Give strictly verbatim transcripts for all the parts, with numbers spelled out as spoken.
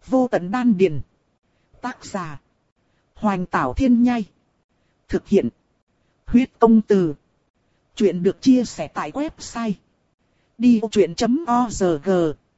Vô tận đan điền. Tác giả. Hoành Tảo Thiên Nhai. Thực hiện. Huyết Công Từ. Chuyện được chia sẻ tại website đi vô chuyện chấm org.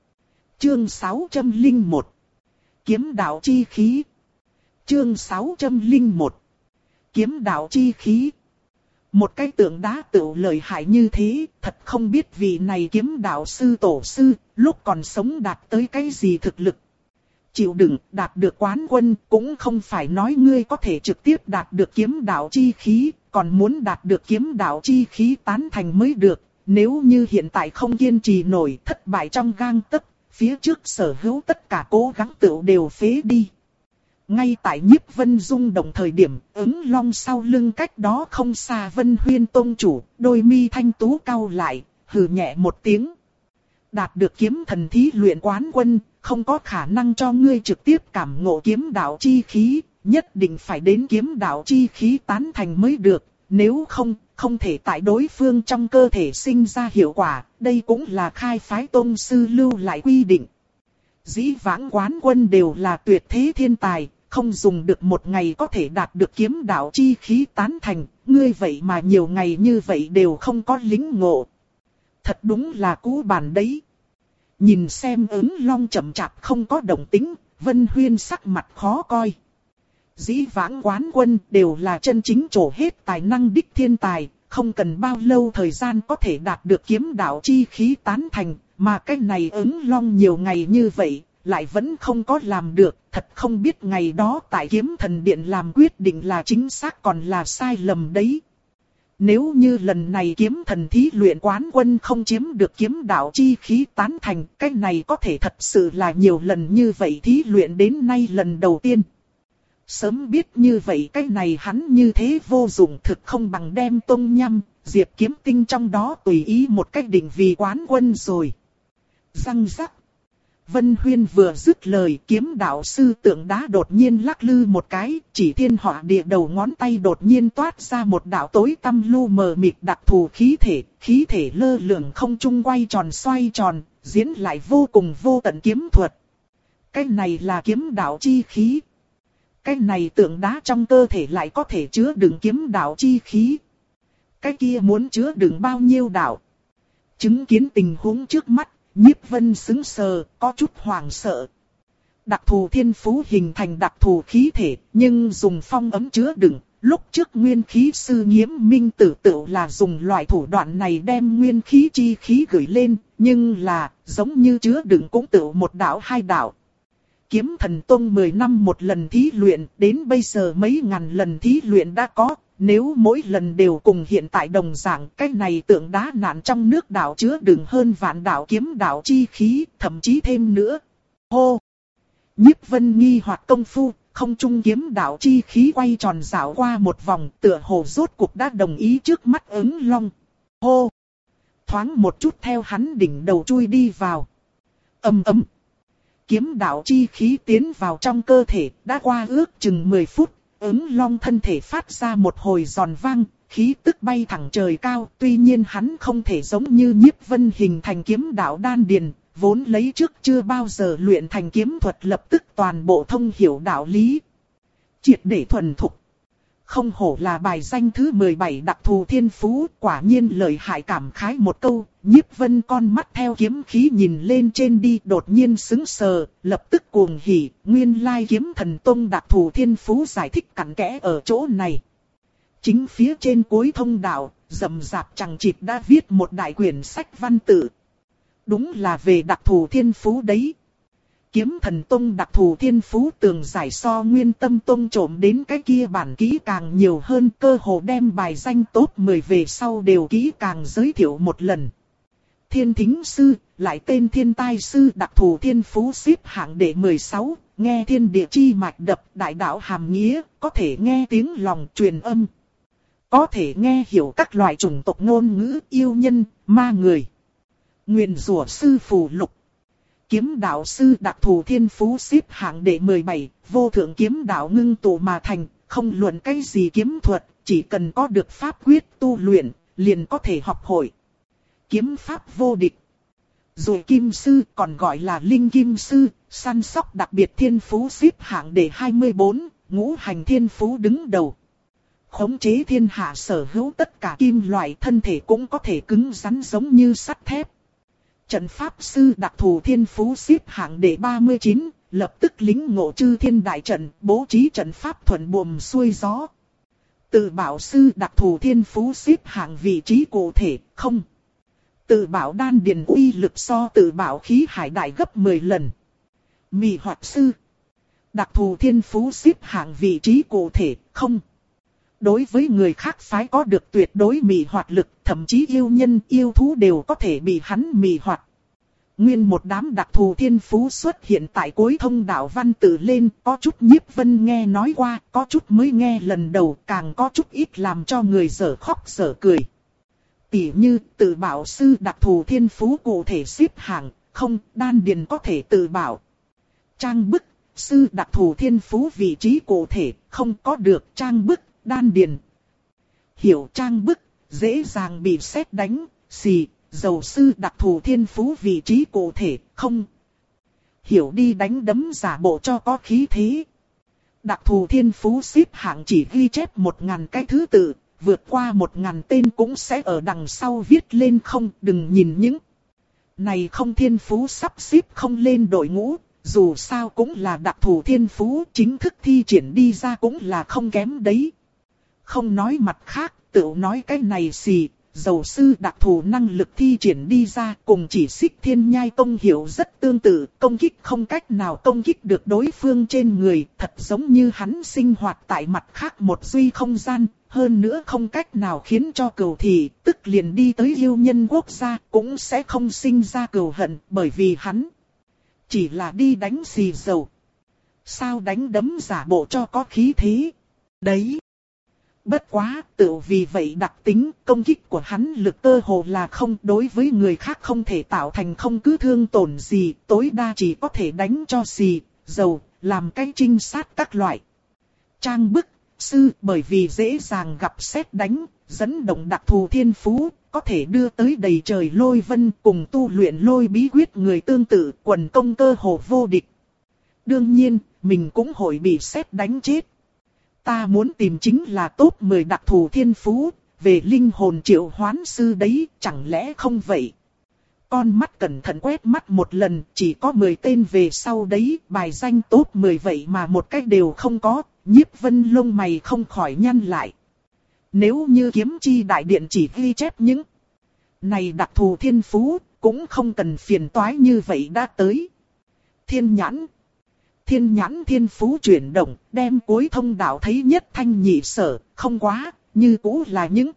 Chương sáu trăm lẻ một. Kiếm đạo chi khí. Chương sáu trăm lẻ một. Kiếm đạo chi khí. Một cái tượng đá tựu lợi hại như thế, thật không biết vị này kiếm đạo sư tổ sư, lúc còn sống đạt tới cái gì thực lực. Chịu đựng, đạt được quán quân, cũng không phải nói ngươi có thể trực tiếp đạt được kiếm đạo chi khí, còn muốn đạt được kiếm đạo chi khí tán thành mới được. Nếu như hiện tại không kiên trì nổi, thất bại trong gang tấc, phía trước sở hữu tất cả cố gắng tựu đều phế đi. Ngay tại Nhiếp Vân rung động thời điểm, ứng long sau lưng cách đó không xa Vân Huyên tông chủ, đôi mi thanh tú cau lại, hừ nhẹ một tiếng. Đạt được kiếm thần thí luyện quán quân, không có khả năng cho ngươi trực tiếp cảm ngộ kiếm đạo chi khí, nhất định phải đến kiếm đạo chi khí tán thành mới được, nếu không, không thể tại đối phương trong cơ thể sinh ra hiệu quả, đây cũng là khai phái tôn sư lưu lại quy định. Dĩ vãng quán quân đều là tuyệt thế thiên tài, không dùng được một ngày có thể đạt được kiếm đạo chi khí tán thành, ngươi vậy mà nhiều ngày như vậy đều không có lính ngộ. Thật đúng là cú bàn đấy. Nhìn xem ứng long chậm chạp không có động tĩnh, Vân Huyên sắc mặt khó coi. Dĩ vãng quán quân đều là chân chính trổ hết tài năng đích thiên tài, không cần bao lâu thời gian có thể đạt được kiếm đạo chi khí tán thành, mà cái này ứng long nhiều ngày như vậy, lại vẫn không có làm được, thật không biết ngày đó tại kiếm thần điện làm quyết định là chính xác còn là sai lầm đấy. Nếu như lần này kiếm thần thí luyện quán quân không chiếm được kiếm đạo chi khí tán thành, cái này có thể thật sự là nhiều lần như vậy thí luyện đến nay lần đầu tiên. Sớm biết như vậy cái này hắn như thế vô dụng, thực không bằng đem tông nhâm, diệp kiếm tinh trong đó tùy ý một cách định vì quán quân rồi. Răng rắc. Vân Huyên vừa dứt lời, kiếm đạo sư tượng đá đột nhiên lắc lư một cái, chỉ thiên hỏa địa đầu ngón tay đột nhiên toát ra một đạo tối tăm lu mờ mịt đặc thù khí thể, khí thể lơ lửng không trung quay tròn xoay tròn, diễn lại vô cùng vô tận kiếm thuật. Cái này là kiếm đạo chi khí. Cái này tượng đá trong cơ thể lại có thể chứa đựng kiếm đạo chi khí. Cái kia muốn chứa đựng bao nhiêu đạo? Chứng kiến tình huống trước mắt, Nhiếp Vân sững sờ, có chút hoảng sợ. Đặc thù thiên phú hình thành đặc thù khí thể, nhưng dùng phong ấm chứa đựng. Lúc trước nguyên khí sư Nhiễm Minh Tử tự là dùng loại thủ đoạn này đem nguyên khí chi khí gửi lên, nhưng là, giống như chứa đựng cũng tự một đạo hai đạo. Kiếm thần tông mười năm một lần thí luyện, đến bây giờ mấy ngàn lần thí luyện đã có. Nếu mỗi lần đều cùng hiện tại đồng dạng, cái này tượng đá nạn trong nước đạo chứa đựng hơn vạn đạo kiếm đạo chi khí, thậm chí thêm nữa. Hô! Nhiếp Vân nghi hoặc công phu, không trung kiếm đạo chi khí quay tròn dạo qua một vòng, tựa hồ rốt cuộc đã đồng ý trước mắt ứng long. Hô! Thoáng một chút theo hắn đỉnh đầu chui đi vào. Ầm ầm! Kiếm đạo chi khí tiến vào trong cơ thể, đã qua ước chừng mười phút. Ứng long thân thể phát ra một hồi giòn vang, khí tức bay thẳng trời cao. Tuy nhiên hắn không thể giống như Nhiếp Vân hình thành kiếm đạo đan điền, vốn lấy trước chưa bao giờ luyện thành kiếm thuật lập tức toàn bộ thông hiểu đạo lý. Triệt để thuần thục. Không hổ là bài danh thứ mười bảy đặc thù thiên phú, quả nhiên lợi hại cảm khái một câu. Nhiếp Vân con mắt theo kiếm khí nhìn lên trên đi, đột nhiên sững sờ, lập tức cuồng hỉ, nguyên lai kiếm thần tông đặc thù thiên phú giải thích cặn kẽ ở chỗ này. Chính phía trên cuối thông đạo, rậm rạp chằng chịt đã viết một đại quyển sách văn tự. Đúng là về đặc thù thiên phú đấy. Kiếm thần tông đặc thù thiên phú tường giải so nguyên tâm tông trộm đến cái kia bản kỹ càng nhiều hơn, cơ hồ đem bài danh top mười về sau đều kỹ càng giới thiệu một lần. Thiên thính sư, lại tên thiên tai sư đặc thù thiên phú xếp hạng đệ mười sáu, nghe thiên địa chi mạch đập, đại đạo hàm nghĩa, có thể nghe tiếng lòng truyền âm. Có thể nghe hiểu các loại chủng tộc ngôn ngữ, yêu nhân, ma người. Nguyền rủa sư phù lục. Kiếm đạo sư đặc thù thiên phú xếp hạng đệ mười bảy, vô thượng kiếm đạo ngưng tụ mà thành, không luận cái gì kiếm thuật, chỉ cần có được pháp quyết tu luyện, liền có thể học hội. Kiếm pháp vô địch. Rồi kim sư còn gọi là linh kim sư, săn sóc đặc biệt thiên phú xếp hạng đệ hai mươi bốn, ngũ hành thiên phú đứng đầu. Khống chế thiên hạ sở hữu tất cả kim loại, thân thể cũng có thể cứng rắn giống như sắt thép. Trận pháp sư đặc thù thiên phú xếp hạng đệ ba mươi chín, lập tức lĩnh ngộ chư thiên đại trận, bố trí trận pháp thuận buồm xuôi gió. Tự bảo sư đặc thù thiên phú xếp hạng vị trí cụ thể, không. Tự bảo đan điền uy lực so tự bảo khí hải đại gấp mười lần. Mị hoạt sư đặc thù thiên phú xếp hạng vị trí cụ thể, không. Đối với người khác phái có được tuyệt đối mị hoạt lực, thậm chí yêu nhân yêu thú đều có thể bị hắn mị hoạt. Nguyên một đám đặc thù thiên phú xuất hiện tại cuối thông đạo văn tự lên, có chút Nhiếp Vân nghe nói qua, có chút mới nghe lần đầu, càng có chút ít làm cho người dở khóc dở cười. Tỉ như tự bảo sư đặc thù thiên phú cụ thể xếp hạng, không, đan điền có thể tự bảo. Trang bức, sư đặc thù thiên phú vị trí cụ thể, không có được trang bức, đan điền. Hiểu trang bức, dễ dàng bị sét đánh, xì, dầu sư đặc thù thiên phú vị trí cụ thể, không. Hiểu đi đánh đấm giả bộ cho có khí thế. Đặc thù thiên phú xếp hạng chỉ ghi chép một ngàn cái thứ tự, vượt qua một ngàn tên cũng sẽ ở đằng sau viết lên không, đừng nhìn những này không thiên phú sắp xếp không lên đội ngũ, dù sao cũng là đặc thù thiên phú, chính thức thi triển đi ra cũng là không kém đấy. Không nói mặt khác, tự nói cái này xì, dầu sư đặc thù năng lực thi triển đi ra cùng chỉ xích thiên nhai công hiệu rất tương tự, công kích không cách nào công kích được đối phương trên người, thật giống như hắn sinh hoạt tại mặt khác một duy không gian, hơn nữa không cách nào khiến cho cừu thị, tức liền đi tới yêu nhân quốc gia, cũng sẽ không sinh ra cừu hận, bởi vì hắn chỉ là đi đánh xì dầu. Sao đánh đấm giả bộ cho có khí thế? Đấy. Bất quá, tự vì vậy đặc tính, công kích của hắn lực cơ hồ là không, đối với người khác không thể tạo thành không cứ thương tổn gì, tối đa chỉ có thể đánh cho xì, dầu, làm cái trinh sát các loại. Trang bức, sư, bởi vì dễ dàng gặp sét đánh, dẫn động đặc thù thiên phú, có thể đưa tới đầy trời lôi vân, cùng tu luyện lôi bí quyết người tương tự, quần công cơ hồ vô địch. Đương nhiên, mình cũng hội bị sét đánh chết. Ta muốn tìm chính là top mười đặc thù thiên phú, về linh hồn triệu hoán sư đấy, chẳng lẽ không vậy? Con mắt cẩn thận quét mắt một lần, chỉ có mười tên về sau đấy, bài danh top mười vậy mà một cách đều không có, Nhiếp Vân lông mày không khỏi nhăn lại. Nếu như kiếm chi đại điện chỉ ghi chép những này đặc thù thiên phú, cũng không cần phiền toái như vậy đã tới. Thiên nhãn. Thiên nhãn thiên phú chuyển động, đem cuối thông đạo thấy nhất thanh nhị sở, không quá, như cũ là những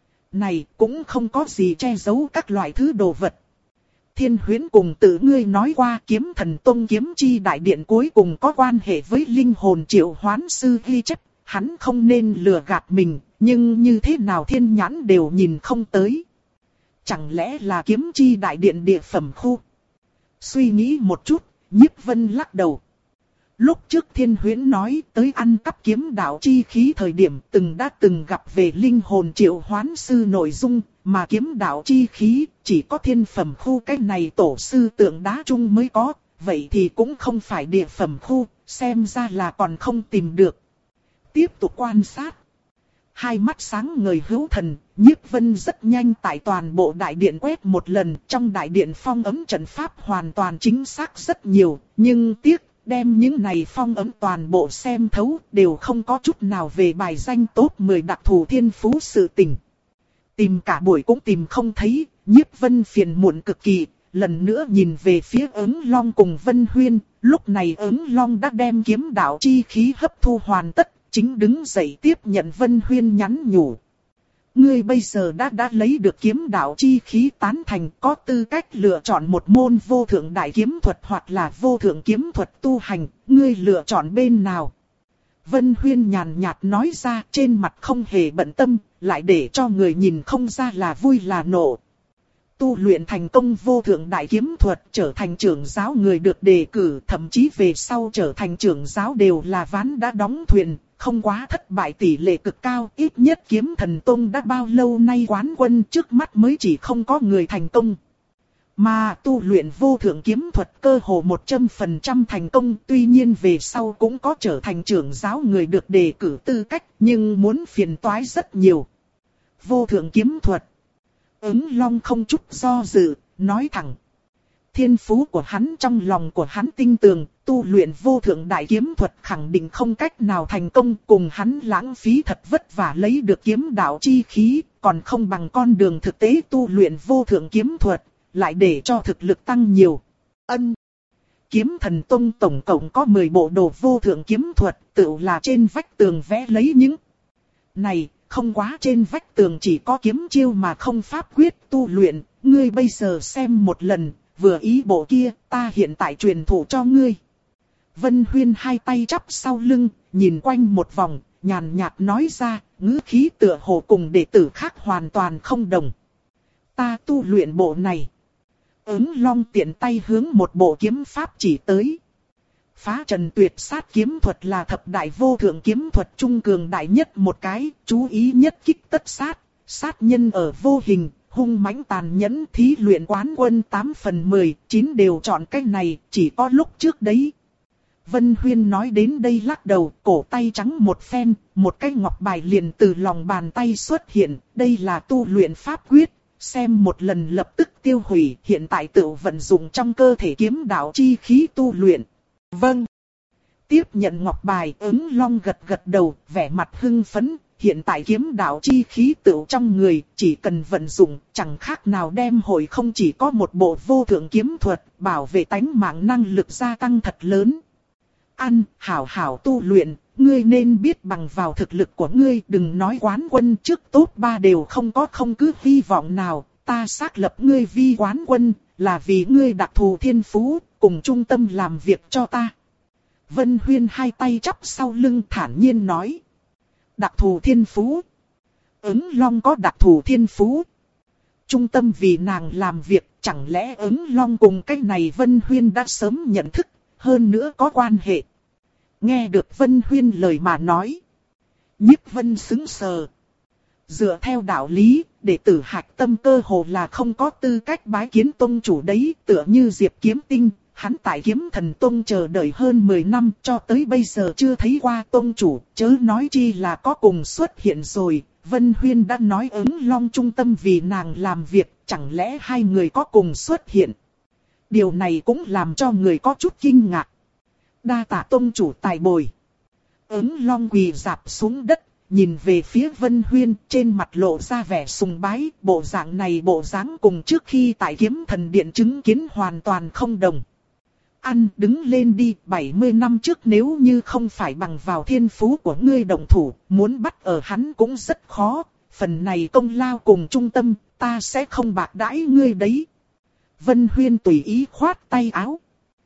này cũng không có gì che giấu các loại thứ đồ vật. Thiên huyễn cùng tự ngươi nói qua kiếm thần tông kiếm chi đại điện cuối cùng có quan hệ với linh hồn triệu hoán sư ghi chép, hắn không nên lừa gạt mình, nhưng như thế nào thiên nhãn đều nhìn không tới. Chẳng lẽ là kiếm chi đại điện địa phẩm khu? Suy nghĩ một chút, Nhiếp Vân lắc đầu. Lúc trước Thiên Huyễn nói tới ăn cắp kiếm đạo chi khí thời điểm từng đã từng gặp về linh hồn triệu hoán sư nội dung, mà kiếm đạo chi khí chỉ có thiên phẩm khu cái này tổ sư tượng đá chung mới có, vậy thì cũng không phải địa phẩm khu, xem ra là còn không tìm được. Tiếp tục quan sát. Hai mắt sáng ngời hữu thần, Nhiếp Vân rất nhanh tại toàn bộ đại điện quét một lần, trong đại điện phong ấm trận pháp hoàn toàn chính xác rất nhiều, nhưng tiếc đem những này phong ấm toàn bộ xem thấu, đều không có chút nào về bài danh top mười đặc thù thiên phú sự tình. Tìm cả buổi cũng tìm không thấy, Nhiếp Vân phiền muộn cực kỳ, lần nữa nhìn về phía Ứng Long cùng Vân Huyên, lúc này Ứng Long đã đem kiếm đạo chi khí hấp thu hoàn tất, chính đứng dậy tiếp nhận Vân Huyên nhắn nhủ. Ngươi bây giờ đã đã lấy được kiếm đạo chi khí tán thành, có tư cách lựa chọn một môn vô thượng đại kiếm thuật hoặc là vô thượng kiếm thuật tu hành, ngươi lựa chọn bên nào? Vân Huyên nhàn nhạt nói ra, trên mặt không hề bận tâm, lại để cho người nhìn không ra là vui là nộ. Tu luyện thành công vô thượng đại kiếm thuật, trở thành trưởng giáo người được đề cử, thậm chí về sau trở thành trưởng giáo đều là ván đã đóng thuyền, không quá thất bại tỷ lệ cực cao, ít nhất Kiếm Thần Tông đã bao lâu nay quán quân, trước mắt mới chỉ không có người thành công. Mà tu luyện vô thượng kiếm thuật cơ hồ một trăm phần trăm thành công, tuy nhiên về sau cũng có trở thành trưởng giáo người được đề cử tư cách, nhưng muốn phiền toái rất nhiều. Vô thượng kiếm thuật. Ứng Long không chút do dự, nói thẳng. Thiên phú của hắn trong lòng của hắn tinh tường, tu luyện vô thượng đại kiếm thuật khẳng định không cách nào thành công, cùng hắn lãng phí thật vất vả lấy được kiếm đạo chi khí, còn không bằng con đường thực tế tu luyện vô thượng kiếm thuật, lại để cho thực lực tăng nhiều. Ân. Kiếm Thần Tông tổng cộng có mười bộ đồ vô thượng kiếm thuật, tự là trên vách tường vẽ lấy những này, không quá trên vách tường chỉ có kiếm chiêu mà không pháp quyết tu luyện, ngươi bây giờ xem một lần, vừa ý bộ kia, ta hiện tại truyền thụ cho ngươi. Vân Huyên hai tay chắp sau lưng, nhìn quanh một vòng, nhàn nhạt nói ra, ngữ khí tựa hồ cùng đệ tử khác hoàn toàn không đồng. Ta tu luyện bộ này. Ứng Long tiện tay hướng một bộ kiếm pháp chỉ tới. Phá trần tuyệt sát kiếm thuật là thập đại vô thượng kiếm thuật trung cường đại nhất một cái, chú ý nhất kích tất sát, sát nhân ở vô hình, hung mãnh tàn nhẫn, thí luyện quán quân tám phần mười, chín đều chọn cách này, chỉ có lúc trước đấy. Vân Huyên nói đến đây lắc đầu, cổ tay trắng một phen, một cái ngọc bài liền từ lòng bàn tay xuất hiện, đây là tu luyện pháp quyết, xem một lần lập tức tiêu hủy, hiện tại tự vận dụng trong cơ thể kiếm đạo chi khí tu luyện. Vâng. Tiếp nhận ngọc bài, Ứng Long gật gật đầu, vẻ mặt hưng phấn, hiện tại kiếm đạo chi khí tự trong người, chỉ cần vận dụng, chẳng khác nào đem hồi không chỉ có một bộ vô thượng kiếm thuật, bảo vệ tánh mạng năng lực gia tăng thật lớn. Ăn, hảo hảo tu luyện, ngươi nên biết bằng vào thực lực của ngươi, đừng nói quán quân trước top ba đều không có không cứ hy vọng nào, ta xác lập ngươi vi quán quân, là vì ngươi đặc thù thiên phú, cùng trung tâm làm việc cho ta. Vân Huyên hai tay chắp sau lưng thản nhiên nói. Đặc thù thiên phú. Ứng Long có đặc thù thiên phú. Trung tâm vì nàng làm việc, chẳng lẽ Ứng Long cùng cái này Vân Huyên đã sớm nhận thức, hơn nữa có quan hệ. Nghe được Vân Huyên lời mà nói. Nhiếp Vân sững sờ. Dựa theo đạo lý, đệ tử Hạch Tâm cơ hồ là không có tư cách bái kiến tông chủ đấy, tựa như Diệp Kiếm Tinh, hắn tại Kiếm Thần Tông chờ đợi hơn mười năm, cho tới bây giờ chưa thấy qua tông chủ, chớ nói chi là có cùng xuất hiện rồi. Vân Huyên đã nói Ứng Long trung tâm vì nàng làm việc, chẳng lẽ hai người có cùng xuất hiện. Điều này cũng làm cho người có chút kinh ngạc. Đa tạ tông chủ tài bồi. Ứng Long quỳ rạp xuống đất, nhìn về phía Vân Huyên, trên mặt lộ ra vẻ sùng bái, bộ dạng này bộ dáng cùng trước khi tại Kiếm Thần Điện chứng kiến hoàn toàn không đồng. Ăn, đứng lên đi, bảy mươi năm trước nếu như không phải bằng vào thiên phú của ngươi động thủ, muốn bắt ở hắn cũng rất khó, phần này công lao cùng trung tâm, ta sẽ không bạc đãi ngươi đấy. Vân Huyên tùy ý khoát tay áo.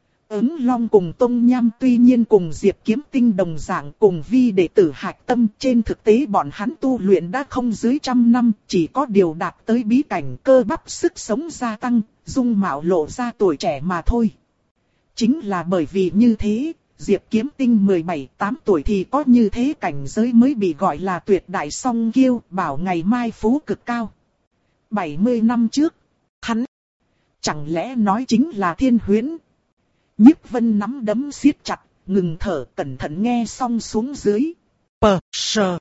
Ứng Long cùng Tông Nham tuy nhiên cùng Diệp Kiếm Tinh đồng dạng cùng vi đệ tử Hạch Tâm, trên thực tế bọn hắn tu luyện đã không dưới trăm năm, chỉ có điều đạt tới bí cảnh cơ bắp sức sống gia tăng, dung mạo lộ ra tuổi trẻ mà thôi. Chính là bởi vì như thế, Diệp Kiếm Tinh mười bảy tám tuổi thì có như thế cảnh giới mới bị gọi là tuyệt đại song kiêu, bảo ngày mai phú cực cao. bảy mươi năm trước, hắn chẳng lẽ nói chính là Thiên Huyễn? Nhiếp Vân nắm đấm siết chặt, ngừng thở cẩn thận nghe xong xuống dưới. Pờ, sờ.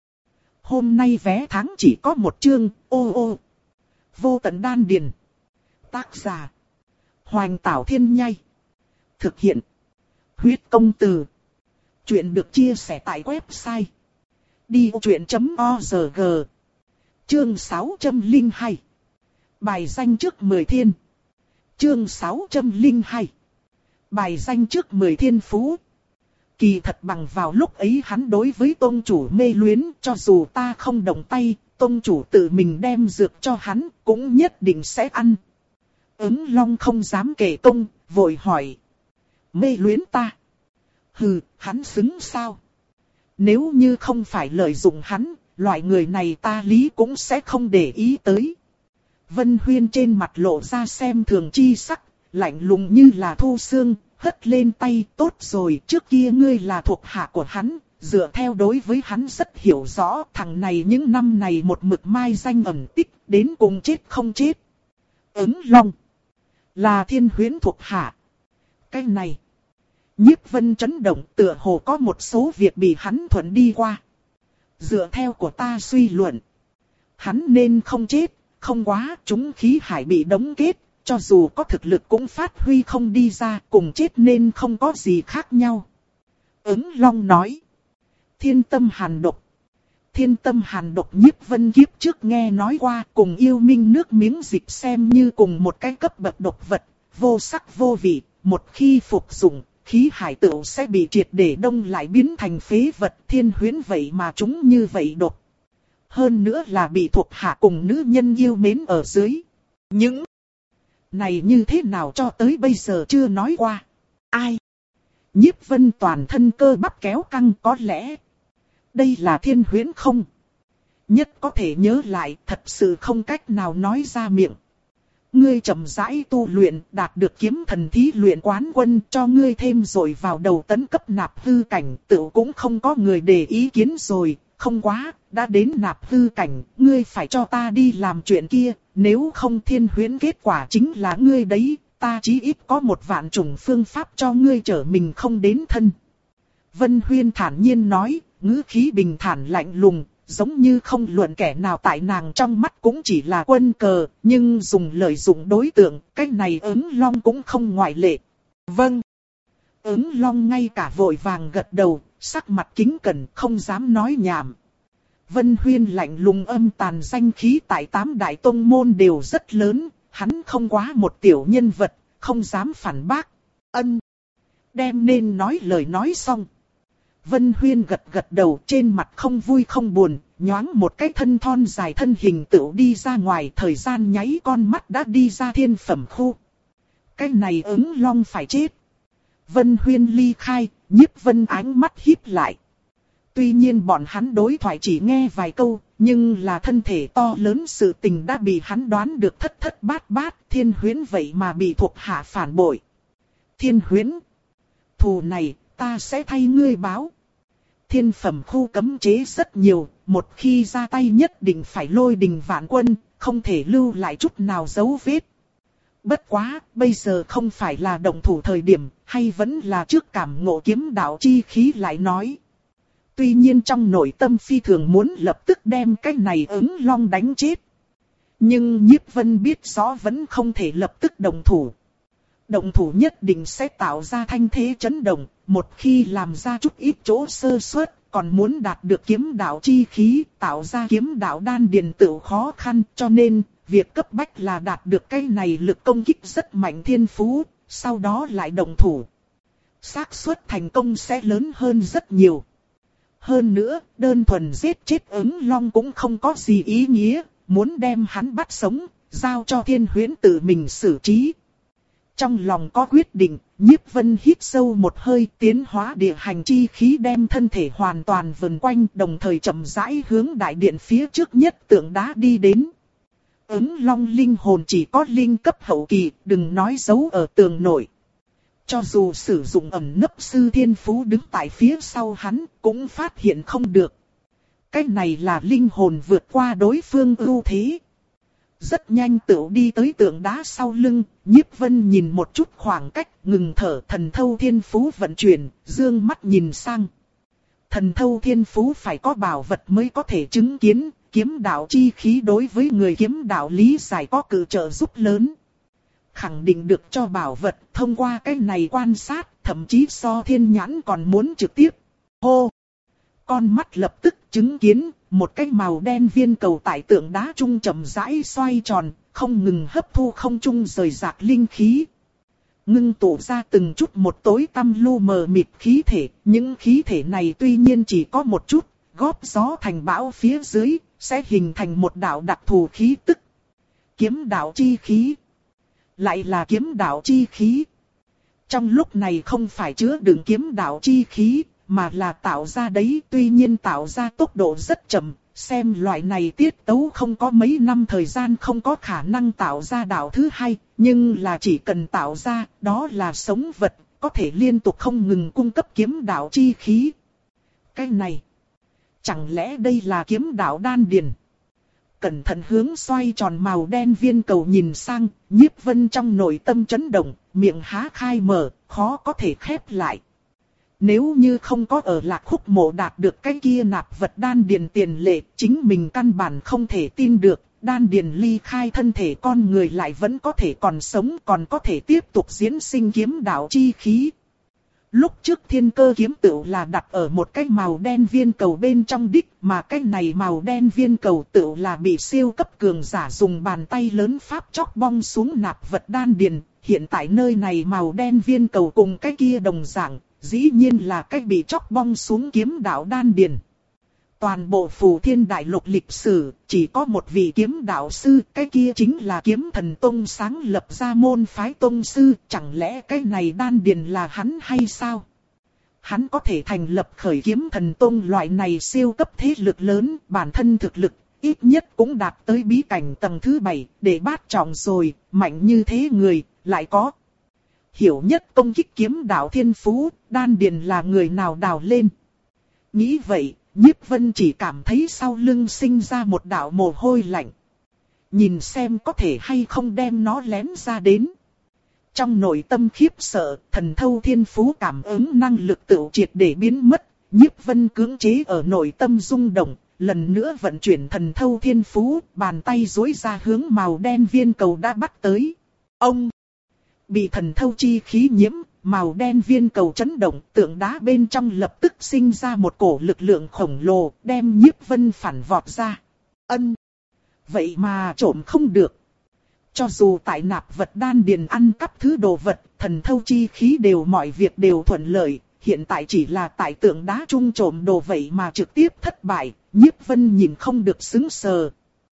Hôm nay vé tháng chỉ có một chương, ô ô. Vô tận đan điền. Tác giả. Hoành Tảo Thiên Nhai. Thực hiện. Huyết công từ. Chuyện được chia sẻ tại website. đi ô chuyện chấm o rờ giê. Chương sáu trăm lẻ hai. Bài danh trước mười thiên. Chương sáu trăm lẻ hai. Bài danh trước mười thiên phú. Kỳ thật bằng vào lúc ấy hắn đối với tông chủ mê luyến, cho dù ta không động tay, tông chủ tự mình đem dược cho hắn, cũng nhất định sẽ ăn. Ứng Long không dám kể công, vội hỏi. Mê luyến ta? Hừ, hắn xứng sao? Nếu như không phải lợi dụng hắn, loại người này ta lý cũng sẽ không để ý tới. Vân Huyên trên mặt lộ ra xem thường chi sắc, lạnh lùng như là thu xương, hất lên tay. Tốt rồi, trước kia ngươi là thuộc hạ của hắn, dựa theo đối với hắn rất hiểu rõ, thằng này những năm này một mực mai danh ẩn tích, đến cùng chết không chết. Ứng Long. Là Thiên Huyễn thuộc hạ. Cái này. Nhiếp Vân chấn động, tựa hồ có một số việc bị hắn thuận đi qua. Dựa theo của ta suy luận. Hắn nên không chết, không quá, chúng khí hải bị đóng kết. Cho dù có thực lực cũng phát huy không đi ra, cùng chết nên không có gì khác nhau. Ứng Long nói. Thiên tâm hàn độc. Thiên tâm hàn độc Nhiếp Vân kiếp trước nghe nói qua, cùng yêu minh nước miếng dịch xem như cùng một cái cấp bậc độc vật, vô sắc vô vị, một khi phục dụng, khí hải tựu sẽ bị triệt để đông lại biến thành phế vật. Thiên Huyễn vậy mà chúng như vậy độc. Hơn nữa là bị thuộc hạ cùng nữ nhân yêu mến ở dưới. Những này như thế nào cho tới bây giờ chưa nói qua. Ai? Nhiếp Vân toàn thân cơ bắp kéo căng, có lẽ đây là Thiên Huyễn không? Nhất có thể nhớ lại, thật sự không cách nào nói ra miệng. Ngươi chậm rãi tu luyện, đạt được kiếm thần thí luyện quán quân, cho ngươi thêm rồi vào đầu tấn cấp nạp hư cảnh, tự cũng không có người để ý kiến rồi. Không quá, đã đến nạp hư cảnh, ngươi phải cho ta đi làm chuyện kia, nếu không Thiên Huyễn kết quả chính là ngươi đấy, ta chí ít có một vạn chủng phương pháp cho ngươi trở mình không đến thân. Vân Huyên thản nhiên nói, ngữ khí bình thản lạnh lùng, giống như không luận kẻ nào tại nàng trong mắt cũng chỉ là quân cờ, nhưng dùng lời dụng đối tượng, cách này Ứng Long cũng không ngoại lệ. Vâng. Ứng Long ngay cả vội vàng gật đầu, sắc mặt kính cẩn, không dám nói nhảm. Vân Huyên lạnh lùng âm tàn, danh khí tại tám đại tông môn đều rất lớn, hắn không quá một tiểu nhân vật, không dám phản bác. Ân. Đem nên nói lời nói xong. Vân Huyên gật gật đầu, trên mặt không vui không buồn, nhoáng một cái thân thon dài thân hình tựu đi ra ngoài, thời gian nháy con mắt đã đi ra thiên phẩm khu. Cái này Ứng Long phải chết. Vân Huyên ly khai, Nhiếp Vân ánh mắt híp lại. Tuy nhiên bọn hắn đối thoại chỉ nghe vài câu, nhưng là thân thể to lớn sự tình đã bị hắn đoán được thất thất bát bát. Thiên Huyễn vậy mà bị thuộc hạ phản bội. Thiên Huyễn, thù này ta sẽ thay ngươi báo. Thiên phẩm khu cấm chế rất nhiều, một khi ra tay nhất định phải lôi đình vạn quân, không thể lưu lại chút nào dấu vết. Bất quá, bây giờ không phải là động thủ thời điểm, hay vẫn là trước cảm ngộ kiếm đạo chi khí lại nói. Tuy nhiên trong nội tâm phi thường muốn lập tức đem cái này Ứng Long đánh chết. Nhưng Nhiếp Vân biết rõ vẫn không thể lập tức động thủ. Động thủ nhất định sẽ tạo ra thanh thế chấn động, một khi làm ra chút ít chỗ sơ suất, còn muốn đạt được kiếm đạo chi khí, tạo ra kiếm đạo đan điền tự khó khăn, cho nên việc cấp bách là đạt được cái này lực công kích rất mạnh thiên phú, sau đó lại động thủ. Xác suất thành công sẽ lớn hơn rất nhiều. Hơn nữa, đơn thuần giết chết Ứng Long cũng không có gì ý nghĩa, muốn đem hắn bắt sống, giao cho Thiên Huyễn tự mình xử trí. Trong lòng có quyết định, Nhiếp Vân hít sâu một hơi, tiến hóa địa hành chi khí đem thân thể hoàn toàn vần quanh, đồng thời chậm rãi hướng đại điện phía trước nhất tượng đá đi đến. Ứng Long linh hồn chỉ có linh cấp hậu kỳ, đừng nói giấu ở tường nội. Cho dù sử dụng ẩn nấp sư thiên phú đứng tại phía sau hắn, cũng phát hiện không được. Cái này là linh hồn vượt qua đối phương ưu thế. Rất nhanh tựu đi tới tượng đá sau lưng, Nhiếp Vân nhìn một chút khoảng cách, ngừng thở, thần thâu thiên phú vận chuyển, dương mắt nhìn sang. Thần thâu thiên phú phải có bảo vật mới có thể chứng kiến, kiếm đạo chi khí đối với người kiếm đạo lý giải có cử trợ giúp lớn. Khẳng định được cho bảo vật, thông qua cái này quan sát, thậm chí so thiên nhãn còn muốn trực tiếp. Hô! Con mắt lập tức chứng kiến, một cái màu đen viên cầu tại tượng đá trung chậm rãi xoay tròn, không ngừng hấp thu không trung rời rạc linh khí. Ngưng tụ ra từng chút một tối tăm lu mờ mịt khí thể, những khí thể này tuy nhiên chỉ có một chút, góp gió thành bão phía dưới, sẽ hình thành một đạo đặc thù khí tức. Kiếm đạo chi khí. Lại là kiếm đạo chi khí. Trong lúc này không phải chứa đựng kiếm đạo chi khí, mà là tạo ra đấy, tuy nhiên tạo ra tốc độ rất chậm, xem loại này tiết tấu không có mấy năm thời gian không có khả năng tạo ra đạo thứ hai, nhưng là chỉ cần tạo ra, đó là sống vật, có thể liên tục không ngừng cung cấp kiếm đạo chi khí. Cái này, chẳng lẽ đây là kiếm đạo đan điền? cẩn thận hướng xoay tròn màu đen viên cầu nhìn sang, Nhiếp Vân trong nội tâm chấn động, miệng há khai mở, khó có thể khép lại. Nếu như không có ở Lạc Khúc Mộ đạt được cái kia nạp vật đan điền tiền lệ, chính mình căn bản không thể tin được, đan điền ly khai thân thể con người lại vẫn có thể còn sống, còn có thể tiếp tục diễn sinh kiếm đạo chi khí. Lúc trước Thiên Cơ kiếm tựu là đặt ở một cái màu đen viên cầu bên trong đích, mà cái này màu đen viên cầu tựu là bị siêu cấp cường giả dùng bàn tay lớn pháp chóc bong xuống nạp vật đan điền. Hiện tại nơi này màu đen viên cầu cùng cái kia đồng dạng, dĩ nhiên là cái bị chóc bong xuống kiếm đạo đan điền. Toàn bộ Phù Thiên Đại Lục lịch sử, chỉ có một vị kiếm đạo sư, cái kia chính là Kiếm Thần Tông sáng lập ra môn phái tông sư, chẳng lẽ cái này đan điền là hắn hay sao? Hắn có thể thành lập khởi Kiếm Thần Tông loại này siêu cấp thế lực lớn, bản thân thực lực, ít nhất cũng đạt tới bí cảnh tầng thứ bảy, để bát trọng rồi, mạnh như thế người, lại có. Hiểu nhất công kích kiếm đạo thiên phú, đan điền là người nào đào lên. Nghĩ vậy, Nhiếp Vân chỉ cảm thấy sau lưng sinh ra một đạo mồ hôi lạnh. Nhìn xem có thể hay không đem nó lén ra đến. Trong nội tâm khiếp sợ, thần thâu thiên phú cảm ứng năng lực tự triệt để biến mất. Nhiếp Vân cưỡng chế ở nội tâm rung động, lần nữa vận chuyển thần thâu thiên phú, bàn tay duỗi ra hướng màu đen viên cầu đã bắt tới. Ông! Bị thần thâu chi khí nhiễm, màu đen viên cầu chấn động, tượng đá bên trong lập tức sinh ra một cổ lực lượng khổng lồ, đem Nhiếp Vân phản vọt ra. Ân! Vậy mà trộm không được. Cho dù tại nạp vật đan điền ăn cắp thứ đồ vật, thần thâu chi khí đều mọi việc đều thuận lợi, hiện tại chỉ là tại tượng đá trung trộm đồ vậy mà trực tiếp thất bại, Nhiếp Vân nhìn không được sững sờ.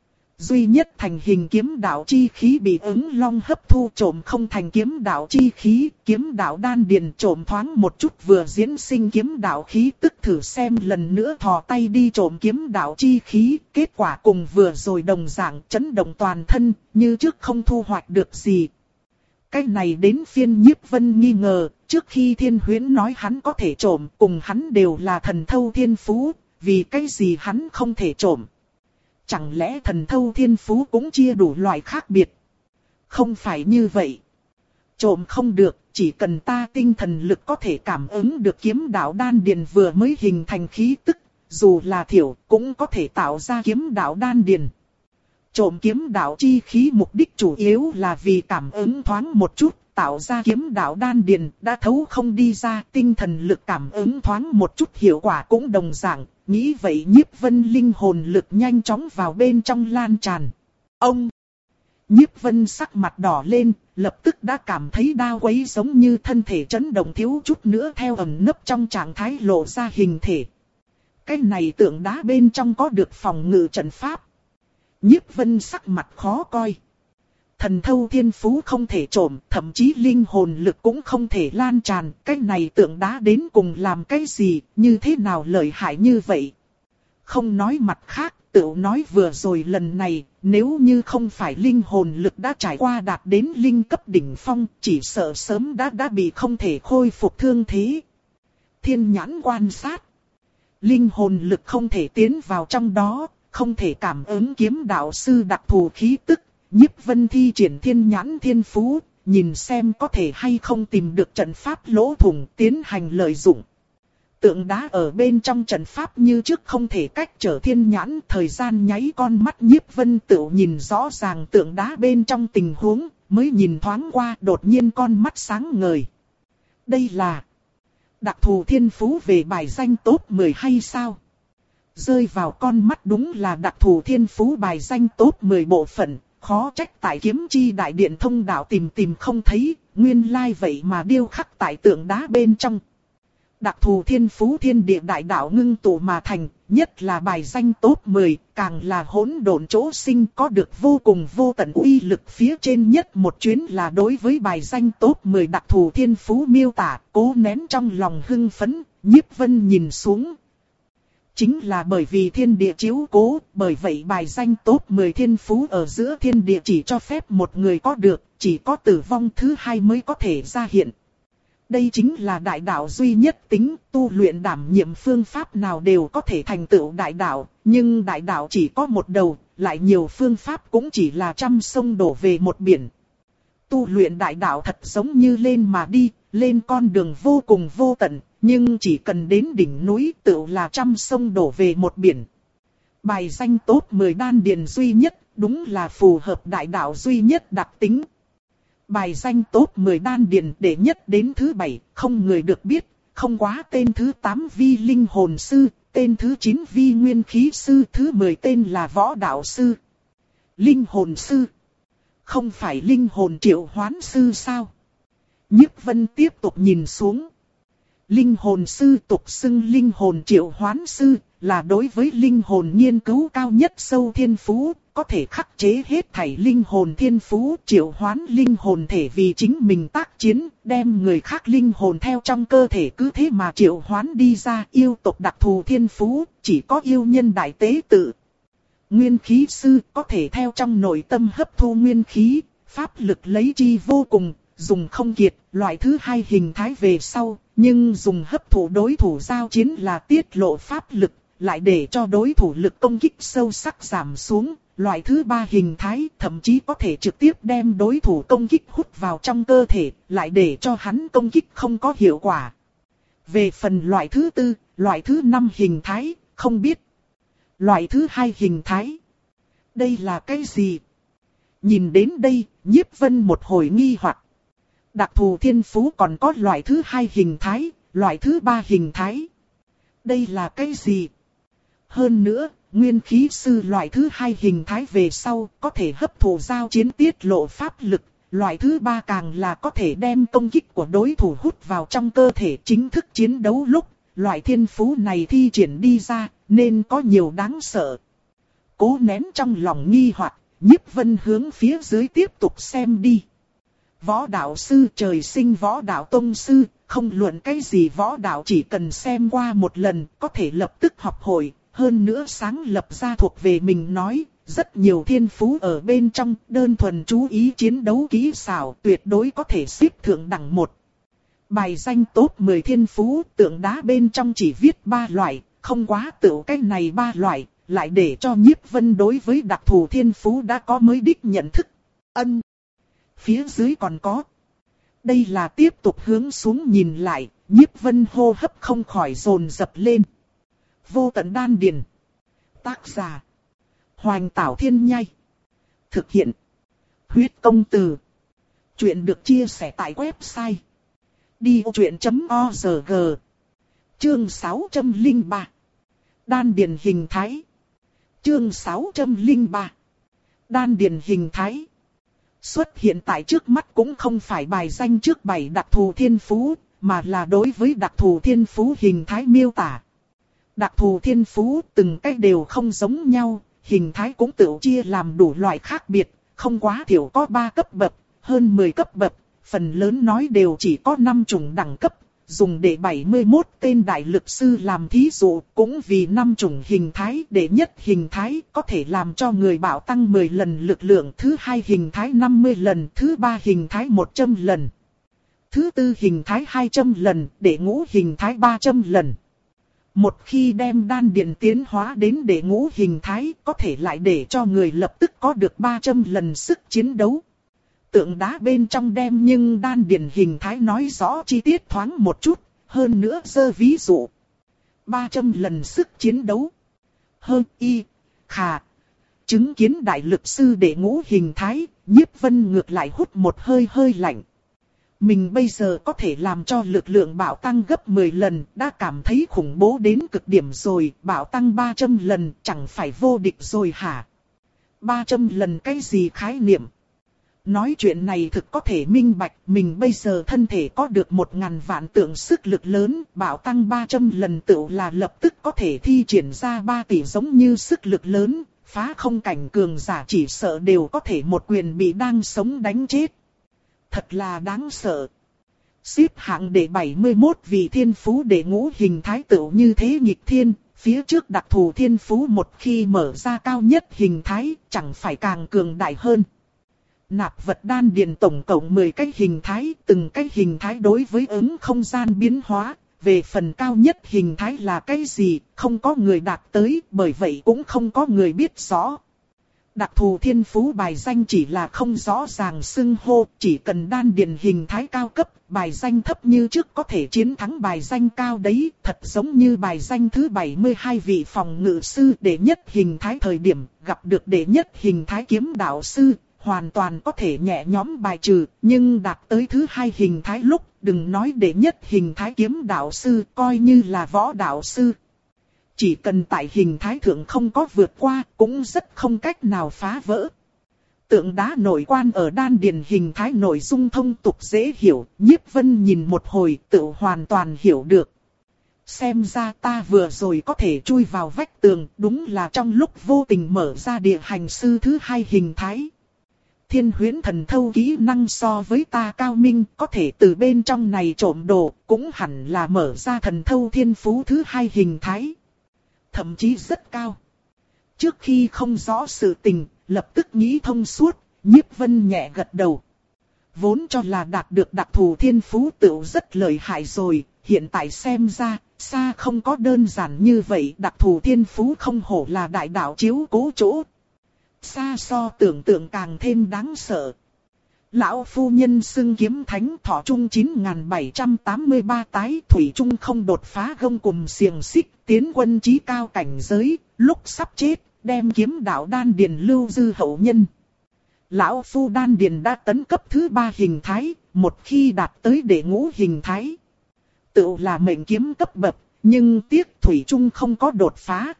Duy nhất thành hình kiếm đạo chi khí bị ứng long hấp thu trộm không thành kiếm đạo chi khí, kiếm đạo đan điền trộm thoáng một chút vừa diễn sinh kiếm đạo khí tức thử xem lần nữa thò tay đi trộm kiếm đạo chi khí, kết quả cùng vừa rồi đồng dạng chấn động toàn thân, như trước không thu hoạch được gì. Cái này đến phiên Nhiếp Vân nghi ngờ, trước khi Thiên Huyễn nói hắn có thể trộm, cùng hắn đều là thần thâu thiên phú, vì cái gì hắn không thể trộm. Chẳng lẽ thần thâu thiên phú cũng chia đủ loại khác biệt? Không phải như vậy. Trộm không được, chỉ cần ta tinh thần lực có thể cảm ứng được kiếm đạo đan điền vừa mới hình thành khí tức, dù là thiểu cũng có thể tạo ra kiếm đạo đan điền. Trộm kiếm đạo chi khí mục đích chủ yếu là vì cảm ứng thoáng một chút, tạo ra kiếm đạo đan điền đã thấu không đi ra, tinh thần lực cảm ứng thoáng một chút hiệu quả cũng đồng dạng. Nghĩ vậy Nhiếp Vân linh hồn lực nhanh chóng vào bên trong lan tràn. Ông! Nhiếp Vân sắc mặt đỏ lên, lập tức đã cảm thấy đau quấy giống như thân thể chấn động thiếu chút nữa theo ẩn nấp trong trạng thái lộ ra hình thể. Cái này tượng đá bên trong có được phòng ngự trận pháp. Nhiếp Vân sắc mặt khó coi. Thần thâu thiên phú không thể trộm, thậm chí linh hồn lực cũng không thể lan tràn. Cái này tượng đá đến cùng làm cái gì, như thế nào lợi hại như vậy? Không nói mặt khác, tự nói vừa rồi lần này, nếu như không phải linh hồn lực đã trải qua đạt đến linh cấp đỉnh phong, chỉ sợ sớm đã đã bị không thể khôi phục thương thế. Thiên nhãn quan sát. Linh hồn lực không thể tiến vào trong đó, không thể cảm ứng kiếm đạo sư đặc thù khí tức. Nhiếp Vân thi triển thiên nhãn thiên phú, nhìn xem có thể hay không tìm được trận pháp lỗ thủng tiến hành lợi dụng. Tượng đá ở bên trong trận pháp như trước không thể cách trở thiên nhãn, thời gian nháy con mắt Nhiếp Vân tự nhìn rõ ràng tượng đá bên trong tình huống, mới nhìn thoáng qua đột nhiên con mắt sáng ngời. Đây là đặc thù thiên phú về bài danh top mười hay sao? Rơi vào con mắt đúng là đặc thù thiên phú bài danh top mười bộ phận. Khó trách tại kiếm chi đại điện thông đạo tìm tìm không thấy, nguyên lai vậy mà điêu khắc tại tượng đá bên trong. Đặc thù thiên phú thiên địa đại đạo ngưng tụ mà thành, nhất là bài danh top mười, càng là hỗn độn chỗ sinh có được vô cùng vô tận uy lực phía trên nhất một chuyến là đối với bài danh top mười đặc thù thiên phú miêu tả, cố nén trong lòng hưng phấn, Nhiếp Vân nhìn xuống. Chính là bởi vì thiên địa chiếu cố, bởi vậy bài danh top mười thiên phú ở giữa thiên địa chỉ cho phép một người có được, chỉ có tử vong thứ hai mới có thể ra hiện. Đây chính là đại đạo duy nhất tính, tu luyện đảm nhiệm phương pháp nào đều có thể thành tựu đại đạo, nhưng đại đạo chỉ có một đầu, lại nhiều phương pháp cũng chỉ là trăm sông đổ về một biển. Tu luyện đại đạo thật giống như lên mà đi, lên con đường vô cùng vô tận, nhưng chỉ cần đến đỉnh núi tựu là trăm sông đổ về một biển. Bài danh top mười đan điền duy nhất, đúng là phù hợp đại đạo duy nhất đặc tính. Bài danh top mười đan điền đệ nhất đến thứ bảy, không người được biết, không quá tên thứ tám vi linh hồn sư, tên thứ chín vi nguyên khí sư, thứ mười tên là võ đạo sư. Linh hồn sư. Không phải linh hồn triệu hoán sư sao? Nhiếp Vân tiếp tục nhìn xuống. Linh hồn sư tục xưng linh hồn triệu hoán sư, là đối với linh hồn nghiên cứu cao nhất sâu thiên phú, có thể khắc chế hết thảy linh hồn thiên phú, triệu hoán linh hồn thể vì chính mình tác chiến, đem người khác linh hồn theo trong cơ thể cứ thế mà triệu hoán đi ra. Yêu tộc đặc thù thiên phú, chỉ có yêu nhân đại tế tự. Nguyên khí sư có thể theo trong nội tâm hấp thu nguyên khí, pháp lực lấy chi vô cùng, dùng không kiệt. Loại thứ hai hình thái về sau, nhưng dùng hấp thụ đối thủ giao chiến là tiết lộ pháp lực, lại để cho đối thủ lực công kích sâu sắc giảm xuống. Loại thứ ba hình thái thậm chí có thể trực tiếp đem đối thủ công kích hút vào trong cơ thể, lại để cho hắn công kích không có hiệu quả. Về phần loại thứ tư, loại thứ năm hình thái, không biết. Loại thứ hai hình thái. Đây là cái gì? Nhìn đến đây, Nhiếp Vân một hồi nghi hoặc. Đặc thù thiên phú còn có loại thứ hai hình thái, loại thứ ba hình thái. Đây là cái gì? Hơn nữa, nguyên khí sư loại thứ hai hình thái về sau có thể hấp thụ giao chiến tiết lộ pháp lực. Loại thứ ba càng là có thể đem công kích của đối thủ hút vào trong cơ thể chính thức chiến đấu lúc. Loại thiên phú này thi triển đi ra nên có nhiều đáng sợ. Cố nén trong lòng nghi hoặc, Nhiếp Vân hướng phía dưới tiếp tục xem đi. Võ đạo sư trời sinh võ đạo tông sư, không luận cái gì võ đạo chỉ cần xem qua một lần có thể lập tức học hội. Hơn nữa sáng lập ra thuộc về mình nói, rất nhiều thiên phú ở bên trong, đơn thuần chú ý chiến đấu kỹ xảo tuyệt đối có thể xếp thượng đẳng một. Bài danh top mười thiên phú, tượng đá bên trong chỉ viết ba loại, không quá tựu cái này ba loại, lại để cho Nhiếp Vân đối với đặc thù thiên phú đã có mới đích nhận thức. Ân. Phía dưới còn có. Đây là tiếp tục hướng xuống nhìn lại, Nhiếp Vân hô hấp không khỏi dồn dập lên. Vô tận đan điền. Tác giả. Hoành Tảo Thiên Nhai. Thực hiện. Huyết công từ. Chuyện được chia sẻ tại website. đi ô chuyện chấm o rờ giê. Chương sáu trăm lẻ ba. Đan điền hình thái. Chương sáu trăm lẻ ba. Đan điền hình thái. Xuất hiện tại trước mắt cũng không phải bài danh trước bảy đặc thù thiên phú, mà là đối với đặc thù thiên phú hình thái miêu tả. Đặc thù thiên phú từng cách đều không giống nhau, hình thái cũng tự chia làm đủ loại khác biệt, không quá thiểu có ba cấp bậc, hơn mười cấp bậc, phần lớn nói đều chỉ có năm chủng đẳng cấp, dùng để bảy mươi mốt tên đại lực sư làm thí dụ, cũng vì năm chủng hình thái. Đệ nhất hình thái có thể làm cho người bảo tăng mười lần lực lượng, thứ hai hình thái năm mươi lần, thứ ba hình thái một trăm lần, thứ tư hình thái hai trăm lần, đệ ngũ hình thái ba trăm lần. Một khi đem đan điền tiến hóa đến đệ ngũ hình thái, có thể lại để cho người lập tức có được ba trăm lần sức chiến đấu. Tượng đá bên trong đem nhưng đan điền hình thái nói rõ chi tiết thoáng một chút, hơn nữa giơ ví dụ. ba trăm lần sức chiến đấu. Hơn y, khà. Chứng kiến đại lực sư đệ ngũ hình thái, Nhiếp Vân ngược lại hút một hơi hơi lạnh. Mình bây giờ có thể làm cho lực lượng bạo tăng gấp mười lần, đã cảm thấy khủng bố đến cực điểm rồi, bạo tăng ba trăm lần chẳng phải vô địch rồi hả? ba trăm lần cái gì khái niệm? Nói chuyện này thực có thể minh bạch, mình bây giờ thân thể có được một ngàn vạn tượng sức lực lớn, bạo tăng ba trăm lần tựu là lập tức có thể thi triển ra ba tỷ giống như sức lực lớn, phá không cảnh cường giả chỉ sợ đều có thể một quyền bị đang sống đánh chết. Thật là đáng sợ. Xếp hạng đệ bảy mươi mốt vị thiên phú đệ ngũ hình thái tựu như thế nghịch thiên, phía trước đặc thù thiên phú một khi mở ra cao nhất hình thái chẳng phải càng cường đại hơn. Nạp vật đan điền tổng cộng mười cái hình thái, từng cái hình thái đối với ứng không gian biến hóa. Về phần cao nhất hình thái là cái gì, không có người đạt tới, bởi vậy cũng không có người biết rõ. Đặc thù thiên phú bài danh chỉ là không rõ ràng xưng hô, chỉ cần đan điền hình thái cao cấp, bài danh thấp như trước có thể chiến thắng bài danh cao đấy, thật giống như bài danh thứ bảy mươi hai vị phòng ngự sư đệ nhất hình thái thời điểm, gặp được đệ nhất hình thái kiếm đạo sư, hoàn toàn có thể nhẹ nhõm bài trừ, nhưng đạt tới thứ hai hình thái lúc, đừng nói đệ nhất hình thái kiếm đạo sư, coi như là võ đạo sư. Chỉ cần tại hình thái thượng không có vượt qua, cũng rất không cách nào phá vỡ. Tượng đá nội quan ở đan điền hình thái nội dung thông tục dễ hiểu, Nhiếp Vân nhìn một hồi tự hoàn toàn hiểu được. Xem ra ta vừa rồi có thể chui vào vách tường, đúng là trong lúc vô tình mở ra địa hành sư thứ hai hình thái. Thiên huyễn thần thâu kỹ năng so với ta cao minh, có thể từ bên trong này trộm đồ, cũng hẳn là mở ra thần thâu thiên phú thứ hai hình thái. Thậm chí rất cao. Trước khi không rõ sự tình, lập tức nghĩ thông suốt, Nhiếp Vân nhẹ gật đầu. Vốn cho là đạt được đặc thù thiên phú tựu rất lợi hại rồi, hiện tại xem ra, xa không có đơn giản như vậy. Đặc thù thiên phú không hổ là đại đạo chiếu cố chỗ. Xa so tưởng tượng càng thêm đáng sợ. Lão phu nhân xưng kiếm thánh thọ trung chín nghìn bảy trăm tám mươi ba tái thủy trung không đột phá gông cùm xiềng xích, tiến quân chí cao cảnh giới, lúc sắp chết, đem kiếm đạo đan điền lưu dư hậu nhân. Lão phu đan điền đã tấn cấp thứ ba hình thái, một khi đạt tới đệ ngũ hình thái. Tự là mệnh kiếm cấp bậc, nhưng tiếc thủy trung không có đột phá.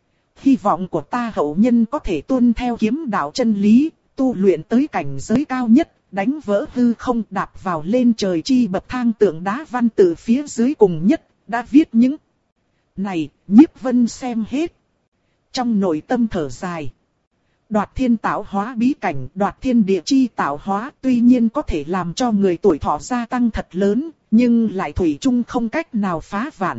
Hy vọng của ta hậu nhân có thể tuân theo kiếm đạo chân lý, tu luyện tới cảnh giới cao nhất, đánh vỡ hư không đạp vào lên trời chi bậc thang tượng đá văn tự phía dưới cùng nhất, đã viết những này, Nhiếp Vân xem hết. Trong nội tâm thở dài. Đoạt thiên tạo hóa bí cảnh, đoạt thiên địa chi tạo hóa tuy nhiên có thể làm cho người tuổi thọ gia tăng thật lớn, nhưng lại thủy chung không cách nào phá vạn.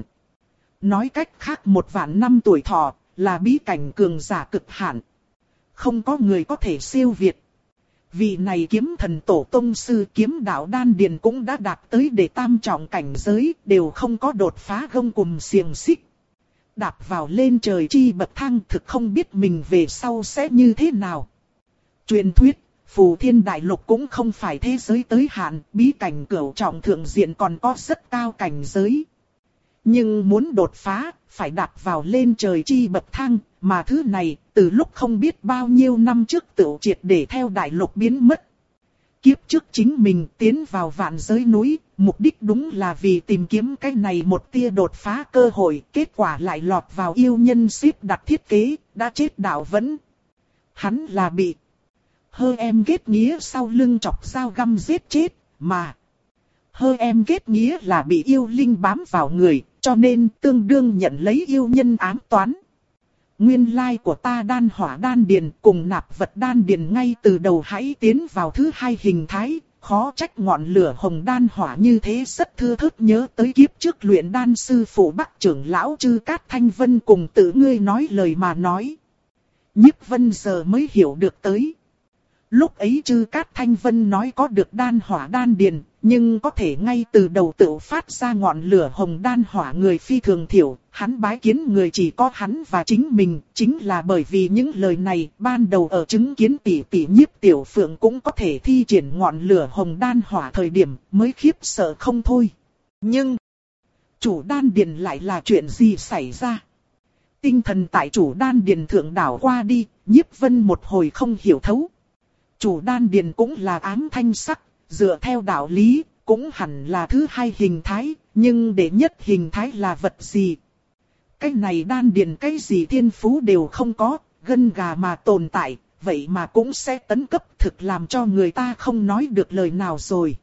Nói cách khác một vạn năm tuổi thọ là bí cảnh cường giả cực hạn. Không có người có thể siêu việt. Vị này kiếm thần tổ tông sư kiếm đạo đan điền cũng đã đạt tới đệ tam trọng cảnh giới, đều không có đột phá gông cùm xiềng xích. Đạp vào lên trời chi bậc thang thực không biết mình về sau sẽ như thế nào. Truyền thuyết, Phù Thiên Đại Lục cũng không phải thế giới tới hạn, bí cảnh cửu trọng thượng diện còn có rất cao cảnh giới. Nhưng muốn đột phá, phải đạp vào lên trời chi bậc thang, mà thứ này, từ lúc không biết bao nhiêu năm trước tự triệt để theo đại lục biến mất. Kiếp trước chính mình tiến vào vạn giới núi, mục đích đúng là vì tìm kiếm cái này một tia đột phá cơ hội, kết quả lại lọt vào yêu nhân xếp đặt thiết kế, đã chết đạo vẫn. Hắn là bị hơ em ghét nghĩa sau lưng chọc dao găm giết chết, mà hơ em ghét nghĩa là bị yêu linh bám vào người, cho nên tương đương nhận lấy yêu nhân ám toán. Nguyên lai của ta đan hỏa đan điền cùng nạp vật đan điền ngay từ đầu hãy tiến vào thứ hai hình thái, khó trách ngọn lửa hồng đan hỏa như thế rất thưa thớt nhớ tới kiếp trước luyện đan sư phụ Bắc trưởng lão Trư Cát Thanh Vân cùng tự ngươi nói lời mà nói. Nhiếp Vân giờ mới hiểu được tới. Lúc ấy Trư Cát Thanh Vân nói có được đan hỏa đan điền, nhưng có thể ngay từ đầu tự phát ra ngọn lửa hồng đan hỏa người phi thường thiểu, hắn bái kiến người chỉ có hắn và chính mình, chính là bởi vì những lời này ban đầu ở chứng kiến tỷ tỷ Nhiếp Tiểu Phượng cũng có thể thi triển ngọn lửa hồng đan hỏa thời điểm mới khiếp sợ không thôi. Nhưng, chủ đan điền lại là chuyện gì xảy ra? Tinh thần tại chủ đan điền thượng đảo qua đi, Nhiếp Vân một hồi không hiểu thấu. Chủ đan điền cũng là ám thanh sắc, dựa theo đạo lý, cũng hẳn là thứ hai hình thái, nhưng đệ nhất hình thái là vật gì? Cái này đan điền cái gì thiên phú đều không có, gân gà mà tồn tại, vậy mà cũng sẽ tấn cấp thực làm cho người ta không nói được lời nào rồi.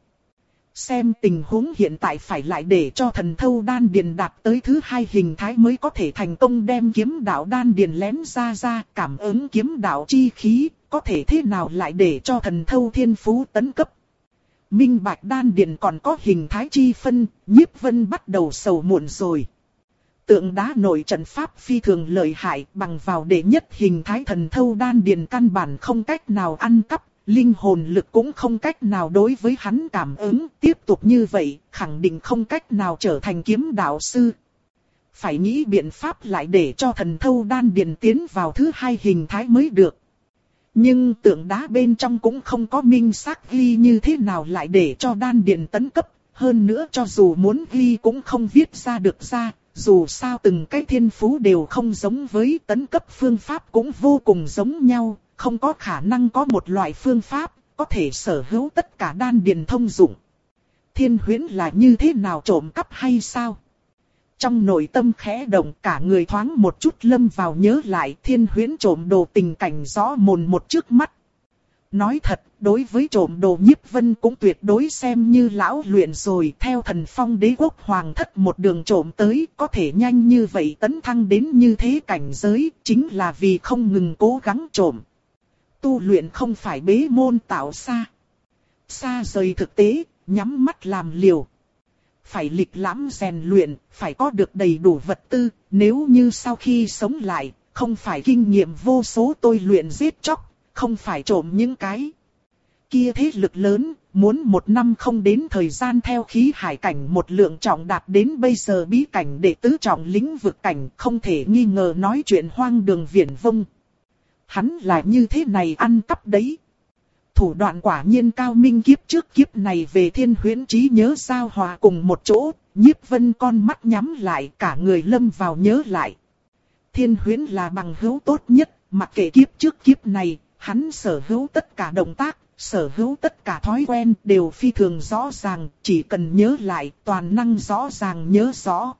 Xem tình huống hiện tại phải lại để cho thần thâu đan điền đạt tới thứ hai hình thái mới có thể thành công đem kiếm đạo đan điền lén ra ra, cảm ứng kiếm đạo chi khí, có thể thế nào lại để cho thần thâu thiên phú tấn cấp. Minh bạch đan điền còn có hình thái chi phân, Nhiếp Vân bắt đầu sầu muộn rồi. Tượng đá nội trận pháp phi thường lợi hại, bằng vào đệ nhất hình thái thần thâu đan điền căn bản không cách nào ăn cắp, linh hồn lực cũng không cách nào đối với hắn cảm ứng, tiếp tục như vậy, khẳng định không cách nào trở thành kiếm đạo sư. Phải nghĩ biện pháp lại để cho thần thâu đan điền tiến vào thứ hai hình thái mới được. Nhưng tượng đá bên trong cũng không có minh xác ghi như thế nào lại để cho đan điền tấn cấp. Hơn nữa cho dù muốn ghi cũng không viết ra được ra. Dù sao từng cái thiên phú đều không giống với tấn cấp phương pháp cũng vô cùng giống nhau. Không có khả năng có một loại phương pháp có thể sở hữu tất cả đan điền thông dụng. Thiên Huyễn là như thế nào, trộm cắp hay sao? Trong nội tâm khẽ động, cả người thoáng một chút lâm vào nhớ lại Thiên Huyễn trộm đồ tình cảnh rõ mồn một trước mắt. Nói thật, đối với trộm đồ Nhiếp Vân cũng tuyệt đối xem như lão luyện rồi. Theo Thần Phong Đế quốc hoàng thất một đường trộm tới, có thể nhanh như vậy tấn thăng đến như thế cảnh giới, chính là vì không ngừng cố gắng trộm. Tu luyện không phải bế môn tạo xa. Xa rời thực tế, nhắm mắt làm liều. Phải lịch lãm rèn luyện, phải có được đầy đủ vật tư, nếu như sau khi sống lại, không phải kinh nghiệm vô số tôi luyện giết chóc, không phải trộm những cái kia thế lực lớn, muốn một năm không đến thời gian theo khí hải cảnh một lượng trọng đạt đến bây giờ bí cảnh đệ tứ trọng lĩnh vực cảnh, không thể nghi ngờ nói chuyện hoang đường viển vông. Hắn là như thế này ăn cắp đấy. Thủ đoạn quả nhiên cao minh, kiếp trước kiếp này về Thiên Huyễn trí nhớ giao hòa cùng một chỗ, Nhiếp Vân con mắt nhắm lại, cả người lâm vào nhớ lại. Thiên Huyễn là bằng hữu tốt nhất, mặc kệ kiếp trước kiếp này, hắn sở hữu tất cả động tác, sở hữu tất cả thói quen đều phi thường rõ ràng, chỉ cần nhớ lại, toàn năng rõ ràng nhớ rõ.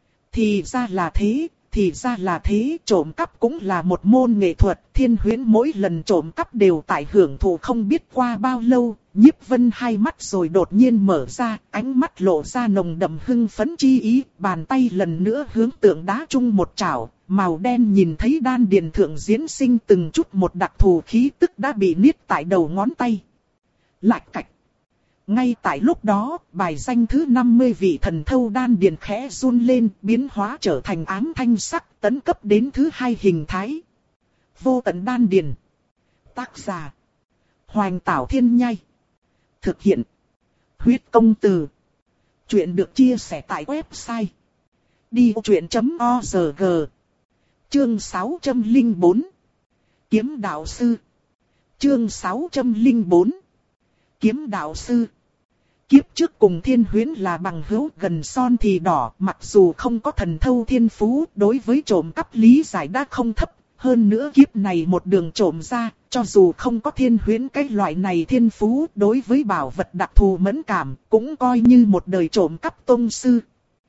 Thì ra là thế. Thì ra là thế, trộm cắp cũng là một môn nghệ thuật. Thiên Huyễn mỗi lần trộm cắp đều tại hưởng thụ không biết qua bao lâu. Nhiếp Vân hai mắt rồi đột nhiên mở ra, ánh mắt lộ ra nồng đậm hưng phấn chi ý. Bàn tay lần nữa hướng tượng đá chung một chảo, màu đen nhìn thấy đan điền thượng diễn sinh từng chút một đặc thù khí tức đã bị niết tại đầu ngón tay. Lạch cạch. Ngay tại lúc đó, bài danh thứ năm mươi vị thần thâu đan điền khẽ run lên, biến hóa trở thành ám thanh sắc, tấn cấp đến thứ hai hình thái. Vô tận đan điền. Tác giả: Hoành Tảo Thiên Nhai. Thực hiện: Huyết Công Từ. Chuyện được chia sẻ tại website đi ô chuyện chấm org. Chương sáu trăm lẻ bốn. Kiếm đạo sư. Chương sáu trăm lẻ bốn. Kiếm đạo sư. Kiếp trước cùng Thiên Huyễn là bằng hữu gần son thì đỏ, mặc dù không có thần thâu thiên phú, đối với trộm cắp lý giải đã không thấp, hơn nữa kiếp này một đường trộm ra, cho dù không có Thiên Huyễn cái loại này thiên phú, đối với bảo vật đặc thù mẫn cảm, cũng coi như một đời trộm cắp tông sư.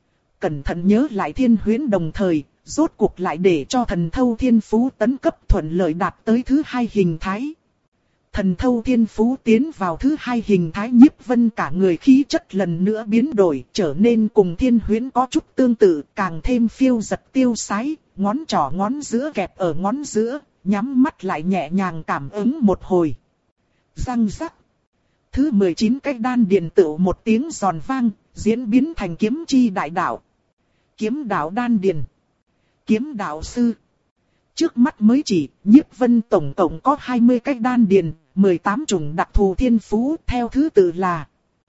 Cẩn thận nhớ lại Thiên Huyễn đồng thời, rốt cuộc lại để cho thần thâu thiên phú tấn cấp thuận lợi đạt tới thứ hai hình thái. Thần thâu thiên phú tiến vào thứ hai hình thái, Nhiếp Vân cả người khí chất lần nữa biến đổi, trở nên cùng Thiên Huyễn có chút tương tự, càng thêm phiêu giật tiêu sái, ngón trỏ ngón giữa kẹp ở ngón giữa, nhắm mắt lại nhẹ nhàng cảm ứng một hồi. Răng rắc. Thứ mười chín cái đan điền tựu một tiếng giòn vang, diễn biến thành kiếm chi đại đạo. Kiếm đạo đan điền. Kiếm đạo sư. Trước mắt mới chỉ, Nhiếp Vân tổng cộng có hai mươi cái đan điền, mười tám chủng đặc thù thiên phú, theo thứ tự là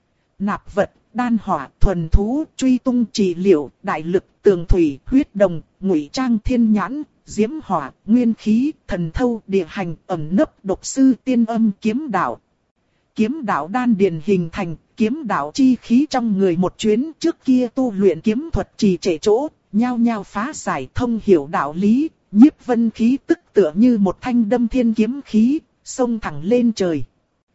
nạp vật, đan hỏa, thuần thú, truy tung, trị liệu, đại lực, tường thủy, huyết đồng, ngụy trang, thiên nhãn, diễm hỏa, nguyên khí, thần thâu, địa hành, ẩn nấp, độc sư, tiên âm, kiếm đạo. Kiếm đạo đan điền hình thành, kiếm đạo chi khí trong người một chuyến, trước kia tu luyện kiếm thuật trì trệ chỗ, nhao nhao phá giải thông hiểu đạo lý. Nhiếp Vân khí tức tựa như một thanh đâm thiên kiếm khí, xông thẳng lên trời.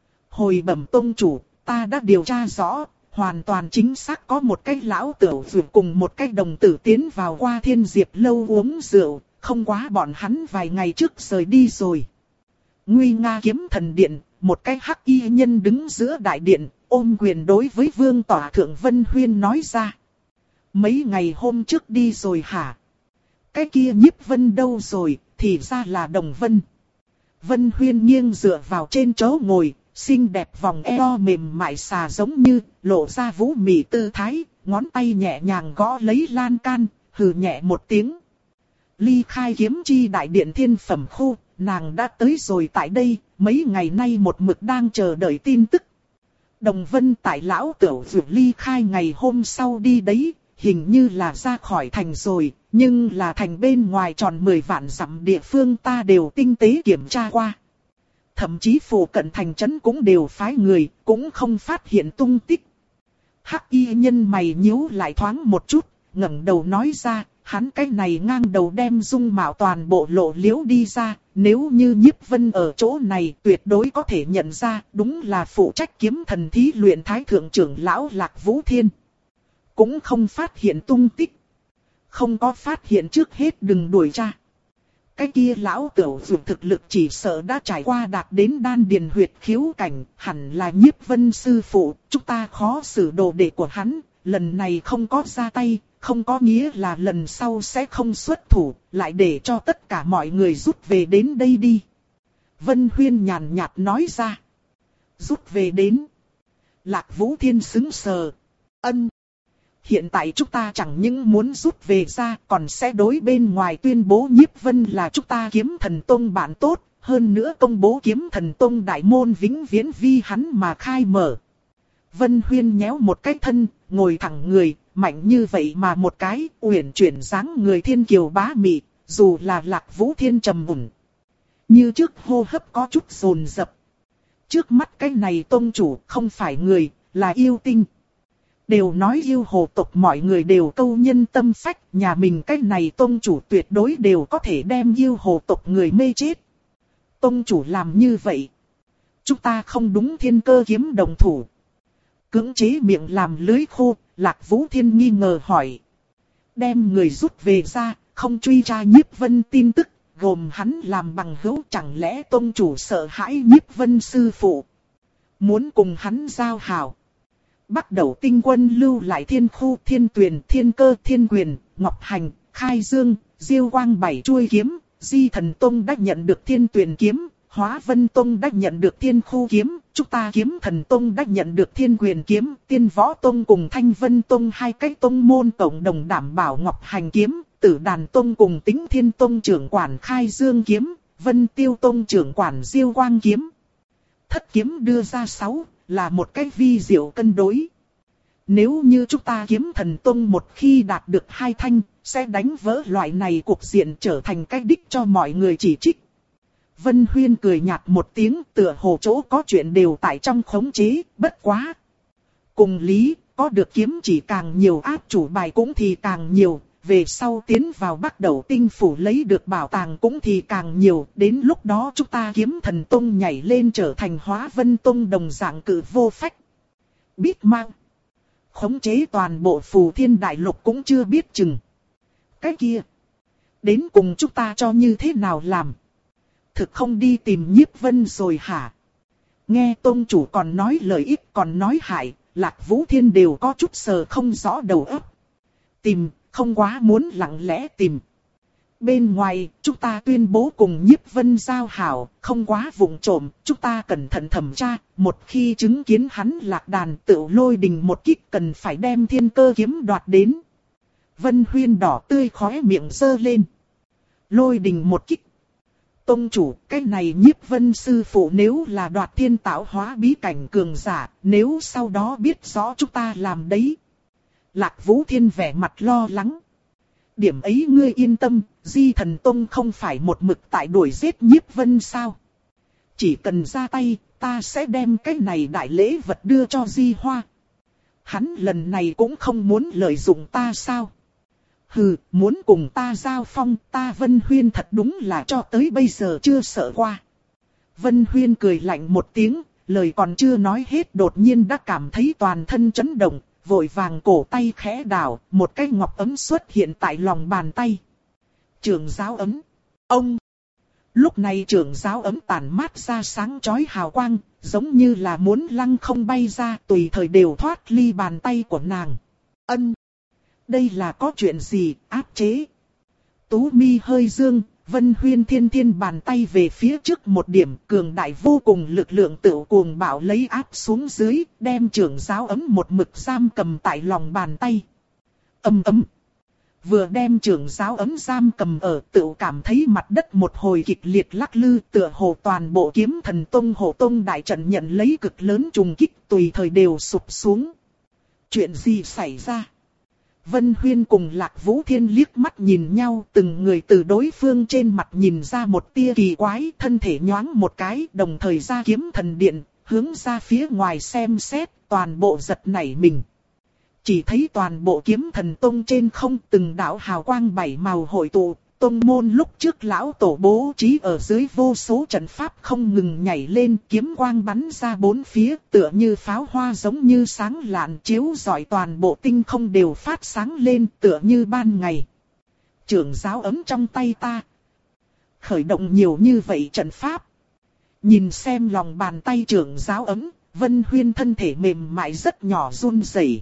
Hồi bẩm tông chủ, ta đã điều tra rõ, hoàn toàn chính xác có một cái lão tiểu tử cùng một cái đồng tử tiến vào qua Thiên Diệp lâu uống rượu, không quá bọn hắn vài ngày trước rời đi rồi. Nguy nga kiếm thần điện, một cái hắc y nhân đứng giữa đại điện, ôm quyền đối với vương tỏa thượng Vân Huyên nói ra. Mấy ngày hôm trước đi rồi hả? Cái kia Nhiếp Vân đâu rồi, thì ra là Đồng Vân. Vân Huyên nghiêng dựa vào trên chỗ ngồi, xinh đẹp vòng eo mềm mại xà giống như, lộ ra vũ mị tư thái, ngón tay nhẹ nhàng gõ lấy lan can, hừ nhẹ một tiếng. Ly khai kiếm chi đại điện thiên phẩm khu, nàng đã tới rồi tại đây, mấy ngày nay một mực đang chờ đợi tin tức. Đồng Vân tại lão tiểu vượt ly khai ngày hôm sau đi đấy, hình như là ra khỏi thành rồi, nhưng là thành bên ngoài tròn mười vạn dặm địa phương ta đều tinh tế kiểm tra qua. thậm chí phủ cận thành trấn cũng đều phái người, cũng không phát hiện tung tích. Hắc y nhân mày nhíu lại thoáng một chút, ngẩng đầu nói ra, hắn cái này ngang đầu đem dung mạo toàn bộ lộ liễu đi ra, nếu như Nhiếp Vân ở chỗ này tuyệt đối có thể nhận ra, đúng là phụ trách kiếm thần thí luyện thái thượng trưởng lão Lạc Vũ Thiên. Cũng không phát hiện tung tích. Không có phát hiện trước hết đừng đuổi tra. Cái kia lão tiểu dụng thực lực chỉ sợ đã trải qua đạt đến đan điền huyệt khiếu cảnh, hẳn là Nhiếp Vân sư phụ, chúng ta khó xử đồ đệ của hắn, lần này không có ra tay, không có nghĩa là lần sau sẽ không xuất thủ, lại để cho tất cả mọi người rút về đến đây đi. Vân Huyên nhàn nhạt nói ra. Rút về đến. Lạc Vũ Thiên sững sờ. Ân. Hiện tại chúng ta chẳng những muốn rút về ra, còn sẽ đối bên ngoài tuyên bố Nhiếp Vân là chúng ta Kiếm Thần Tông bạn tốt, hơn nữa công bố Kiếm Thần Tông đại môn vĩnh viễn vi hắn mà khai mở. Vân Huyên nhéo một cái thân, ngồi thẳng người, mạnh như vậy mà một cái, uyển chuyển dáng người thiên kiều bá mị, dù là Lạc Vũ Thiên trầm mùn. Như trước hô hấp có chút dồn dập. Trước mắt cái này tông chủ không phải người, là yêu tinh. Đều nói yêu hồ tộc mọi người đều câu nhân tâm phách, nhà mình cái này tông chủ tuyệt đối đều có thể đem yêu hồ tộc người mê chết. Tông chủ làm như vậy. Chúng ta không đúng Thiên Cơ kiếm đồng thủ. Cưỡng chế miệng làm lưới khô, Lạc Vũ Thiên nghi ngờ hỏi. Đem người rút về ra, không truy tra Nhiếp Vân tin tức, gồm hắn làm bằng hữu, chẳng lẽ tông chủ sợ hãi Nhiếp Vân sư phụ. Muốn cùng hắn giao hảo. Bắt đầu tinh quân lưu lại Thiên Khu, Thiên Tuyền, Thiên Cơ, Thiên Quyền, Ngọc Hành, Khai Dương, Diêu Quang bảy chuôi kiếm, Di Thần Tông đã nhận được Thiên Tuyền kiếm, Hóa Vân Tông đã nhận được Thiên Khu kiếm, chúng ta Kiếm Thần Tông đã nhận được Thiên Quyền kiếm, Tiên Võ Tông cùng Thanh Vân Tông hai cái tông môn cộng đồng đảm bảo Ngọc Hành kiếm, Tử Đàn Tông cùng Tĩnh Thiên Tông trưởng quản Khai Dương kiếm, Vân Tiêu Tông trưởng quản Diêu Quang kiếm. Thất kiếm đưa ra sáu, là một cái vi diệu cân đối. Nếu như chúng ta Kiếm Thần Tông một khi đạt được hai thanh, sẽ đánh vỡ loại này cục diện trở thành cái đích cho mọi người chỉ trích. Vân Huyên cười nhạt một tiếng, tựa hồ chỗ có chuyện đều tại trong khống chế, bất quá. Cùng lý, có được kiếm chỉ càng nhiều áp chủ bài cũng thì càng nhiều, về sau tiến vào bắt đầu tinh phủ lấy được bảo tàng cũng thì càng nhiều, đến lúc đó chúng ta Kiếm Thần Tông nhảy lên trở thành Hóa Vân Tông đồng dạng cự vô phách. Biết mang. Khống chế toàn bộ Phù Thiên Đại Lục cũng chưa biết chừng. Cái kia. Đến cùng chúng ta cho như thế nào làm? Thực không đi tìm Nhiếp Vân rồi hả? Nghe tông chủ còn nói lời ích còn nói hại, Lạc Vũ Thiên đều có chút sờ không rõ đầu óc. Tìm, không quá muốn lặng lẽ tìm. Bên ngoài, chúng ta tuyên bố cùng Nhiếp Vân giao hảo, không quá vụng trộm, chúng ta cẩn thận thẩm tra, một khi chứng kiến hắn lạc đàn tự lôi đình một kích cần phải đem Thiên Cơ kiếm đoạt đến. Vân Huyên đỏ tươi khóe miệng giơ lên. Lôi đình một kích. Tông chủ, cái này Nhiếp Vân sư phụ nếu là đoạt thiên tạo hóa bí cảnh cường giả, nếu sau đó biết rõ chúng ta làm đấy. Lạc Vũ Thiên vẻ mặt lo lắng. Điểm ấy ngươi yên tâm, Di Thần Tông không phải một mực tại đuổi giết Nhiếp Vân sao? Chỉ cần ra tay, ta sẽ đem cái này đại lễ vật đưa cho Di Hoa. Hắn lần này cũng không muốn lợi dụng ta sao? Hừ, muốn cùng ta giao phong, ta Vân Huyên thật đúng là cho tới bây giờ chưa sợ qua. Vân Huyên cười lạnh một tiếng, lời còn chưa nói hết đột nhiên đã cảm thấy toàn thân chấn động, vội vàng cổ tay khẽ đảo, một cái ngọc ấm xuất hiện tại lòng bàn tay. Trưởng giáo ấm. Ông. Lúc này trưởng giáo ấm tản mát ra sáng chói hào quang, giống như là muốn lăng không bay ra, tùy thời đều thoát ly bàn tay của nàng. Ân. Đây là có chuyện gì, áp chế. Tú mi hơi dương, Vân Huyên thiên thiên bàn tay về phía trước một điểm, cường đại vô cùng lực lượng tự cuồng bạo lấy áp xuống dưới, đem trưởng giáo ấm một mực giam cầm tại lòng bàn tay. Ầm ầm. Vừa đem trưởng giáo ấm giam cầm ở, tự cảm thấy mặt đất một hồi kịch liệt lắc lư, tựa hồ toàn bộ Kiếm Thần Tông hộ tông đại trận nhận lấy cực lớn trùng kích, tùy thời đều sụp xuống. Chuyện gì xảy ra? Vân Huyên cùng Lạc Vũ Thiên liếc mắt nhìn nhau, từng người từ đối phương trên mặt nhìn ra một tia kỳ quái, thân thể nhoáng một cái, đồng thời ra kiếm thần điện, hướng ra phía ngoài xem xét, toàn bộ giật nảy mình. Chỉ thấy toàn bộ kiếm thần tông trên không từng đạo hào quang bảy màu hội tụ, tông môn lúc trước lão tổ bố trí ở dưới vô số trận pháp không ngừng nhảy lên, kiếm quang bắn ra bốn phía, tựa như pháo hoa giống như sáng lạn chiếu rọi toàn bộ tinh không đều phát sáng lên, tựa như ban ngày. Trưởng giáo ấm trong tay ta. Khởi động nhiều như vậy trận pháp. Nhìn xem lòng bàn tay trưởng giáo ấm, Vân Huyên thân thể mềm mại rất nhỏ run rẩy.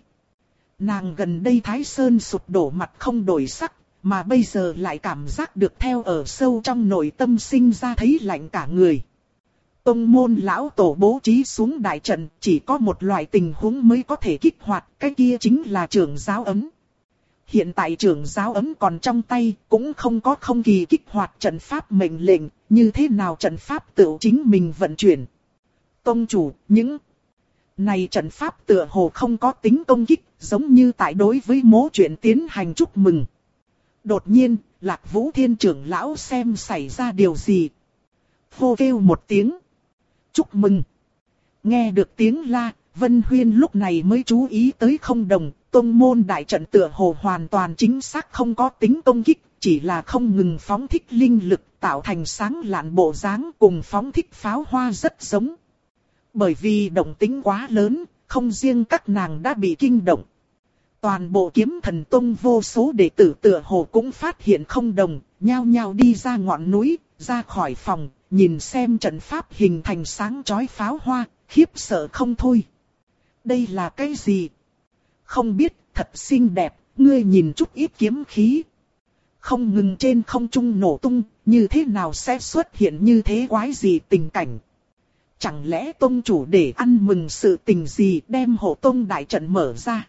Nàng gần đây Thái Sơn sụp đổ mặt không đổi sắc, mà bây giờ lại cảm giác được theo ở sâu trong nội tâm sinh ra thấy lạnh cả người. Tông môn lão tổ bố trí xuống đại trận, chỉ có một loại tình huống mới có thể kích hoạt, cái kia chính là trưởng giáo ấm. Hiện tại trưởng giáo ấm còn trong tay, cũng không có không kỳ kích hoạt trận pháp mệnh lệnh, như thế nào trận pháp tự chính mình vận chuyển. Tông chủ, những này trận pháp tựa hồ không có tính công kích, giống như tại đối với mỗ chuyện tiến hành chúc mừng. Đột nhiên, Lạc Vũ Thiên trưởng lão xem xảy ra điều gì. Hô kêu một tiếng. Chúc mừng. Nghe được tiếng la, Vân Huyên lúc này mới chú ý tới không đồng. Tông môn đại trận tựa hồ hoàn toàn chính xác không có tính công kích. Chỉ là không ngừng phóng thích linh lực tạo thành sáng lạn bộ dáng cùng phóng thích pháo hoa rất giống. Bởi vì động tính quá lớn, không riêng các nàng đã bị kinh động. Toàn bộ kiếm thần tông vô số đệ tử tựa hồ cũng phát hiện không đồng, nhao nhao đi ra ngọn núi, ra khỏi phòng, nhìn xem trận pháp hình thành sáng chói pháo hoa, khiếp sợ không thôi. Đây là cái gì? Không biết, thật xinh đẹp, ngươi nhìn chút ít kiếm khí. Không ngừng trên không trung nổ tung, như thế nào sẽ xuất hiện như thế quái gì tình cảnh? Chẳng lẽ tông chủ để ăn mừng sự tình gì đem hộ tông đại trận mở ra?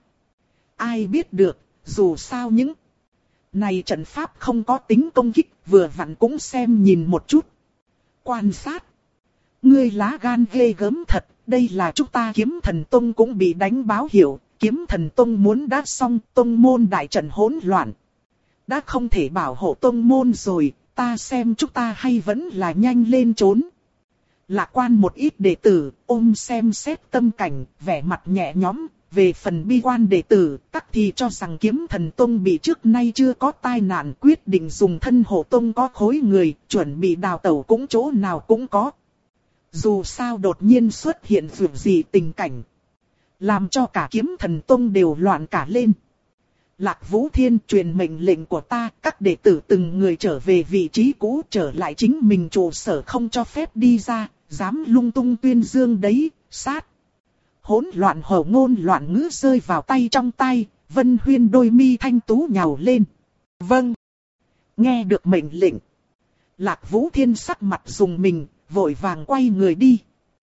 Ai biết được, dù sao những này trận pháp không có tính công kích, vừa vặn cũng xem nhìn một chút. Quan sát. Ngươi lá gan ghê gớm thật, đây là chúng ta kiếm thần tông cũng bị đánh báo hiệu, kiếm thần tông muốn đá xong, tông môn đại trận hỗn loạn. Đã không thể bảo hộ tông môn rồi, ta xem chúng ta hay vẫn là nhanh lên trốn. Lạc quan một ít đệ tử, ôm xem xét tâm cảnh, vẻ mặt nhẹ nhõm. Về phần bi quan đệ tử, tắc thì cho rằng kiếm thần tông bị trước nay chưa có tai nạn, quyết định dùng thân hộ tông có khối người, chuẩn bị đào tẩu cũng chỗ nào cũng có. Dù sao đột nhiên xuất hiện việc gì tình cảnh, làm cho cả kiếm thần tông đều loạn cả lên. Lạc Vũ Thiên truyền mệnh lệnh của ta, các đệ tử từng người trở về vị trí cũ, trở lại chính mình trụ sở không cho phép đi ra, dám lung tung tuyên dương đấy, sát. Hỗn loạn hổ ngôn loạn ngữ rơi vào tay trong tay, Vân Huyên đôi mi thanh tú nhào lên. Vâng. Nghe được mệnh lệnh. Lạc Vũ Thiên sắc mặt rùng mình, vội vàng quay người đi.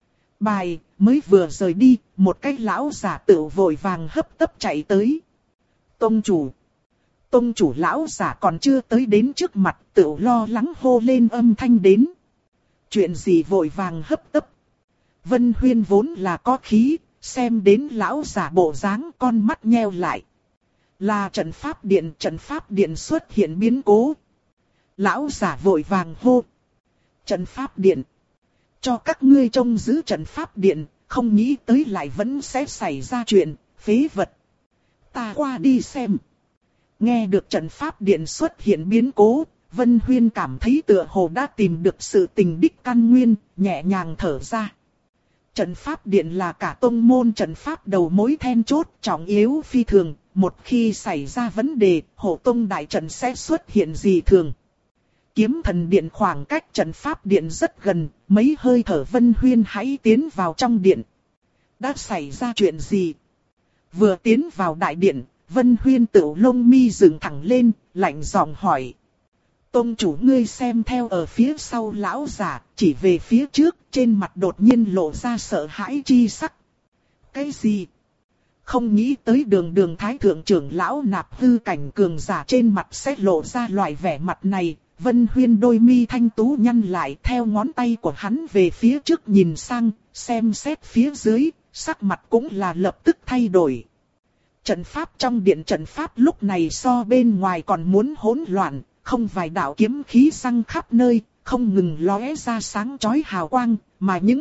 Bài, mới vừa rời đi, một cái lão giả tự vội vàng hấp tấp chạy tới. Tông chủ. Tông chủ lão giả còn chưa tới đến trước mặt, tự lo lắng hô lên âm thanh đến. Chuyện gì vội vàng hấp tấp. Vân Huyên vốn là có khí. Xem đến lão giả bộ dáng con mắt nheo lại. Là trận pháp điện, trận pháp điện xuất hiện biến cố. Lão giả vội vàng hô. Trận pháp điện. Cho các ngươi trông giữ trận pháp điện, không nghĩ tới lại vẫn sẽ xảy ra chuyện, phế vật. Ta qua đi xem. Nghe được trận pháp điện xuất hiện biến cố, Vân Huyên cảm thấy tựa hồ đã tìm được sự tình đích căn nguyên, nhẹ nhàng thở ra. Trận pháp điện là cả tông môn trận pháp đầu mối then chốt trọng yếu phi thường, một khi xảy ra vấn đề, hộ tông đại trận sẽ xuất hiện dị thường. Kiếm thần điện khoảng cách trận pháp điện rất gần, mấy hơi thở Vân Huyên hãy tiến vào trong điện. Đã xảy ra chuyện gì? Vừa tiến vào đại điện, Vân Huyên tự lông mi dựng thẳng lên, lạnh giọng hỏi. Tông chủ ngươi xem theo ở phía sau lão giả, chỉ về phía trước, trên mặt đột nhiên lộ ra sợ hãi chi sắc. Cái gì? Không nghĩ tới đường đường thái thượng trưởng lão nạp hư cảnh cường giả trên mặt sẽ lộ ra loại vẻ mặt này. Vân Huyên đôi mi thanh tú nhăn lại theo ngón tay của hắn về phía trước nhìn sang, xem xét phía dưới, sắc mặt cũng là lập tức thay đổi. Trận pháp trong điện trận pháp lúc này so bên ngoài còn muốn hỗn loạn, không vài đạo kiếm khí răng khắp nơi, không ngừng lóe ra sáng chói hào quang, mà những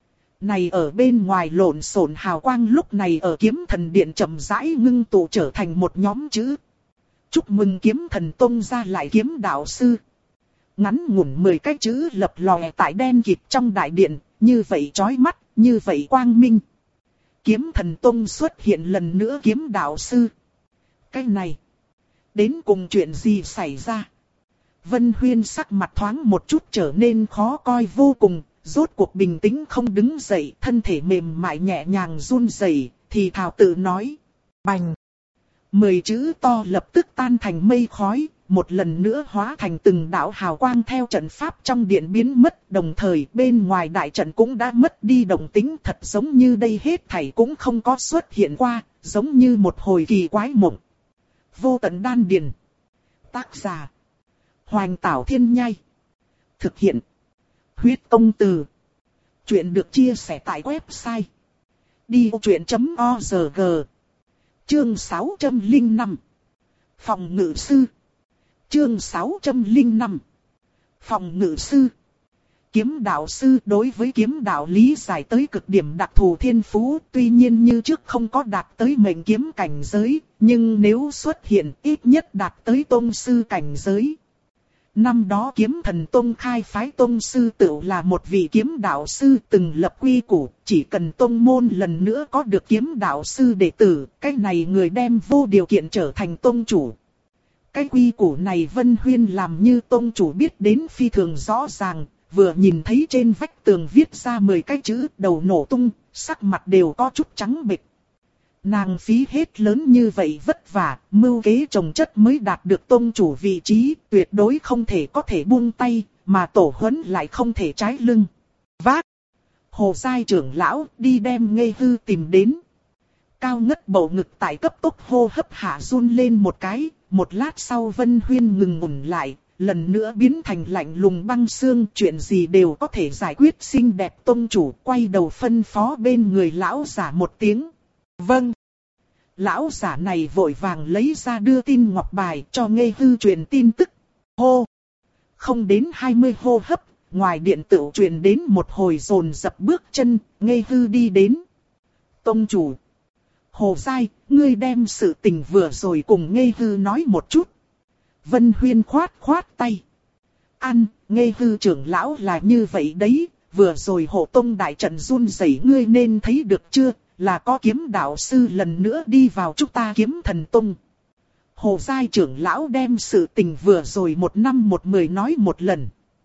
này ở bên ngoài lộn xộn hào quang lúc này ở kiếm thần điện chậm rãi ngưng tụ trở thành một nhóm chữ. Chúc mừng kiếm thần tông ra lại kiếm đạo sư. Ngắn ngủn mười cái chữ lập lòe tại đen kịt trong đại điện, như vậy chói mắt, như vậy quang minh. Kiếm thần tông xuất hiện lần nữa kiếm đạo sư. Cái này, đến cùng chuyện gì xảy ra? Vân Huyên sắc mặt thoáng một chút trở nên khó coi vô cùng, rốt cuộc bình tĩnh không đứng dậy, thân thể mềm mại nhẹ nhàng run rẩy, thì thào tự nói. Bành! Mười chữ to lập tức tan thành mây khói, một lần nữa hóa thành từng đạo hào quang theo trận pháp trong điện biến mất, đồng thời bên ngoài đại trận cũng đã mất đi động tĩnh, thật giống như đây hết thảy cũng không có xuất hiện qua, giống như một hồi kỳ quái mộng. Vô tận đan điền. Tác giả: Hoành Tảo Thiên Nhai. Thực hiện: Huyết Công Từ. Chuyện được chia sẻ tại website đi vô chuyện chấm org. Chương sáu trăm lẻ năm. Phòng ngự sư. Chương sáu trăm lẻ năm. Phòng ngự sư. Kiếm đạo sư đối với kiếm đạo lý giải tới cực điểm đặc thù thiên phú, tuy nhiên như trước không có đạt tới mệnh kiếm cảnh giới, nhưng nếu xuất hiện ít nhất đạt tới tông sư cảnh giới. Năm đó kiếm thần tông khai phái tông sư tựu là một vị kiếm đạo sư từng lập quy củ, chỉ cần tông môn lần nữa có được kiếm đạo sư đệ tử, cái này người đem vô điều kiện trở thành tông chủ. Cái quy củ này Vân Huyên làm như tông chủ biết đến phi thường rõ ràng, vừa nhìn thấy trên vách tường viết ra mười cái chữ đầu nổ tung, sắc mặt đều có chút trắng bệch. Nàng phí hết lớn như vậy vất vả, mưu kế trồng chất mới đạt được tông chủ vị trí, tuyệt đối không thể có thể buông tay, mà tổ huấn lại không thể trái lưng. Vác! Hồ Giai trưởng lão đi đem Nghê Hư tìm đến. Cao ngất bầu ngực tại cấp tốc hô hấp hạ run lên một cái, một lát sau Vân Huyên ngừng ngủn lại, lần nữa biến thành lạnh lùng băng xương, chuyện gì đều có thể giải quyết. Xinh đẹp tông chủ quay đầu phân phó bên người lão giả một tiếng. Vâng. Lão giả này vội vàng lấy ra đưa tin ngọc bài cho Nghê Hư truyền tin tức. Hô. Không đến hai mươi hô hấp, ngoài điện tử truyền đến một hồi dồn dập bước chân, Nghê Hư đi đến. Tông chủ. Hồ Giai, ngươi đem sự tình vừa rồi cùng Nghê Hư nói một chút. Vân Huyên khoát khoát tay. Ăn, Nghê Hư trưởng lão là như vậy đấy, vừa rồi hộ tông đại trận run rẩy ngươi nên thấy được chưa, là có kiếm đạo sư lần nữa đi vào chúng ta kiếm thần tông. Hồ Giai trưởng lão đem sự tình vừa rồi một năm một mười nói một lần.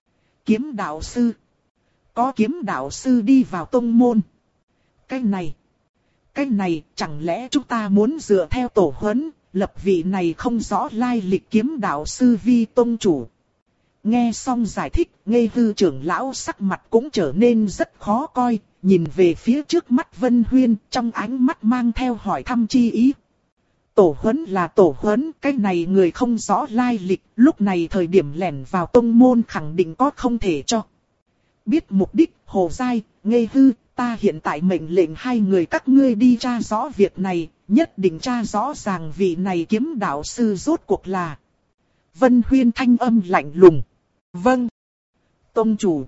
Kiếm đạo sư. Có kiếm đạo sư đi vào tông môn. Cái này. Cái này chẳng lẽ chúng ta muốn dựa theo tổ huấn, lập vị này không rõ lai lịch kiếm đạo sư vi tông chủ. Nghe xong giải thích, Nghê Hư trưởng lão sắc mặt cũng trở nên rất khó coi, nhìn về phía trước mắt Vân Huyên, trong ánh mắt mang theo hỏi thăm chi ý. Tổ huấn là tổ huấn, cái này người không rõ lai lịch, lúc này thời điểm lẻn vào tông môn khẳng định có không thể cho. Biết mục đích, Hồ Giai, Nghê Hư, ta hiện tại mệnh lệnh hai người các ngươi đi tra rõ việc này, nhất định tra rõ ràng vị này kiếm đạo sư rốt cuộc là. Vân Huyên thanh âm lạnh lùng. Vâng. Tông chủ.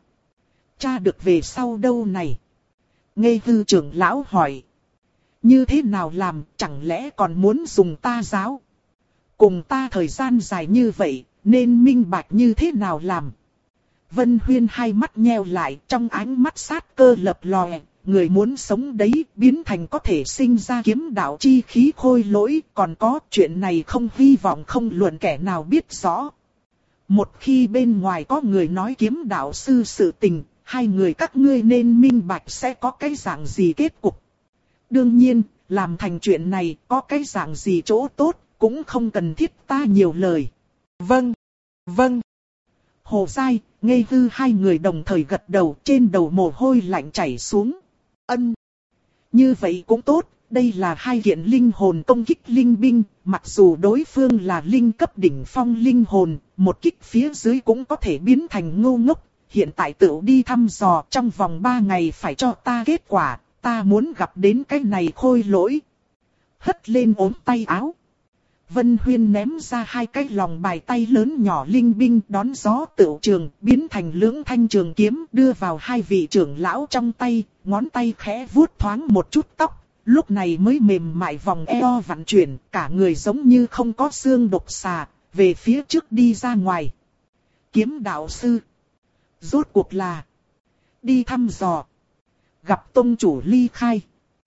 Tra được về sau đâu này? Nghê Hư trưởng lão hỏi. Như thế nào làm, chẳng lẽ còn muốn dùng ta giáo? Cùng ta thời gian dài như vậy, nên minh bạch như thế nào làm? Vân Huyên hai mắt nheo lại, trong ánh mắt sát cơ lập lòe, người muốn sống đấy, biến thành có thể sinh ra kiếm đạo chi khí khôi lỗi, còn có chuyện này không hy vọng không luận kẻ nào biết rõ. Một khi bên ngoài có người nói kiếm đạo sư sự tình, hai người các ngươi nên minh bạch sẽ có cái dạng gì kết cục. Đương nhiên, làm thành chuyện này có cái dạng gì chỗ tốt, cũng không cần thiết ta nhiều lời. Vâng, vâng. Hồ Giai, Nghê Hư hai người đồng thời gật đầu, trên đầu mồ hôi lạnh chảy xuống. Ân. Như vậy cũng tốt, đây là hai kiện linh hồn công kích linh binh, mặc dù đối phương là linh cấp đỉnh phong linh hồn, một kích phía dưới cũng có thể biến thành ngu ngốc. Hiện tại tự đi thăm dò, trong vòng ba ngày phải cho ta kết quả, ta muốn gặp đến cái này khôi lỗi. hất lên ốm tay áo. Vân Huyên ném ra hai cái lòng bài tay lớn nhỏ linh binh đón gió tựu trường, biến thành lưỡng thanh trường kiếm đưa vào hai vị trưởng lão trong tay, ngón tay khẽ vuốt thoáng một chút tóc, lúc này mới mềm mại vòng eo vặn chuyển, cả người giống như không có xương độc xà, về phía trước đi ra ngoài. Kiếm đạo sư, rốt cuộc là đi thăm dò, gặp tông chủ ly khai.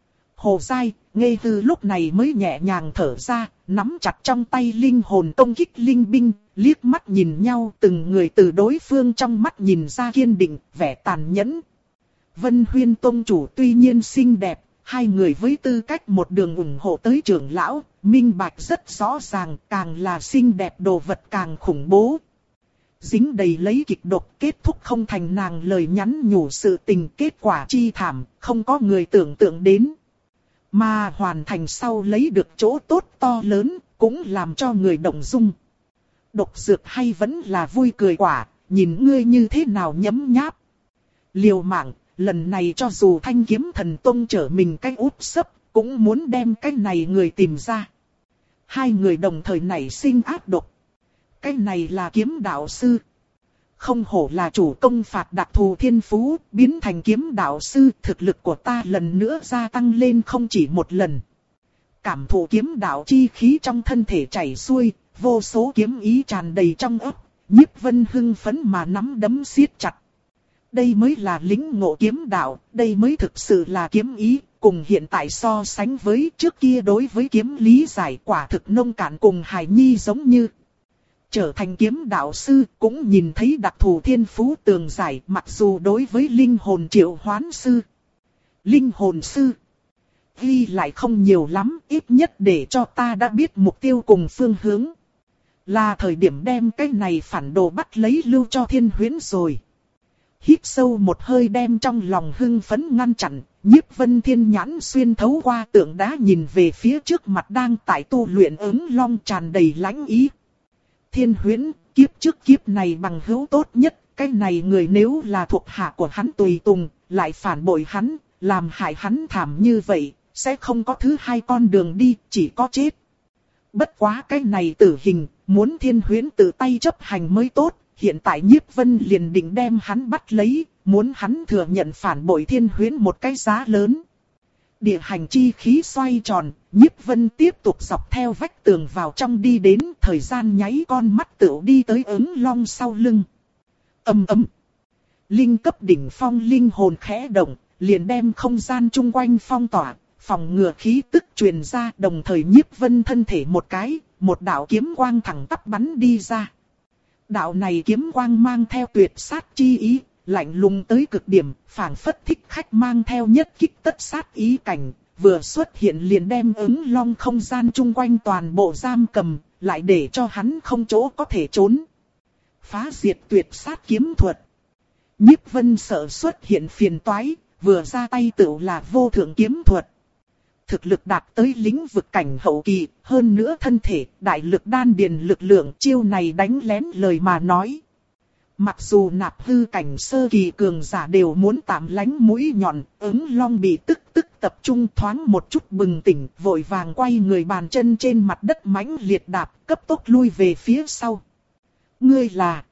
Hồ Giai, Nghê Hư lúc này mới nhẹ nhàng thở ra, nắm chặt trong tay linh hồn công kích linh binh, liếc mắt nhìn nhau, từng người từ đối phương trong mắt nhìn ra kiên định, vẻ tàn nhẫn. Vân Huyên tông chủ tuy nhiên xinh đẹp, hai người với tư cách một đường ủng hộ tới trưởng lão, minh bạch rất rõ ràng, càng là xinh đẹp đồ vật càng khủng bố. Dính đầy lấy kịch độc, kết thúc không thành nàng lời nhắn nhủ sự tình, kết quả chi thảm, không có người tưởng tượng đến. Mà hoàn thành sau lấy được chỗ tốt to lớn, cũng làm cho người động dung. Độc dược hay vẫn là vui cười quả, nhìn ngươi như thế nào nhấm nháp. Liều mạng, lần này cho dù Thanh Kiếm Thần Tông trở mình cái úp sấp, cũng muốn đem cái này người tìm ra. Hai người đồng thời nảy sinh ác độc. Cái này là kiếm đạo sư. Không hổ là chủ công phạt đặc thù thiên phú, biến thành kiếm đạo sư, thực lực của ta lần nữa gia tăng lên không chỉ một lần. Cảm thụ kiếm đạo chi khí trong thân thể chảy xuôi, vô số kiếm ý tràn đầy trong óc, Nhiếp Vân hưng phấn mà nắm đấm siết chặt. Đây mới là lĩnh ngộ kiếm đạo, đây mới thực sự là kiếm ý, cùng hiện tại so sánh với trước kia đối với kiếm lý giải quả thực nông cạn cùng hài nhi giống như. Trở thành kiếm đạo sư cũng nhìn thấy đặc thù thiên phú tường giải, mặc dù đối với linh hồn triệu hoán sư, linh hồn sư ghi lại không nhiều lắm, ít nhất để cho ta đã biết mục tiêu cùng phương hướng. Là thời điểm đem cái này phản đồ bắt lấy lưu cho Thiên Huyễn rồi. Hít sâu một hơi đem trong lòng hưng phấn ngăn chặn, Nhiếp Vân thiên nhãn xuyên thấu qua tượng đá nhìn về phía trước mặt đang tại tu luyện ứng long tràn đầy lãnh ý. Thiên Huyễn, kiếp trước kiếp này bằng hữu tốt nhất, cái này người nếu là thuộc hạ của hắn tùy tùng, lại phản bội hắn, làm hại hắn thảm như vậy, sẽ không có thứ hai con đường đi, chỉ có chết. Bất quá cái này tử hình, muốn Thiên Huyễn tự tay chấp hành mới tốt, hiện tại Nhiếp Vân liền định đem hắn bắt lấy, muốn hắn thừa nhận phản bội Thiên Huyễn một cái giá lớn. Địa hành chi khí xoay tròn, Nhiếp Vân tiếp tục dọc theo vách tường vào trong đi đến, thời gian nháy con mắt tựu đi tới ứng long sau lưng. Ầm ầm. Linh cấp đỉnh phong linh hồn khẽ động, liền đem không gian chung quanh phong tỏa, phòng ngừa khí tức truyền ra, đồng thời Nhiếp Vân thân thể một cái, một đạo kiếm quang thẳng tắp bắn đi ra. Đạo này kiếm quang mang theo tuyệt sát chi ý, lạnh lùng tới cực điểm, phảng phất thích khách mang theo nhất kích tất sát ý cảnh, vừa xuất hiện liền đem ứng long không gian chung quanh toàn bộ giam cầm, lại để cho hắn không chỗ có thể trốn. Phá diệt tuyệt sát kiếm thuật. Nhiếp Vân sợ xuất hiện phiền toái, vừa ra tay tựu là vô thượng kiếm thuật. Thực lực đạt tới lĩnh vực cảnh hậu kỳ, hơn nữa thân thể, đại lực đan điền lực lượng, chiêu này đánh lén lời mà nói. Mặc dù nạp hư cảnh sơ kỳ cường giả đều muốn tạm lánh mũi nhọn, ứng long bị tức tức tập trung thoáng một chút bừng tỉnh, vội vàng quay người bàn chân trên mặt đất mãnh liệt đạp, cấp tốc lui về phía sau. Ngươi là...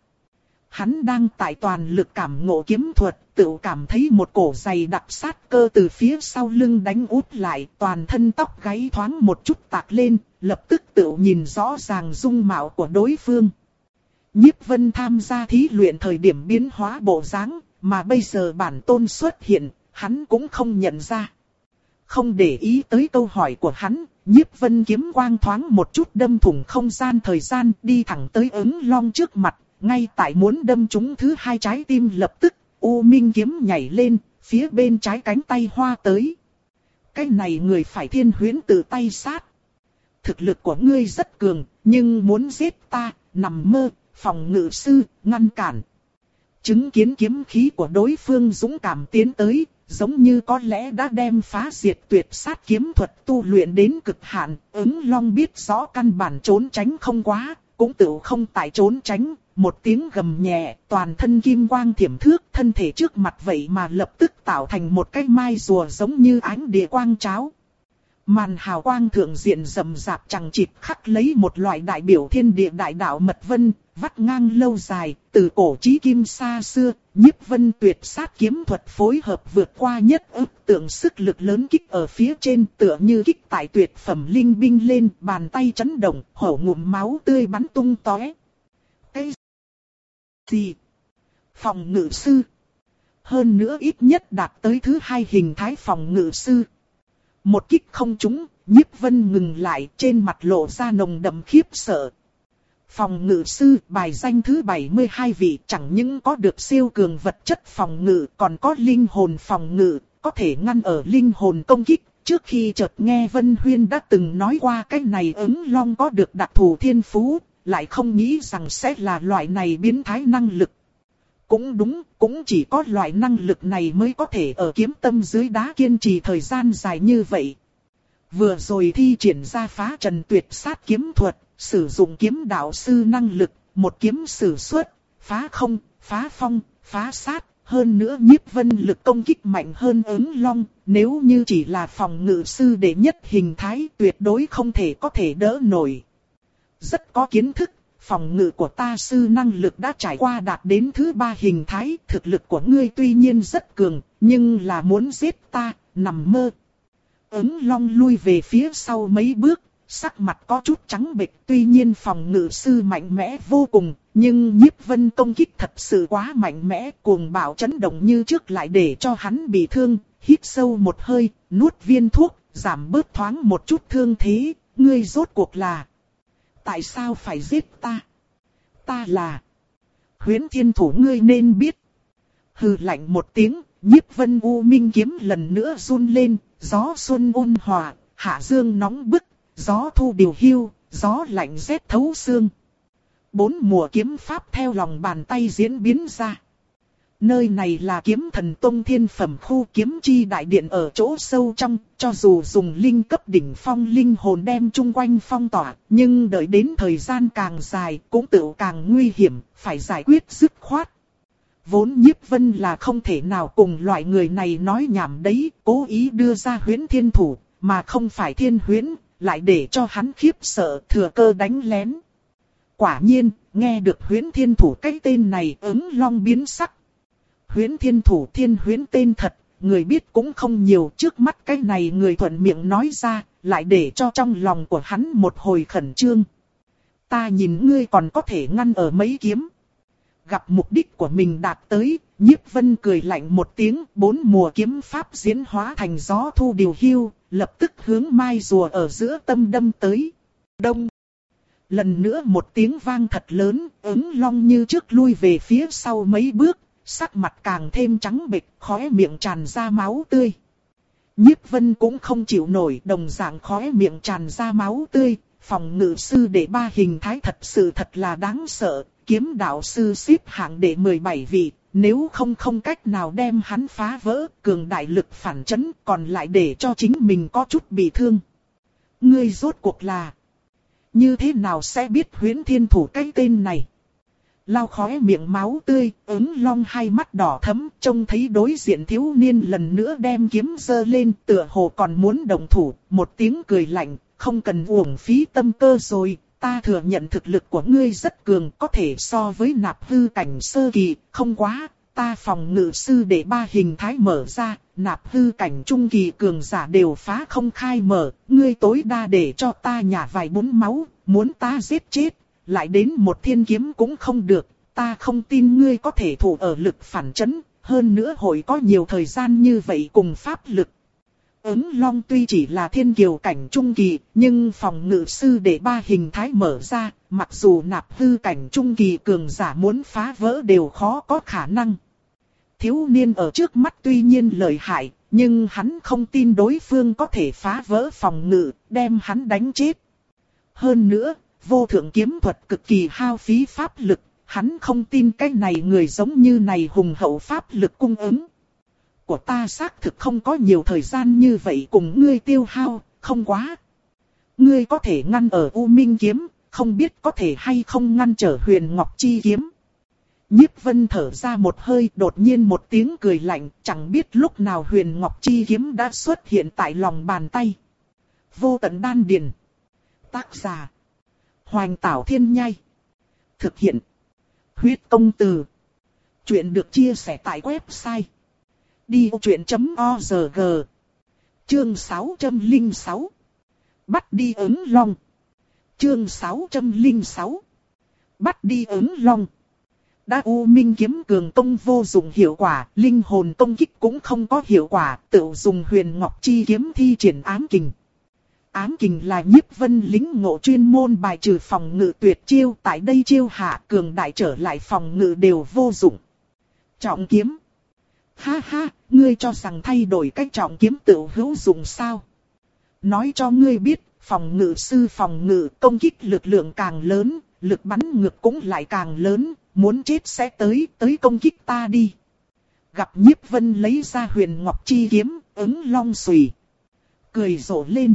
Hắn đang tại toàn lực cảm ngộ kiếm thuật, tự cảm thấy một cổ dày đặc sát cơ từ phía sau lưng đánh út lại, toàn thân tóc gáy thoáng một chút tạc lên, lập tức tự nhìn rõ ràng dung mạo của đối phương. Nhiếp Vân tham gia thí luyện thời điểm biến hóa bộ dáng, mà bây giờ bản tôn xuất hiện, hắn cũng không nhận ra. Không để ý tới câu hỏi của hắn, Nhiếp Vân kiếm quang thoáng một chút đâm thủng không gian thời gian, đi thẳng tới ứng long trước mặt, ngay tại muốn đâm trúng thứ hai trái tim lập tức, U Minh kiếm nhảy lên, phía bên trái cánh tay hoa tới. Cái này người phải Thiên Huyễn tự tay sát. Thực lực của ngươi rất cường, nhưng muốn giết ta, nằm mơ. Phòng ngự sư, ngăn cản. Chứng kiến kiếm khí của đối phương dũng cảm tiến tới, giống như có lẽ đã đem phá diệt tuyệt sát kiếm thuật tu luyện đến cực hạn. Ứng long biết rõ căn bản trốn tránh không quá, cũng tự không tại trốn tránh. Một tiếng gầm nhẹ, toàn thân kim quang thiểm thước, thân thể trước mặt vậy mà lập tức tạo thành một cái mai rùa giống như ánh địa quang cháo. Màn hào quang thượng diện rầm rạp chằng chịt khắc lấy một loại đại biểu thiên địa đại đạo mật vân, vắt ngang lâu dài, từ cổ chí kim xa xưa, Nhiếp Vân tuyệt sát kiếm thuật phối hợp vượt qua nhất ức tượng sức lực lớn kích ở phía trên, tựa như kích tại tuyệt phẩm linh binh lên, bàn tay chấn động, hổ ngụm máu tươi bắn tung tóe. Cái gì? Phòng ngự sư. Hơn nữa ít nhất đạt tới thứ hai hình thái phòng ngự sư. Một kích không trúng, Nhiếp Vân ngừng lại, trên mặt lộ ra nồng đậm khiếp sợ. Phòng ngự sư bài danh thứ bảy mươi hai vị, chẳng những có được siêu cường vật chất phòng ngự, còn có linh hồn phòng ngự, có thể ngăn ở linh hồn công kích. Trước khi chợt nghe Vân Huyên đã từng nói qua cái này ứng long có được đặc thù thiên phú, lại không nghĩ rằng sẽ là loại này biến thái năng lực. Cũng đúng, cũng chỉ có loại năng lực này mới có thể ở kiếm tâm dưới đá kiên trì thời gian dài như vậy. Vừa rồi thi triển ra phá trần tuyệt sát kiếm thuật, sử dụng kiếm đạo sư năng lực, một kiếm sử xuất, phá không, phá phong, phá sát. Hơn nữa Nhiếp Vân lực công kích mạnh hơn ứng long, nếu như chỉ là phòng ngự sư đệ nhất hình thái tuyệt đối không thể có thể đỡ nổi. Rất có kiến thức. Phòng ngự của ta sư năng lực đã trải qua đạt đến thứ ba hình thái, thực lực của ngươi tuy nhiên rất cường, nhưng là muốn giết ta, nằm mơ. Ứng long lui về phía sau mấy bước, sắc mặt có chút trắng bệch, tuy nhiên phòng ngự sư mạnh mẽ vô cùng, nhưng Nhiếp Vân công kích thật sự quá mạnh mẽ, cuồng bạo chấn động như trước lại để cho hắn bị thương, hít sâu một hơi, nuốt viên thuốc, giảm bớt thoáng một chút thương thế, ngươi rốt cuộc là... Tại sao phải giết ta? Ta là Huyễn Thiên Thủ, ngươi nên biết. Hừ lạnh một tiếng, Nhiếp Vân u minh kiếm lần nữa run lên, gió xuân ôn hòa, hạ dương nóng bức, gió thu điều hiu, gió lạnh rét thấu xương. Bốn mùa kiếm pháp theo lòng bàn tay diễn biến ra. Nơi này là Kiếm Thần Tông thiên phẩm khu kiếm chi đại điện ở chỗ sâu trong, cho dù dùng linh cấp đỉnh phong linh hồn đem chung quanh phong tỏa, nhưng đợi đến thời gian càng dài cũng tự càng nguy hiểm, phải giải quyết dứt khoát. Vốn Nhiếp Vân là không thể nào cùng loại người này nói nhảm đấy, cố ý đưa ra Huyễn Thiên Thủ, mà không phải Thiên Huyễn, lại để cho hắn khiếp sợ thừa cơ đánh lén. Quả nhiên, nghe được Huyễn Thiên Thủ cái tên này ứng long biến sắc. Huyễn Thiên Thủ Thiên Huyễn tên thật, người biết cũng không nhiều, trước mắt cái này người thuận miệng nói ra, lại để cho trong lòng của hắn một hồi khẩn trương. Ta nhìn ngươi còn có thể ngăn ở mấy kiếm. Gặp mục đích của mình đạt tới, Nhiếp Vân cười lạnh một tiếng, bốn mùa kiếm pháp diễn hóa thành gió thu điều hiu, lập tức hướng mai rùa ở giữa tâm đâm tới. Đông. Lần nữa một tiếng vang thật lớn, ứng long như trước lui về phía sau mấy bước. Sắc mặt càng thêm trắng bệch, khóe miệng tràn ra máu tươi. Nhiếp Vân cũng không chịu nổi, đồng dạng khóe miệng tràn ra máu tươi. Phòng ngự sư đệ ba hình thái thật sự thật là đáng sợ. Kiếm đạo sư xếp hạng đệ mười bảy vị, nếu không không cách nào đem hắn phá vỡ, cường đại lực phản chấn, còn lại để cho chính mình có chút bị thương. Ngươi rốt cuộc là như thế nào sẽ biết Huyễn Thiên Thủ cái tên này? Lau khóe miệng máu tươi, ứng long hai mắt đỏ thẫm, trông thấy đối diện thiếu niên lần nữa đem kiếm giơ lên, tựa hồ còn muốn động thủ, một tiếng cười lạnh, không cần uổng phí tâm cơ rồi, ta thừa nhận thực lực của ngươi rất cường, có thể so với nạp hư cảnh sơ kỳ, không quá, ta phòng ngự sư để ba hình thái mở ra, nạp hư cảnh trung kỳ cường giả đều phá không khai mở, ngươi tối đa để cho ta nhả vài bún máu, muốn ta giết chết. Lại đến một thiên kiếm cũng không được, ta không tin ngươi có thể thủ ở lực phản chấn, hơn nữa hội có nhiều thời gian như vậy cùng pháp lực. Ứng long tuy chỉ là thiên kiều cảnh trung kỳ, nhưng phòng ngự sư để ba hình thái mở ra, mặc dù nạp hư cảnh trung kỳ cường giả muốn phá vỡ đều khó có khả năng. Thiếu niên ở trước mắt tuy nhiên lợi hại, nhưng hắn không tin đối phương có thể phá vỡ phòng ngự, đem hắn đánh chết. Hơn nữa, vô thượng kiếm thuật cực kỳ hao phí pháp lực, hắn không tin cái này người giống như này hùng hậu pháp lực cung ứng. Của ta xác thực không có nhiều thời gian như vậy cùng ngươi tiêu hao, không quá. Ngươi có thể ngăn ở U Minh kiếm, không biết có thể hay không ngăn trở Huyền Ngọc Chi kiếm. Nhiếp Vân thở ra một hơi, đột nhiên một tiếng cười lạnh, chẳng biết lúc nào Huyền Ngọc Chi kiếm đã xuất hiện tại lòng bàn tay. Vô tận đan điền. Tác giả. Hoành Tảo Thiên Nhai. Thực hiện. Huyết Công Từ. Chuyện được chia sẻ tại website đi ô chuyện chấm org. Chương sáu trăm lẻ sáu. Bắt đi ứng long. Chương sáu trăm lẻ sáu. Bắt đi ứng long. Đã U Minh kiếm cường công vô dụng hiệu quả, linh hồn công kích cũng không có hiệu quả, tự dùng Huyền Ngọc Chi kiếm thi triển ám kình. Ám kình là Nhiếp Vân lĩnh ngộ chuyên môn bài trừ phòng ngự tuyệt chiêu, tại đây chiêu hạ cường đại trở lại phòng ngự đều vô dụng. Trọng kiếm. Ha ha, ngươi cho rằng thay đổi cách trọng kiếm tự hữu dụng sao? Nói cho ngươi biết, phòng ngự sư phòng ngự công kích lực lượng càng lớn, lực bắn ngược cũng lại càng lớn, muốn chết sẽ tới, tới công kích ta đi. Gặp Nhiếp Vân lấy ra Huyền Ngọc Chi kiếm, ứng long xùy. Cười rộ lên.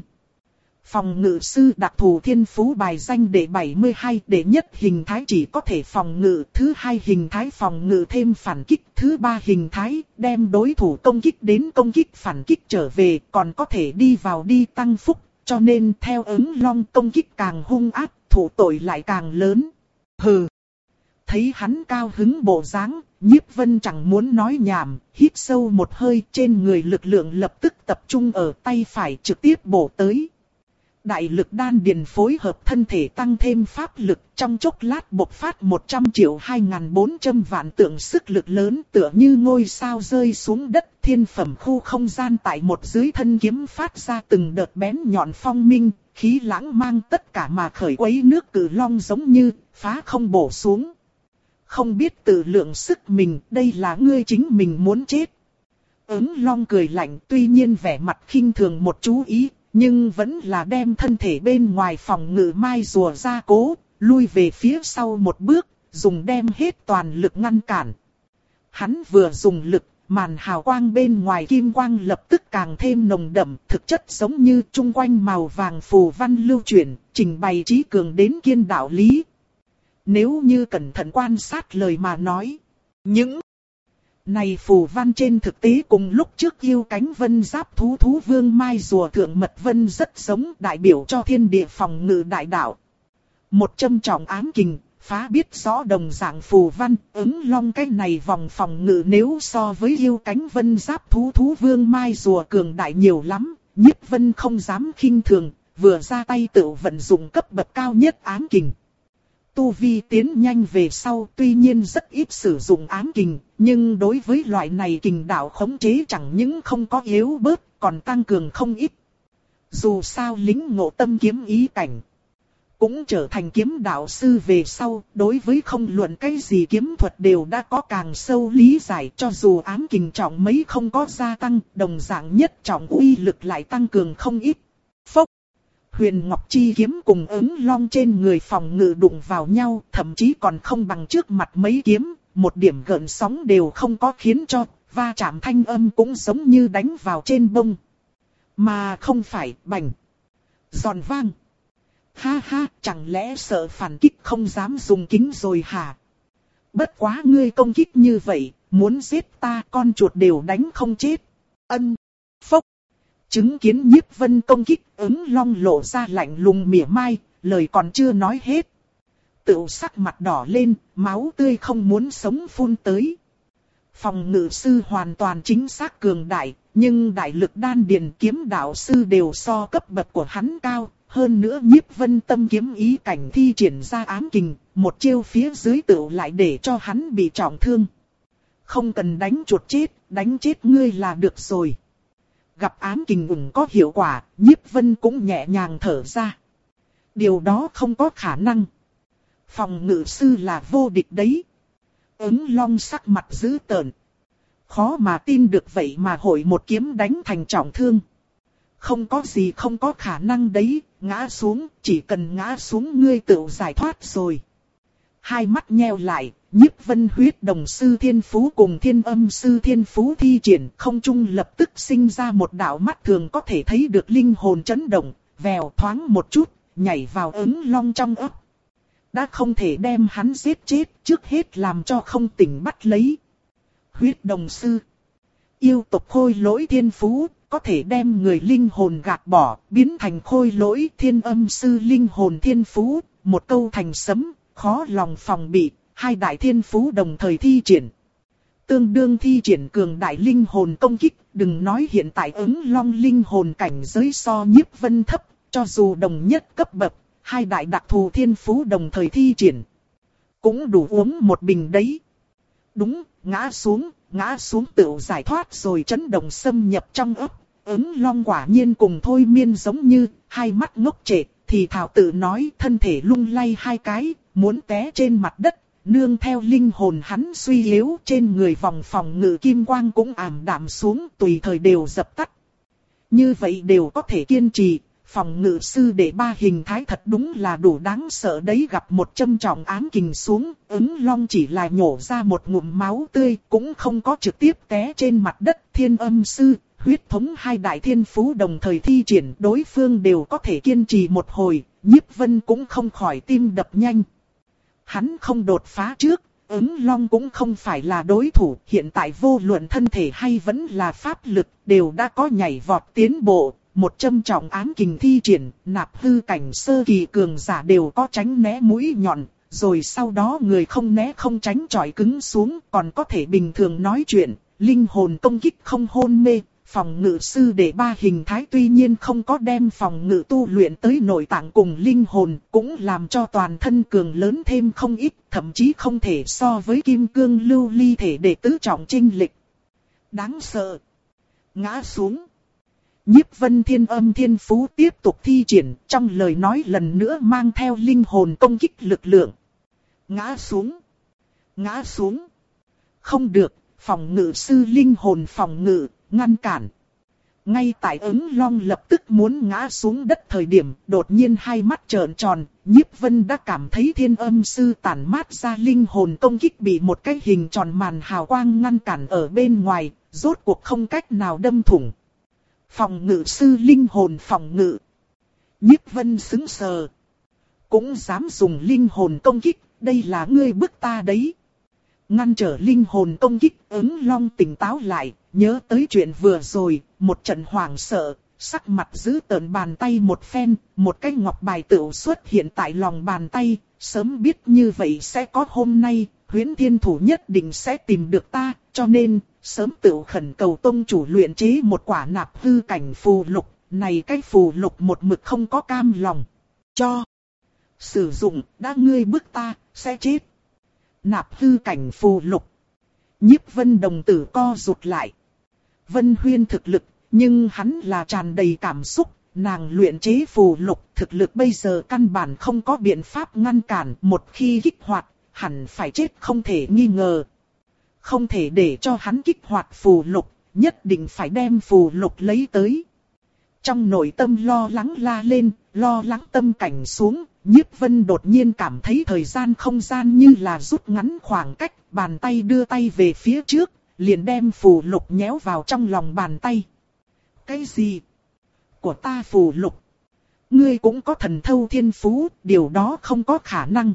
Phòng ngự sư đặc thù thiên phú bài danh đệ bảy mươi hai, đệ nhất hình thái chỉ có thể phòng ngự, thứ hai hình thái phòng ngự thêm phản kích, thứ ba hình thái đem đối thủ công kích đến công kích phản kích trở về, còn có thể đi vào đi tăng phúc, cho nên theo ứng long công kích càng hung ác, thủ tội lại càng lớn. Hừ. Thấy hắn cao hứng bộ dáng, Nhiếp Vân chẳng muốn nói nhảm, hít sâu một hơi, trên người lực lượng lập tức tập trung ở tay phải trực tiếp bổ tới. Đại lực đan điền phối hợp thân thể tăng thêm pháp lực, trong chốc lát bộc phát một trăm triệu hai nghìn bốn trăm vạn tượng sức lực lớn, tựa như ngôi sao rơi xuống đất, thiên phẩm khu không gian tại một dưới thân kiếm phát ra từng đợt bén nhọn phong minh, khí lãng mang tất cả mà khởi quấy nước cử long giống như phá không bổ xuống. Không biết tự lượng sức mình, đây là ngươi chính mình muốn chết. Ứng long cười lạnh, tuy nhiên vẻ mặt khinh thường một chú ý, nhưng vẫn là đem thân thể bên ngoài phòng ngự mai rùa ra cố, lui về phía sau một bước, dùng đem hết toàn lực ngăn cản. Hắn vừa dùng lực, màn hào quang bên ngoài kim quang lập tức càng thêm nồng đậm, thực chất giống như chung quanh màu vàng phù văn lưu chuyển, trình bày trí cường đến kiên đạo lý. Nếu như cẩn thận quan sát lời mà nói, những này phù văn trên thực tế cùng lúc trước yêu cánh vân giáp thú thú vương mai rùa thượng mật vân rất giống, đại biểu cho thiên địa phòng ngự đại đạo. Một châm trọng ám kình, phá biết rõ đồng dạng phù văn, ứng long cái này vòng phòng ngự nếu so với yêu cánh vân giáp thú thú vương mai rùa cường đại nhiều lắm, Nhiếp Vân không dám khinh thường, vừa ra tay tự vận dụng cấp bậc cao nhất ám kình. Tu vi tiến nhanh về sau tuy nhiên rất ít sử dụng ám kình, nhưng đối với loại này kình đạo khống chế chẳng những không có yếu bớt, còn tăng cường không ít. Dù sao lính ngộ tâm kiếm ý cảnh, cũng trở thành kiếm đạo sư về sau, đối với không luận cái gì kiếm thuật đều đã có càng sâu lý giải, cho dù ám kình trọng mấy không có gia tăng, đồng dạng nhất trọng uy lực lại tăng cường không ít. Phốc! Huyền Ngọc Chi kiếm cùng ứng long trên người phòng ngự đụng vào nhau, thậm chí còn không bằng trước mặt mấy kiếm, một điểm gợn sóng đều không có khiến cho, va chạm thanh âm cũng giống như đánh vào trên bông. Mà không phải bành. Giòn vang. Ha ha, chẳng lẽ sợ phản kích không dám dùng kính rồi hả? Bất quá ngươi công kích như vậy, muốn giết ta con chuột đều đánh không chết. Ân. Phốc. Chứng kiến Nhiếp Vân công kích, ứng long lộ ra lạnh lùng mỉa mai, lời còn chưa nói hết. Tựu sắc mặt đỏ lên, máu tươi không muốn sống phun tới. Phòng ngự sư hoàn toàn chính xác cường đại, nhưng đại lực đan điền kiếm đạo sư đều so cấp bậc của hắn cao. Hơn nữa Nhiếp Vân tâm kiếm ý cảnh thi triển ra ám kình, một chiêu phía dưới tựu lại để cho hắn bị trọng thương. Không cần đánh chuột chết, đánh chết ngươi là được rồi. Gặp ám kình ủng có hiệu quả, Nhiếp Vân cũng nhẹ nhàng thở ra. Điều đó không có khả năng. Phòng ngự sư là vô địch đấy. Ứng long sắc mặt dữ tợn. Khó mà tin được vậy mà hội một kiếm đánh thành trọng thương. Không có gì không có khả năng đấy, ngã xuống, chỉ cần ngã xuống ngươi tự giải thoát rồi. Hai mắt nheo lại, Nhiếp Vân huyết đồng sư thiên phú cùng thiên âm sư thiên phú thi triển, không trung lập tức sinh ra một đạo mắt thường có thể thấy được linh hồn chấn động, vèo thoáng một chút, nhảy vào ứng long trong ấp. Đã không thể đem hắn giết chết, trước hết làm cho không tỉnh bắt lấy. Huyết đồng sư. Yêu tộc khôi lỗi thiên phú, có thể đem người linh hồn gạt bỏ, biến thành khôi lỗi. Thiên âm sư linh hồn thiên phú, một câu thành sấm, khó lòng phòng bị, hai đại thiên phú đồng thời thi triển. Tương đương thi triển cường đại linh hồn công kích, đừng nói hiện tại ứng long linh hồn cảnh giới so Nhiếp Vân thấp, cho dù đồng nhất cấp bậc, hai đại đặc thù thiên phú đồng thời thi triển. Cũng đủ uống một bình đấy. Đúng, ngã xuống, ngã xuống tựu giải thoát rồi chấn động xâm nhập trong ấp. Ứng long quả nhiên cùng thôi miên giống như, hai mắt ngốc trệ, thì thảo tự nói thân thể lung lay hai cái, muốn té trên mặt đất. Nương theo linh hồn hắn suy yếu, trên người vòng phòng ngự kim quang cũng ảm đạm xuống, tùy thời đều dập tắt. Như vậy đều có thể kiên trì, phòng ngự sư để ba hình thái thật đúng là đủ đáng sợ đấy. Gặp một châm trọng ám kình xuống, ứng long chỉ là nhổ ra một ngụm máu tươi, cũng không có trực tiếp té trên mặt đất. Thiên âm sư, huyết thống hai đại thiên phú đồng thời thi triển, đối phương đều có thể kiên trì một hồi, Nhiếp Vân cũng không khỏi tim đập nhanh. Hắn không đột phá trước, ứng long cũng không phải là đối thủ, hiện tại vô luận thân thể hay vẫn là pháp lực, đều đã có nhảy vọt tiến bộ. Một châm trọng ám kình thi triển, nạp hư cảnh sơ kỳ cường giả đều có tránh né mũi nhọn, rồi sau đó người không né không tránh chọi cứng xuống, còn có thể bình thường nói chuyện, linh hồn công kích không hôn mê. Phòng ngự sư để ba hình thái tuy nhiên không có đem phòng ngự tu luyện tới nội tạng cùng linh hồn, cũng làm cho toàn thân cường lớn thêm không ít, thậm chí không thể so với kim cương lưu ly thể để tứ trọng chinh lịch. Đáng sợ. Ngã xuống. Nhiếp Vân thiên âm thiên phú tiếp tục thi triển, trong lời nói lần nữa mang theo linh hồn công kích lực lượng. Ngã xuống. Ngã xuống. Không được, phòng ngự sư linh hồn phòng ngự, ngăn cản. Ngay tại ứng long lập tức muốn ngã xuống đất thời điểm, đột nhiên hai mắt trợn tròn, Nhiếp Vân đã cảm thấy thiên âm sư tản mát ra linh hồn công kích bị một cái hình tròn màn hào quang ngăn cản ở bên ngoài, rốt cuộc không cách nào đâm thủng. Phòng ngự sư linh hồn phòng ngự. Nhiếp Vân sững sờ. Cũng dám dùng linh hồn công kích, đây là ngươi bức ta đấy. Ngăn trở linh hồn công kích, ứng long tỉnh táo lại, nhớ tới chuyện vừa rồi, một trận hoảng sợ, sắc mặt giữ tợn bàn tay một phen, một cái ngọc bài tựu xuất hiện tại lòng bàn tay, sớm biết như vậy sẽ có hôm nay, Huyễn Thiên Thủ nhất định sẽ tìm được ta, cho nên, sớm tựu khẩn cầu tông chủ luyện chế một quả nạp hư cảnh phù lục, này cái phù lục một mực không có cam lòng. Cho sử dụng, đã ngươi bức ta, sẽ chết. Nạp hư cảnh phù lục. Nhiếp Vân đồng tử co rụt lại. Vân Huyên thực lực, nhưng hắn là tràn đầy cảm xúc, nàng luyện chế phù lục, thực lực bây giờ căn bản không có biện pháp ngăn cản, một khi kích hoạt, hẳn phải chết không thể nghi ngờ. Không thể để cho hắn kích hoạt phù lục, nhất định phải đem phù lục lấy tới. Trong nội tâm lo lắng la lên, lo lắng tâm cảnh xuống, Nhiếp Vân đột nhiên cảm thấy thời gian không gian như là rút ngắn khoảng cách, bàn tay đưa tay về phía trước, liền đem phù lục nhéo vào trong lòng bàn tay. Cái gì? Của ta phù lục? Ngươi cũng có thần thâu thiên phú, điều đó không có khả năng.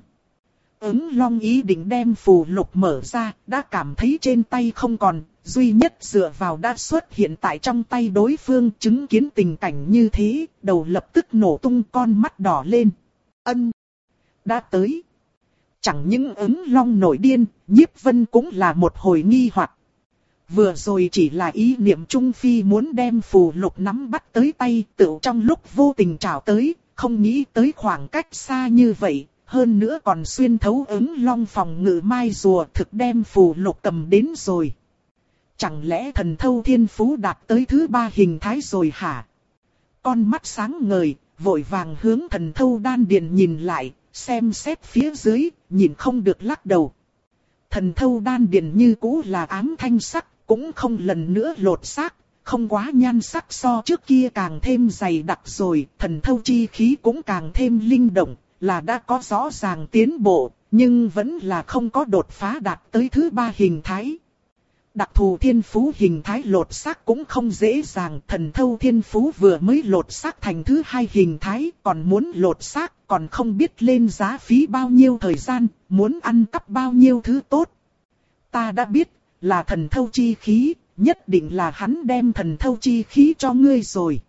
Ứng long ý định đem phù lục mở ra, đã cảm thấy trên tay không còn, duy nhất dựa vào đã xuất hiện tại trong tay đối phương, chứng kiến tình cảnh như thế, đầu lập tức nổ tung, con mắt đỏ lên. Ân! Đã tới! Chẳng những ứng long nổi điên, Nhiếp Vân cũng là một hồi nghi hoặc. Vừa rồi chỉ là ý niệm Trung Phi muốn đem phù lục nắm bắt tới tay, tự trong lúc vô tình trảo tới, không nghĩ tới khoảng cách xa như vậy. Hơn nữa còn xuyên thấu ứng long phòng ngự mai rùa, thực đem phù lục cầm đến rồi. Chẳng lẽ thần thâu thiên phú đạt tới thứ ba hình thái rồi hả? Con mắt sáng ngời, vội vàng hướng thần thâu đan điền nhìn lại, xem xét phía dưới, nhìn không được lắc đầu. Thần thâu đan điền như cũ là ám thanh sắc, cũng không lần nữa lột xác, không quá nhan sắc so trước kia càng thêm dày đặc rồi, thần thâu chi khí cũng càng thêm linh động. Là đã có rõ ràng tiến bộ, nhưng vẫn là không có đột phá đạt tới thứ ba hình thái. Đặc thù thiên phú hình thái lột xác cũng không dễ dàng, thần thâu thiên phú vừa mới lột xác thành thứ hai hình thái, còn muốn lột xác, còn không biết lên giá phí bao nhiêu thời gian, muốn ăn cắp bao nhiêu thứ tốt. Ta đã biết, là thần thâu chi khí, nhất định là hắn đem thần thâu chi khí cho ngươi rồi.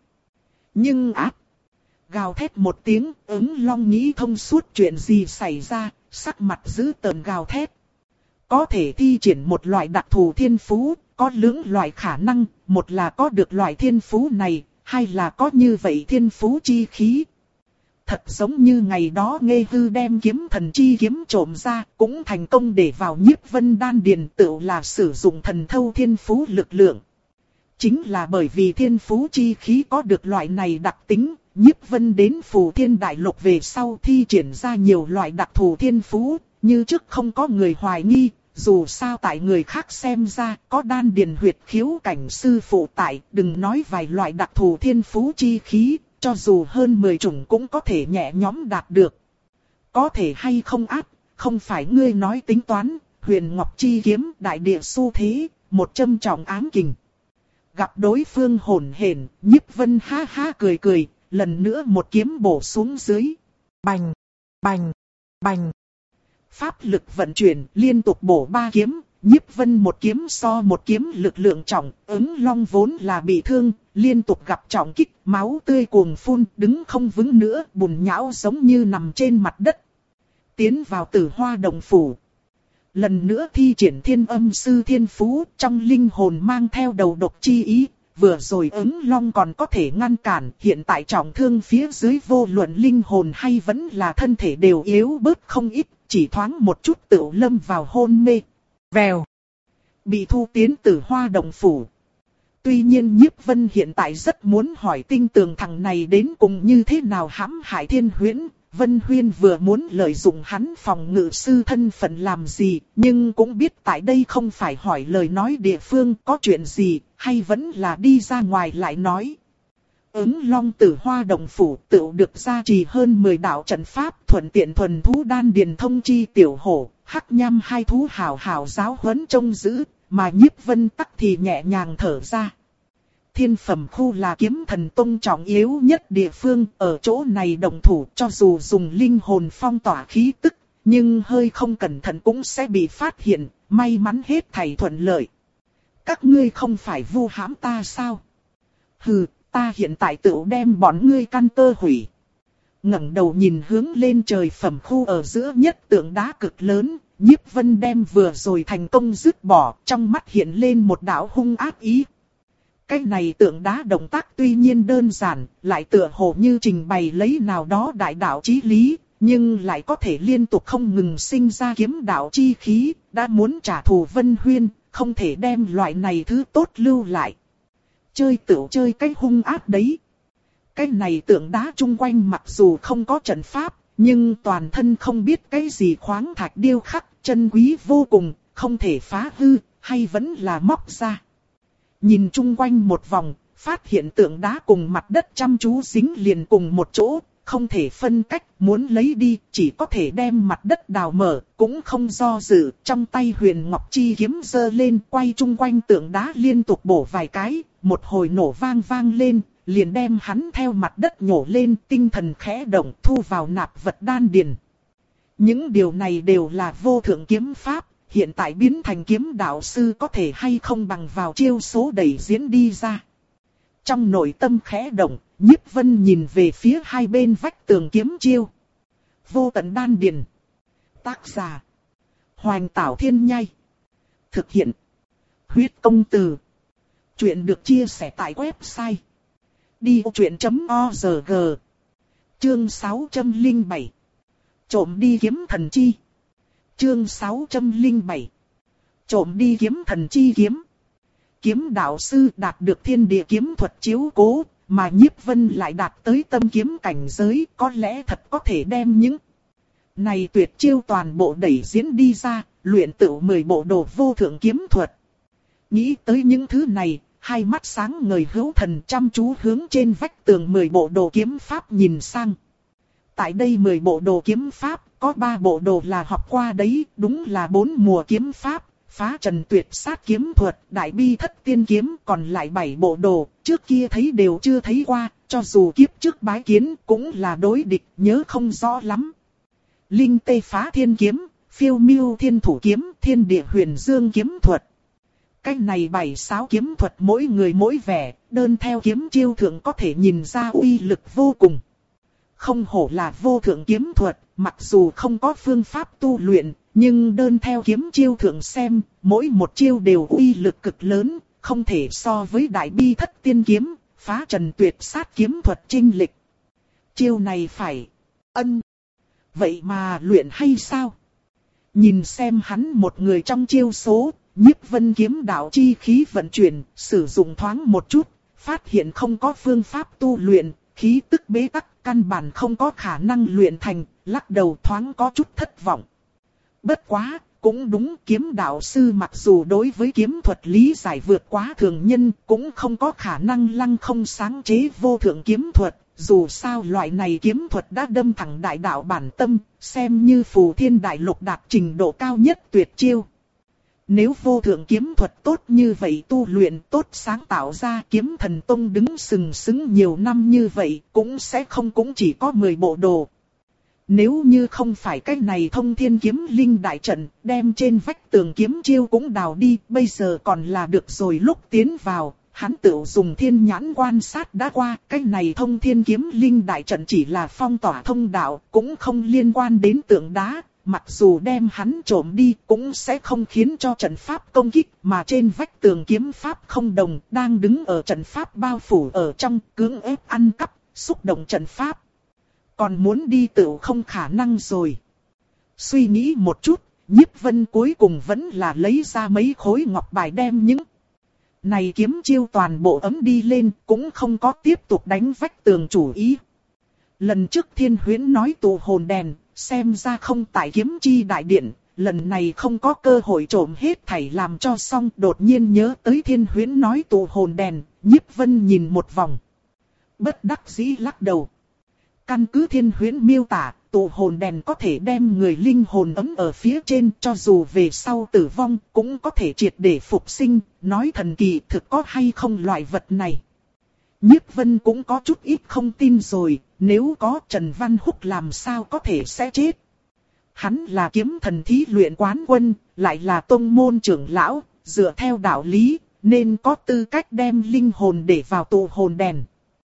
Nhưng áp, gào thét một tiếng, ứng long nghĩ thông suốt chuyện gì xảy ra, sắc mặt dữ tợn gào thét. Có thể thi triển một loại đặc thù thiên phú, có lưỡng loại khả năng, một là có được loại thiên phú này, hai là có như vậy thiên phú chi khí. Thật giống như ngày đó Nghê Hư đem kiếm thần chi kiếm trộm ra, cũng thành công để vào Nhiếp Vân đan điền, tự là sử dụng thần thâu thiên phú lực lượng. Chính là bởi vì thiên phú chi khí có được loại này đặc tính, Nhiếp Vân đến Phù Thiên Đại Lục về sau thi triển ra nhiều loại đặc thù thiên phú, như trước không có người hoài nghi. Dù sao tại người khác xem ra, có đan điền huyệt khiếu cảnh sư phụ tại, đừng nói vài loại đặc thù thiên phú chi khí, cho dù hơn mười chủng cũng có thể nhẹ nhõm đạt được. Có thể hay không áp, không phải ngươi nói tính toán, Huyền Ngọc chi kiếm đại địa xu thế, một châm trọng ám kình. Gặp đối phương hổn hển, Nhiếp Vân ha ha cười cười, lần nữa một kiếm bổ xuống dưới. Bành, bành, bành. Pháp lực vận chuyển, liên tục bổ ba kiếm, Nhiếp Vân một kiếm so một kiếm lực lượng trọng, ứng long vốn là bị thương, liên tục gặp trọng kích, máu tươi cuồng phun, đứng không vững nữa, bùn nhão giống như nằm trên mặt đất. Tiến vào Tử Hoa Động phủ. Lần nữa thi triển Thiên Âm Sư Thiên Phú, trong linh hồn mang theo đầu độc chi ý, vừa rồi ứng long còn có thể ngăn cản, hiện tại trọng thương phía dưới vô luận linh hồn hay vẫn là thân thể đều yếu bớt không ít. Chỉ thoáng một chút tựu lâm vào hôn mê. Vèo. Bị thu tiến Tử Hoa Động phủ. Tuy nhiên Nhiếp Vân hiện tại rất muốn hỏi tinh tường thằng này đến cùng như thế nào hãm hại Thiên Huyễn. Vân Huyên vừa muốn lợi dụng hắn phòng ngự sư thân phận làm gì, nhưng cũng biết tại đây không phải hỏi lời nói địa phương có chuyện gì, hay vẫn là đi ra ngoài lại nói. Ứng long Tử Hoa Động phủ tựu được gia trì hơn mười đạo trận pháp, thuận tiện thuần thú đan điền thông chi tiểu hổ, hắc nham hai thú hào hào giáo huấn trông giữ, mà Nhiếp Vân tắc thì nhẹ nhàng thở ra. Thiên phẩm khu là kiếm thần tông trọng yếu nhất địa phương, ở chỗ này động thủ cho dù dùng linh hồn phong tỏa khí tức, nhưng hơi không cẩn thận cũng sẽ bị phát hiện, may mắn hết thảy thuận lợi. Các ngươi không phải vu hãm ta sao? Hừ. Ta hiện tại tự đem bọn ngươi căn cơ hủy. Ngẩng đầu nhìn hướng lên trời phẩm khu ở giữa nhất tượng đá cực lớn, Nhiếp Vân đem vừa rồi thành công dứt bỏ, trong mắt hiện lên một đạo hung ác ý. Cái này tượng đá động tác tuy nhiên đơn giản, lại tựa hồ như trình bày lấy nào đó đại đạo chí lý, nhưng lại có thể liên tục không ngừng sinh ra kiếm đạo chi khí, đã muốn trả thù Vân Huyên, không thể đem loại này thứ tốt lưu lại. Chơi tựu chơi cái hung ác đấy. Cái này tượng đá chung quanh mặc dù không có trận pháp, nhưng toàn thân không biết cái gì khoáng thạch điêu khắc, chân quý vô cùng, không thể phá hư, hay vẫn là móc ra. Nhìn chung quanh một vòng, phát hiện tượng đá cùng mặt đất chăm chú dính liền cùng một chỗ, không thể phân cách, muốn lấy đi, chỉ có thể đem mặt đất đào mở, cũng không do dự, trong tay Huyền Ngọc chi kiếm giơ lên, quay chung quanh tượng đá liên tục bổ vài cái, một hồi nổ vang vang lên, liền đem hắn theo mặt đất nhổ lên, tinh thần khẽ động, thu vào nạp vật đan điền. Những điều này đều là vô thượng kiếm pháp, hiện tại biến thành kiếm đạo sư có thể hay không bằng vào chiêu số đẩy diễn đi ra. Trong nội tâm khẽ động, Nhiếp Vân nhìn về phía hai bên vách tường kiếm chiêu. Vô tận đan điền. Tác giả: Hoành Tảo Thiên Nhai. Thực hiện: Huyết Công Từ. Chuyện được chia sẻ tại website đi ô chuyện chấm org. Chương sáu trăm lẻ bảy. Trộm đi kiếm thần chi. Chương sáu trăm lẻ bảy. Trộm đi kiếm thần chi kiếm. Kiếm đạo sư đạt được thiên địa kiếm thuật chiếu cố, mà Nhiếp Vân lại đạt tới tâm kiếm cảnh giới, có lẽ thật có thể đem những này tuyệt chiêu toàn bộ đẩy diễn đi ra, luyện tự mười bộ đồ vô thượng kiếm thuật. Nghĩ tới những thứ này, hai mắt sáng ngời hữu thần chăm chú hướng trên vách tường mười bộ đồ kiếm pháp nhìn sang. Tại đây mười bộ đồ kiếm pháp, có ba bộ đồ là học qua đấy, đúng là bốn mùa kiếm pháp, phá trần tuyệt sát kiếm thuật, đại bi thất tiên kiếm, còn lại bảy bộ đồ, trước kia thấy đều chưa thấy qua, cho dù kiếp trước bái kiến cũng là đối địch, nhớ không rõ lắm. Linh tê phá thiên kiếm, phiêu miêu thiên thủ kiếm, thiên địa huyền dương kiếm thuật. Cái này bảy sáu kiếm thuật mỗi người mỗi vẻ, đơn theo kiếm chiêu thượng có thể nhìn ra uy lực vô cùng. Không hổ là vô thượng kiếm thuật, mặc dù không có phương pháp tu luyện, nhưng đơn theo kiếm chiêu thượng xem, mỗi một chiêu đều uy lực cực lớn, không thể so với đại bi thất tiên kiếm, phá trần tuyệt sát kiếm thuật chênh lệch. Chiêu này phải ân. Vậy mà luyện hay sao? Nhìn xem hắn một người trong chiêu số, Nhiếp Vân kiếm đạo chi khí vận chuyển, sử dụng thoáng một chút, phát hiện không có phương pháp tu luyện, khí tức bế tắc, căn bản không có khả năng luyện thành, lắc đầu thoáng có chút thất vọng. Bất quá, cũng đúng, kiếm đạo sư mặc dù đối với kiếm thuật lý giải vượt quá thường nhân, cũng không có khả năng lăng không sáng chế vô thượng kiếm thuật. Dù sao loại này kiếm thuật đã đâm thẳng đại đạo bản tâm, xem như phù thiên đại lục đạt trình độ cao nhất tuyệt chiêu. Nếu vô thượng kiếm thuật tốt như vậy tu luyện tốt sáng tạo ra, kiếm thần tông đứng sừng sững nhiều năm như vậy cũng sẽ không cũng chỉ có mười bộ đồ. Nếu như không phải cái này thông thiên kiếm linh đại trận, đem trên vách tường kiếm chiêu cũng đào đi, bây giờ còn là được rồi. Lúc tiến vào, hắn tự dùng thiên nhãn quan sát đã qua, cái này thông thiên kiếm linh đại trận chỉ là phong tỏa thông đạo, cũng không liên quan đến tượng đá. Mặc dù đem hắn trộm đi cũng sẽ không khiến cho trận pháp công kích, mà trên vách tường kiếm pháp không đồng, đang đứng ở trận pháp bao phủ ở trong, cưỡng ép ăn cắp, xúc động trận pháp. Còn muốn đi tự không khả năng rồi. Suy nghĩ một chút, Nhiếp Vân cuối cùng vẫn là lấy ra mấy khối ngọc bài đem những này kiếm chiêu toàn bộ ấm đi lên, cũng không có tiếp tục đánh vách tường chủ ý. Lần trước Thiên Huyễn nói tụ hồn đèn, xem ra không tại kiếm chi đại điện, lần này không có cơ hội trộm hết thảy làm cho xong. Đột nhiên nhớ tới Thiên Huyễn nói tụ hồn đèn, Nhiếp Vân nhìn một vòng. Bất đắc dĩ lắc đầu. Căn cứ Thiên Huyễn miêu tả, tụ hồn đèn có thể đem người linh hồn ấm ở phía trên, cho dù về sau tử vong cũng có thể triệt để phục sinh, nói thần kỳ thực có hay không loại vật này. Nhiếp Vân cũng có chút ít không tin rồi, nếu có Trần Văn Húc làm sao có thể sẽ chết. Hắn là kiếm thần thí luyện quán quân, lại là tông môn trưởng lão, dựa theo đạo lý, nên có tư cách đem linh hồn để vào tụ hồn đèn.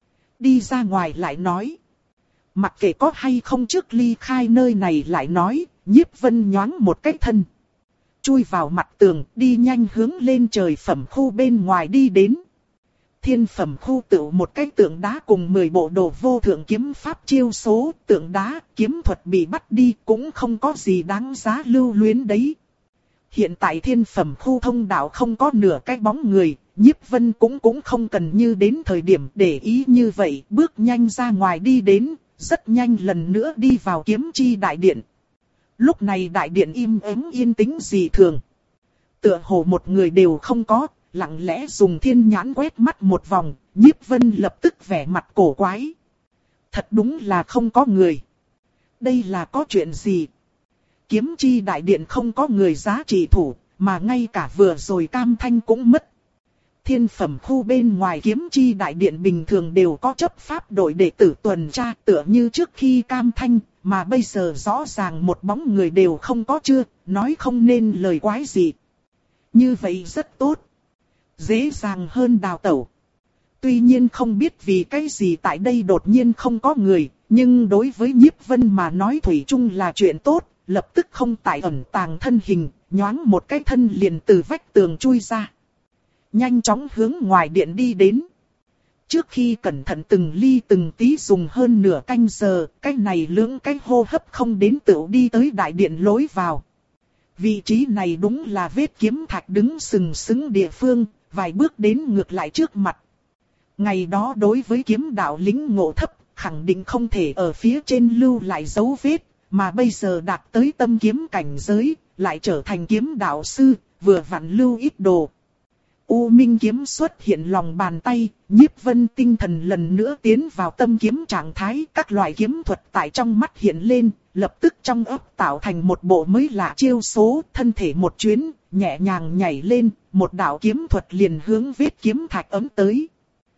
Đi ra ngoài lại nói. Mặc kệ có hay không trước ly khai nơi này lại nói, Nhiếp Vân nhoáng một cái thân. Chui vào mặt tường, đi nhanh hướng lên trời phẩm khu bên ngoài đi đến. Thiên phẩm khu tự một cái tượng đá cùng mười bộ đồ vô thượng kiếm pháp chiêu số, tượng đá, kiếm thuật bị bắt đi cũng không có gì đáng giá lưu luyến đấy. Hiện tại thiên phẩm khu thông đạo không có nửa cái bóng người, Nhiếp Vân cũng cũng không cần như đến thời điểm để ý như vậy, bước nhanh ra ngoài đi đến, rất nhanh lần nữa đi vào kiếm chi đại điện. Lúc này đại điện im ắng yên tĩnh dị thường. Tựa hồ một người đều không có. Lặng lẽ dùng thiên nhãn quét mắt một vòng, Nhiếp Vân lập tức vẻ mặt cổ quái. Thật đúng là không có người. Đây là có chuyện gì? Kiếm chi đại điện không có người giá trị thủ, mà ngay cả vừa rồi Cam Thanh cũng mất. Thiên phẩm khu bên ngoài kiếm chi đại điện bình thường đều có chấp pháp đội đệ tử tuần tra, tựa như trước khi Cam Thanh, mà bây giờ rõ ràng một bóng người đều không có, chưa, nói không nên lời quái gì. Như vậy rất tốt. Dễ dàng hơn đào tẩu. Tuy nhiên không biết vì cái gì tại đây đột nhiên không có người, nhưng đối với Nhiếp Vân mà nói thủy chung là chuyện tốt, lập tức không tại ẩn tàng thân hình, nhoáng một cái thân liền từ vách tường chui ra. Nhanh chóng hướng ngoài điện đi đến. Trước khi cẩn thận từng ly từng tí dùng hơn nửa canh giờ, cái này lưỡng cái hô hấp không đến tựu đi tới đại điện lối vào. Vị trí này đúng là vết kiếm thạch đứng sừng sững địa phương, vài bước đến ngược lại trước mặt. Ngày đó đối với kiếm đạo lĩnh ngộ thấp, khẳng định không thể ở phía trên lưu lại dấu vết, mà bây giờ đạt tới tâm kiếm cảnh giới, lại trở thành kiếm đạo sư, vừa vặn lưu ít đồ. U Minh kiếm xuất hiện lòng bàn tay, Nhiếp Vân tinh thần lần nữa tiến vào tâm kiếm trạng thái, các loại kiếm thuật tại trong mắt hiện lên, lập tức trong óc tạo thành một bộ mới lạ chiêu số, thân thể một chuyến, nhẹ nhàng nhảy lên, một đạo kiếm thuật liền hướng vết kiếm thạch ấm tới.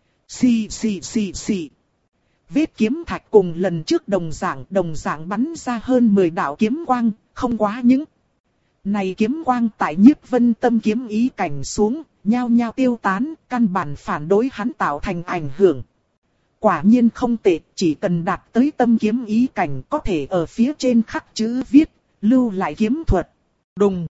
Xì xì xì xì. Vết kiếm thạch cùng lần trước đồng dạng, đồng dạng bắn ra hơn mười đạo kiếm quang, không quá những Này kiếm quang tại Nhiếp Vân tâm kiếm ý cảnh xuống, nhao nhao tiêu tán, căn bản phản đối hắn tạo thành ảnh hưởng. Quả nhiên không tệ, chỉ cần đạt tới tâm kiếm ý cảnh có thể ở phía trên khắc chữ viết, lưu lại kiếm thuật. Đùng!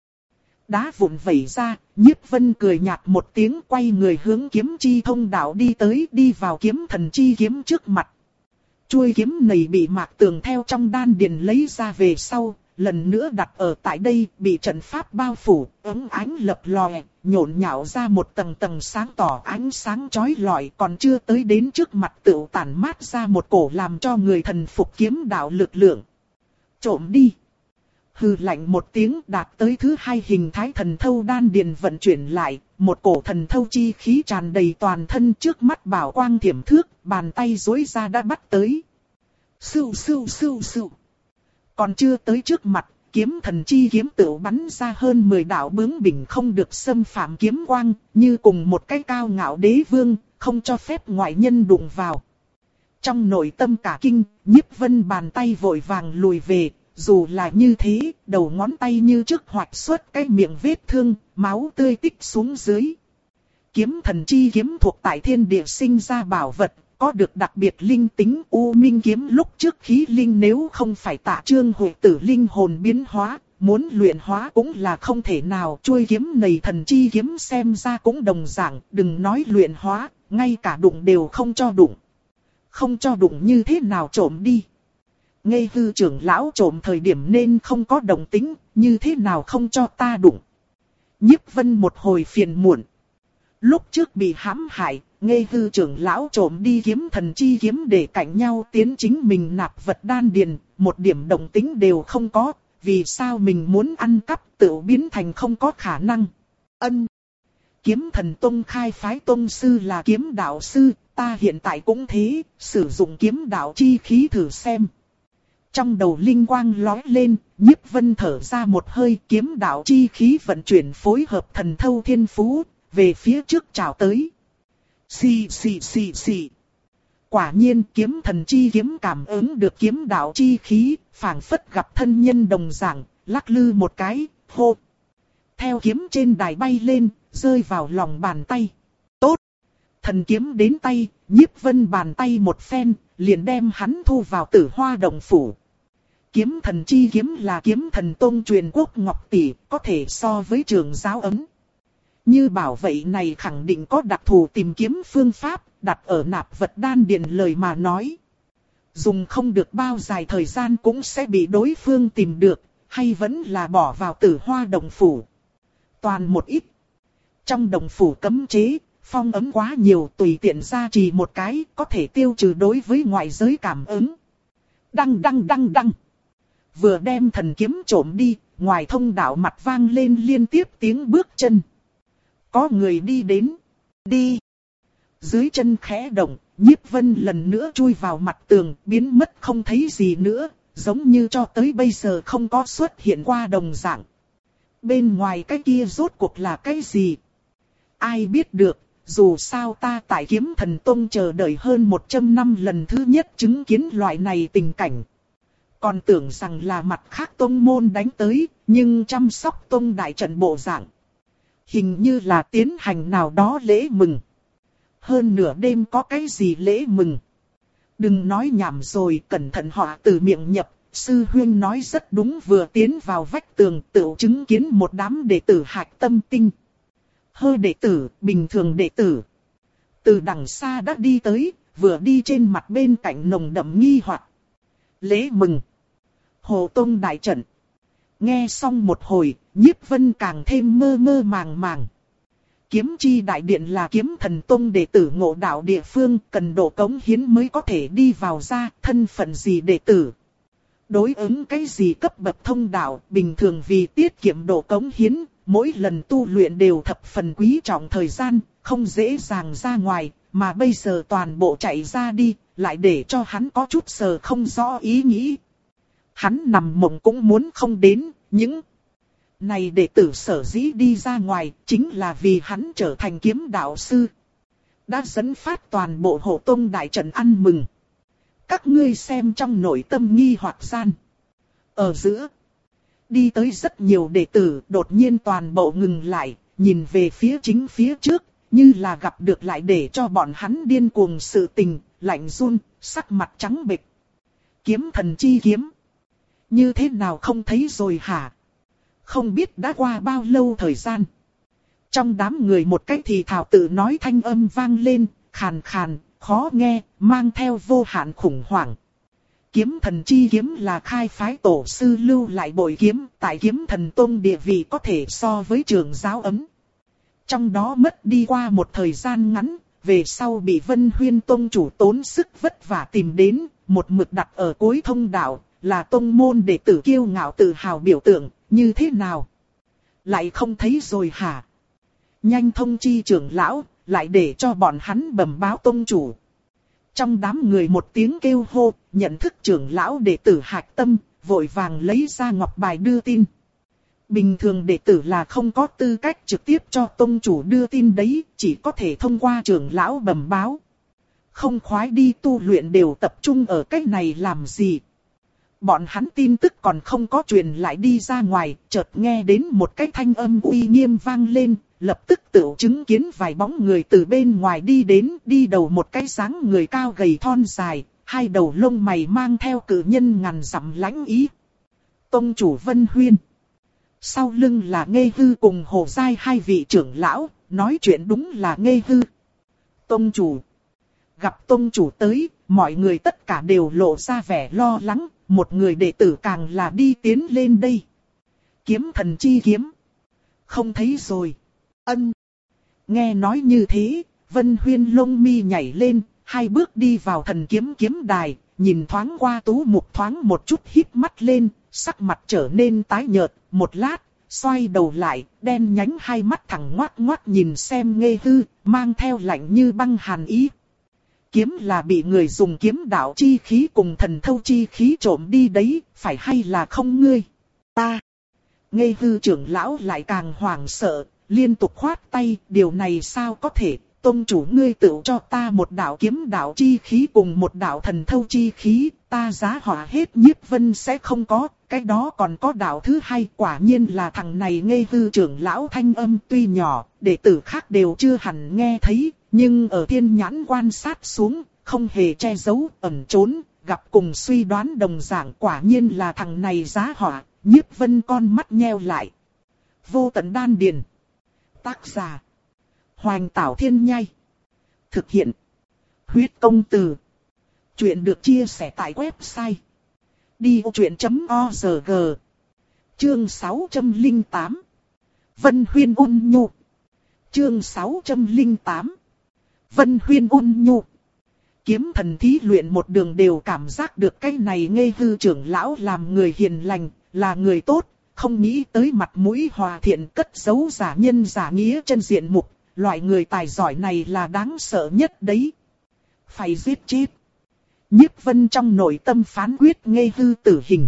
Đá vụn vẩy ra, Nhiếp Vân cười nhạt một tiếng, quay người hướng kiếm chi thông đạo đi tới, đi vào kiếm thần chi kiếm trước mặt. Chuôi kiếm này bị Mạc Tường theo trong đan điền lấy ra về sau, lần nữa đặt ở tại đây, bị trận pháp bao phủ, ấm ánh lập lòe, nhộn nhạo ra một tầng tầng sáng tỏ ánh sáng chói lọi, còn chưa tới đến trước mặt tựu tản mát ra một cổ làm cho người thần phục kiếm đạo lực lượng. Trộm đi! Hừ lạnh một tiếng, đạt tới thứ hai hình thái thần thâu đan điền vận chuyển lại, một cổ thần thâu chi khí tràn đầy toàn thân, trước mắt bảo quang thiểm thước, bàn tay duỗi ra đã bắt tới. Sưu sưu sưu sưu. Còn chưa tới trước mặt, kiếm thần chi kiếm tựu bắn ra hơn mười đạo bướng bỉnh không được xâm phạm kiếm quang, như cùng một cái cao ngạo đế vương, không cho phép ngoại nhân đụng vào. Trong nội tâm cả kinh, Nhiếp Vân bàn tay vội vàng lùi về. Dù là như thế, đầu ngón tay như trước hoạch xuất cái miệng vết thương, máu tươi tích xuống dưới. Kiếm thần chi kiếm thuộc tại thiên địa sinh ra bảo vật, có được đặc biệt linh tính. U Minh kiếm lúc trước khí linh nếu không phải Tạ Trương Huệ tử linh hồn biến hóa, muốn luyện hóa cũng là không thể nào. Chuôi kiếm này thần chi kiếm xem ra cũng đồng dạng, đừng nói luyện hóa, ngay cả đụng đều không cho đụng. Không cho đụng như thế nào trộm đi. Ngây hư trưởng lão trộm thời điểm nên không có đồng tính, như thế nào không cho ta đụng. Nhiếp Vân một hồi phiền muộn. Lúc trước bị hãm hại, ngây hư trưởng lão trộm đi kiếm thần chi kiếm để cạnh nhau tiến chính mình nạp vật đan điền, một điểm đồng tính đều không có, vì sao mình muốn ăn cắp tự biến thành không có khả năng. Ân. Kiếm thần tông khai phái tông sư là kiếm đạo sư, ta hiện tại cũng thế, sử dụng kiếm đạo chi khí thử xem. Trong đầu linh quang lóe lên, Nhiếp Vân thở ra một hơi, kiếm đạo chi khí vận chuyển phối hợp thần thâu thiên phú, về phía trước trào tới. Xì xì xì xì. Quả nhiên kiếm thần chi kiếm cảm ứng được kiếm đạo chi khí, phảng phất gặp thân nhân đồng dạng, lắc lư một cái, hô. Theo kiếm trên đài bay lên, rơi vào lòng bàn tay. Tốt! Thần kiếm đến tay, Nhiếp Vân bàn tay một phen, liền đem hắn thu vào Tử Hoa Động phủ. Kiếm thần chi kiếm là kiếm thần tông truyền quốc ngọc tỷ, có thể so với trường giáo ấm. Như bảo vậy này khẳng định có đặc thù tìm kiếm phương pháp, đặt ở nạp vật đan điền lời mà nói. Dùng không được bao dài thời gian cũng sẽ bị đối phương tìm được, hay vẫn là bỏ vào Tử Hoa Động phủ. Toàn một ít. Trong động phủ cấm chế, phong ấm quá nhiều, tùy tiện gia trì một cái, có thể tiêu trừ đối với ngoại giới cảm ứng. Đăng đăng đăng đăng. Vừa đem thần kiếm trộm đi, ngoài thông đạo mặt vang lên liên tiếp tiếng bước chân. Có người đi đến. Đi. Dưới chân khẽ động, Nhiếp Vân lần nữa chui vào mặt tường, biến mất không thấy gì nữa, giống như cho tới bây giờ không có xuất hiện qua đồng dạng. Bên ngoài cái kia rốt cuộc là cái gì? Ai biết được, dù sao ta tại Kiếm Thần Tông chờ đợi hơn một trăm năm lần thứ nhất chứng kiến loại này tình cảnh. Còn tưởng rằng là mặt khác tông môn đánh tới, nhưng chăm sóc tông đại trận bộ dạng. Hình như là tiến hành nào đó lễ mừng. Hơn nửa đêm có cái gì lễ mừng? Đừng nói nhảm rồi, cẩn thận họ từ miệng nhập. Sư huynh nói rất đúng, vừa tiến vào vách tường tự chứng kiến một đám đệ tử hạch tâm tinh. Hơ đệ tử, bình thường đệ tử. Từ đằng xa đã đi tới, vừa đi trên mặt bên cạnh nồng đậm nghi hoặc. Lễ mừng. Hồ Tông đại trận. Nghe xong một hồi, Nhiếp Vân càng thêm mơ mơ màng màng. Kiếm chi đại điện là Kiếm Thần Tông đệ tử ngộ đạo địa phương, cần độ cống hiến mới có thể đi vào ra, thân phận gì đệ tử. Đối ứng cái gì cấp bậc thông đạo, bình thường vì tiết kiệm độ cống hiến, mỗi lần tu luyện đều thập phần quý trọng thời gian, không dễ dàng ra ngoài, mà bây giờ toàn bộ chạy ra đi, lại để cho hắn có chút sờ không rõ ý nghĩ. Hắn nằm mộng cũng muốn không đến, những này đệ tử sở dĩ đi ra ngoài, chính là vì hắn trở thành kiếm đạo sư. Đã dẫn phát toàn bộ Hộ Tông đại trận ăn mừng. Các ngươi xem trong nội tâm nghi hoặc gian. Ở giữa, Đi tới rất nhiều đệ tử, đột nhiên toàn bộ ngừng lại, nhìn về phía chính phía trước, như là gặp được lại để cho bọn hắn điên cuồng sự tình, lạnh run, sắc mặt trắng bệch. Kiếm thần chi kiếm. Như thế nào không thấy rồi hả? Không biết đã qua bao lâu thời gian. Trong đám người một cái thì thảo tự nói thanh âm vang lên, khàn khàn, khó nghe, mang theo vô hạn khủng hoảng. Kiếm thần chi kiếm là khai phái tổ sư lưu lại bội kiếm, tại kiếm thần tông địa vị có thể so với trường giáo ấm. Trong đó mất đi qua một thời gian ngắn, về sau bị Vân Huyên tông chủ tốn sức vất vả tìm đến, một mực đặt ở cuối thông đạo, là tông môn đệ tử kiêu ngạo tự hào biểu tượng, như thế nào? Lại không thấy rồi hả? Nhanh thông chi trưởng lão, lại để cho bọn hắn bẩm báo tông chủ. Trong đám người một tiếng kêu hô, nhận thức trưởng lão đệ tử Hạc Tâm, vội vàng lấy ra ngọc bài đưa tin. Bình thường đệ tử là không có tư cách trực tiếp cho tông chủ đưa tin đấy, chỉ có thể thông qua trưởng lão bẩm báo. Không khoái đi tu luyện đều tập trung ở cách này làm gì. Bọn hắn tin tức còn không có truyền lại đi ra ngoài, chợt nghe đến một cái thanh âm uy nghiêm vang lên, lập tức tự chứng kiến vài bóng người từ bên ngoài đi đến, đi đầu một cái dáng người cao gầy thon dài, hai đầu lông mày mang theo cử nhân ngàn dặm lãnh ý. Tông chủ Vân Huyên. Sau lưng là Nghê Hư cùng Hồ Giai hai vị trưởng lão, nói chuyện đúng là Nghê Hư. Tông chủ. Gặp tông chủ tới, mọi người tất cả đều lộ ra vẻ lo lắng, một người đệ tử càng là đi tiến lên đây. Kiếm thần chi kiếm. Không thấy rồi. Ân. Nghe nói như thế, Vân Huyên lông mi nhảy lên, hai bước đi vào thần kiếm kiếm đài, nhìn thoáng qua Tú Mục thoáng một chút híp mắt lên, sắc mặt trở nên tái nhợt, một lát, xoay đầu lại, đen nhánh hai mắt thẳng ngoát ngoát nhìn xem Nghê Hư, mang theo lạnh như băng hàn ý. Kiếm là bị người dùng kiếm đạo chi khí cùng thần thâu chi khí trộm đi đấy, phải hay là không ngươi? Ta! Nghê Hư trưởng lão lại càng hoảng sợ, liên tục khoát tay, điều này sao có thể, tông chủ ngươi tự cho ta một đạo kiếm đạo chi khí cùng một đạo thần thâu chi khí, ta giá họa hết Nhiếp Vân sẽ không có, cái đó còn có đạo thứ hai, quả nhiên là thằng này. Nghê Hư trưởng lão thanh âm tuy nhỏ, đệ tử khác đều chưa hẳn nghe thấy, nhưng ở thiên nhãn quan sát xuống, không hề che giấu, ẩn trốn, gặp cùng suy đoán đồng dạng, quả nhiên là thằng này giá họa. Nhiếp Vân con mắt nheo lại. Vô tận đan điền. Tác giả Hoành Tảo Thiên Nhai. Thực hiện Huyết Công Từ. Chuyện được chia sẻ tại website đi ô chuyện chấm org. Chương sáu trăm lẻ tám. Vân Huyên ôn nhu. Chương sáu trăm lẻ tám. Vân Huyên ôn nhu. Kiếm thần thí luyện một đường đều cảm giác được cái này Nghê Hư trưởng lão làm người hiền lành, là người tốt, không nghĩ tới mặt mũi hòa thiện cất giấu giả nhân giả nghĩa chân diện mục, loại người tài giỏi này là đáng sợ nhất đấy. Phải giết chết. Nhiếp Vân trong nội tâm phán quyết Nghê Hư tử hình.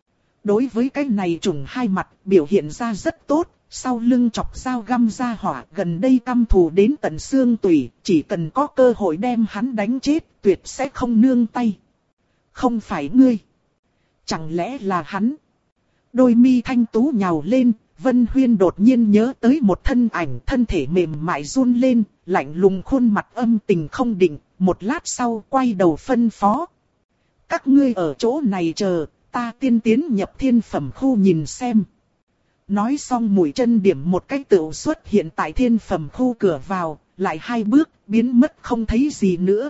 Đối với cái này trùng hai mặt, biểu hiện ra rất tốt, sau lưng chọc dao găm ra hỏa, gần đây căm thù đến tận xương tủy, chỉ cần có cơ hội đem hắn đánh chết, tuyệt sẽ không nương tay. Không phải ngươi. Chẳng lẽ là hắn? Đôi mi thanh tú nhào lên, Vân Huyên đột nhiên nhớ tới một thân ảnh, thân thể mềm mại run lên, lạnh lùng khuôn mặt âm tình không định, một lát sau quay đầu phân phó. Các ngươi ở chỗ này chờ, ta tiên tiến nhập thiên phẩm khu nhìn xem. Nói xong mũi chân điểm một cái tựu xuất hiện tại thiên phẩm khu cửa vào, lại hai bước, biến mất không thấy gì nữa.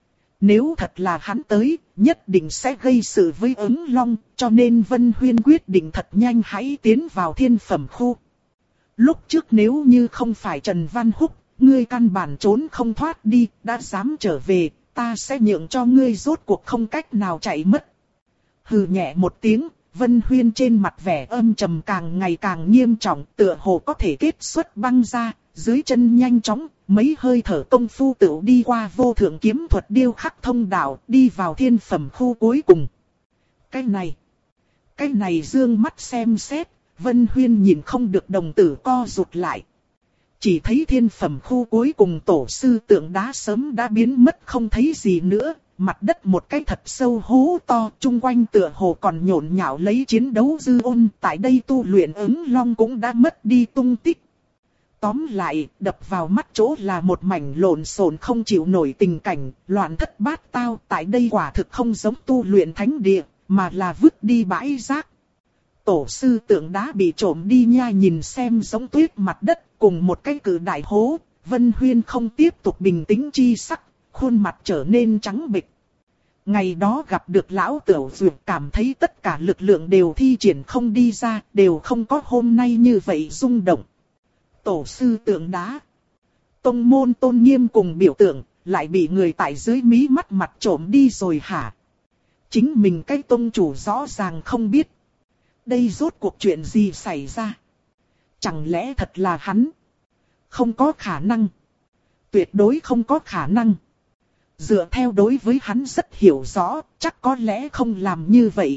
Nếu thật là hắn tới, nhất định sẽ gây sự với ứng long, cho nên Vân Huyên quyết định thật nhanh hãy tiến vào thiên phẩm khu. Lúc trước nếu như không phải Trần Văn Húc, ngươi căn bản trốn không thoát đi, đã dám trở về, ta sẽ nhượng cho ngươi rốt cuộc không cách nào chạy mất. Hừ nhẹ một tiếng, Vân Huyên trên mặt vẻ âm trầm càng ngày càng nghiêm trọng, tựa hồ có thể kết xuất băng ra, dưới chân nhanh chóng, mấy hơi thở công phu tựu đi qua vô thượng kiếm thuật điêu khắc thông đạo, đi vào thiên phẩm khu cuối cùng. Cái này, cái này dương mắt xem xét, Vân Huyên nhìn không được đồng tử co rụt lại. Chỉ thấy thiên phẩm khu cuối cùng tổ sư tượng đá sớm đã biến mất không thấy gì nữa, mặt đất một cái thật sâu hố to, chung quanh tựa hồ còn nhộn nhạo lấy chiến đấu dư ôn, tại đây tu luyện ứng long cũng đã mất đi tung tích. Tóm lại, đập vào mắt chỗ là một mảnh lộn xộn không chịu nổi tình cảnh, loạn thất bát tao, tại đây quả thực không giống tu luyện thánh địa, mà là vứt đi bãi rác. Tổ sư tượng đá bị trộm đi nha, nhìn xem giống tuyết mặt đất cùng một cái cự đại hố, Vân Huyên không tiếp tục bình tĩnh chi sắc, khuôn mặt trở nên trắng bệch. Ngày đó gặp được lão Tiểu Dược, cảm thấy tất cả lực lượng đều thi triển không đi ra, đều không có hôm nay như vậy rung động. Tổ sư tượng đá, tông môn tôn nghiêm cùng biểu tượng, lại bị người tại dưới mí mắt mặt trộm đi rồi hả? Chính mình cái tông chủ rõ ràng không biết. Đây rốt cuộc chuyện gì xảy ra? Chẳng lẽ thật là hắn? Không có khả năng. Tuyệt đối không có khả năng. Dựa theo đối với hắn rất hiểu rõ, chắc có lẽ không làm như vậy.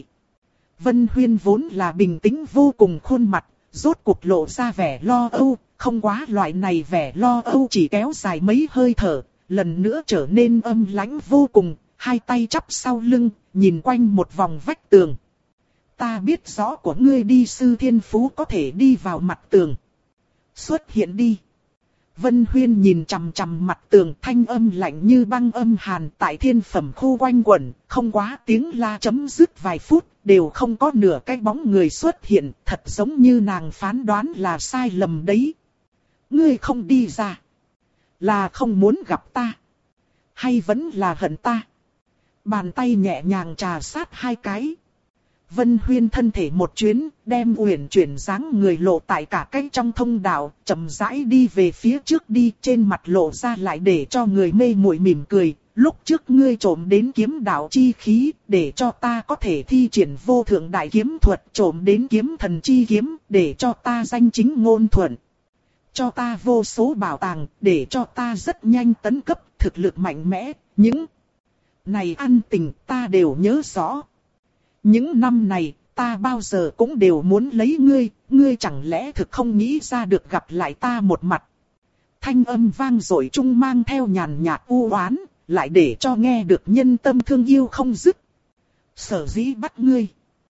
Vân Huyên vốn là bình tĩnh vô cùng khuôn mặt, rốt cuộc lộ ra vẻ lo âu, không quá loại này vẻ lo âu chỉ kéo dài mấy hơi thở, lần nữa trở nên âm lãnh vô cùng, hai tay chắp sau lưng, nhìn quanh một vòng vách tường. Ta biết rõ của ngươi đi sư thiên phú có thể đi vào mặt tường. Xuất hiện đi. Vân Huyên nhìn chằm chằm mặt tường, thanh âm lạnh như băng âm hàn tại thiên phẩm khu quanh quẩn, không quá tiếng la chấm dứt vài phút, đều không có nửa cái bóng người xuất hiện, thật giống như nàng phán đoán là sai lầm đấy. Ngươi không đi ra, là không muốn gặp ta, hay vẫn là hận ta? Bàn tay nhẹ nhàng trà sát hai cái. Vân Huyên thân thể một chuyến, đem uyển chuyển dáng người lộ tại cả cái trong thông đạo, chậm rãi đi về phía trước đi, trên mặt lộ ra lại để cho người mê muội mỉm cười. Lúc trước ngươi trộm đến kiếm đạo chi khí, để cho ta có thể thi triển vô thượng đại kiếm thuật, trộm đến kiếm thần chi kiếm, để cho ta danh chính ngôn thuận. Cho ta vô số bảo tàng, để cho ta rất nhanh tấn cấp, thực lực mạnh mẽ, những này ăn tình ta đều nhớ rõ. Những năm này, ta bao giờ cũng đều muốn lấy ngươi, ngươi chẳng lẽ thực không nghĩ ra được gặp lại ta một mặt. Thanh âm vang dội trung mang theo nhàn nhạt u oán, lại để cho nghe được nhân tâm thương yêu không dứt. Sở dĩ bắt ngươi,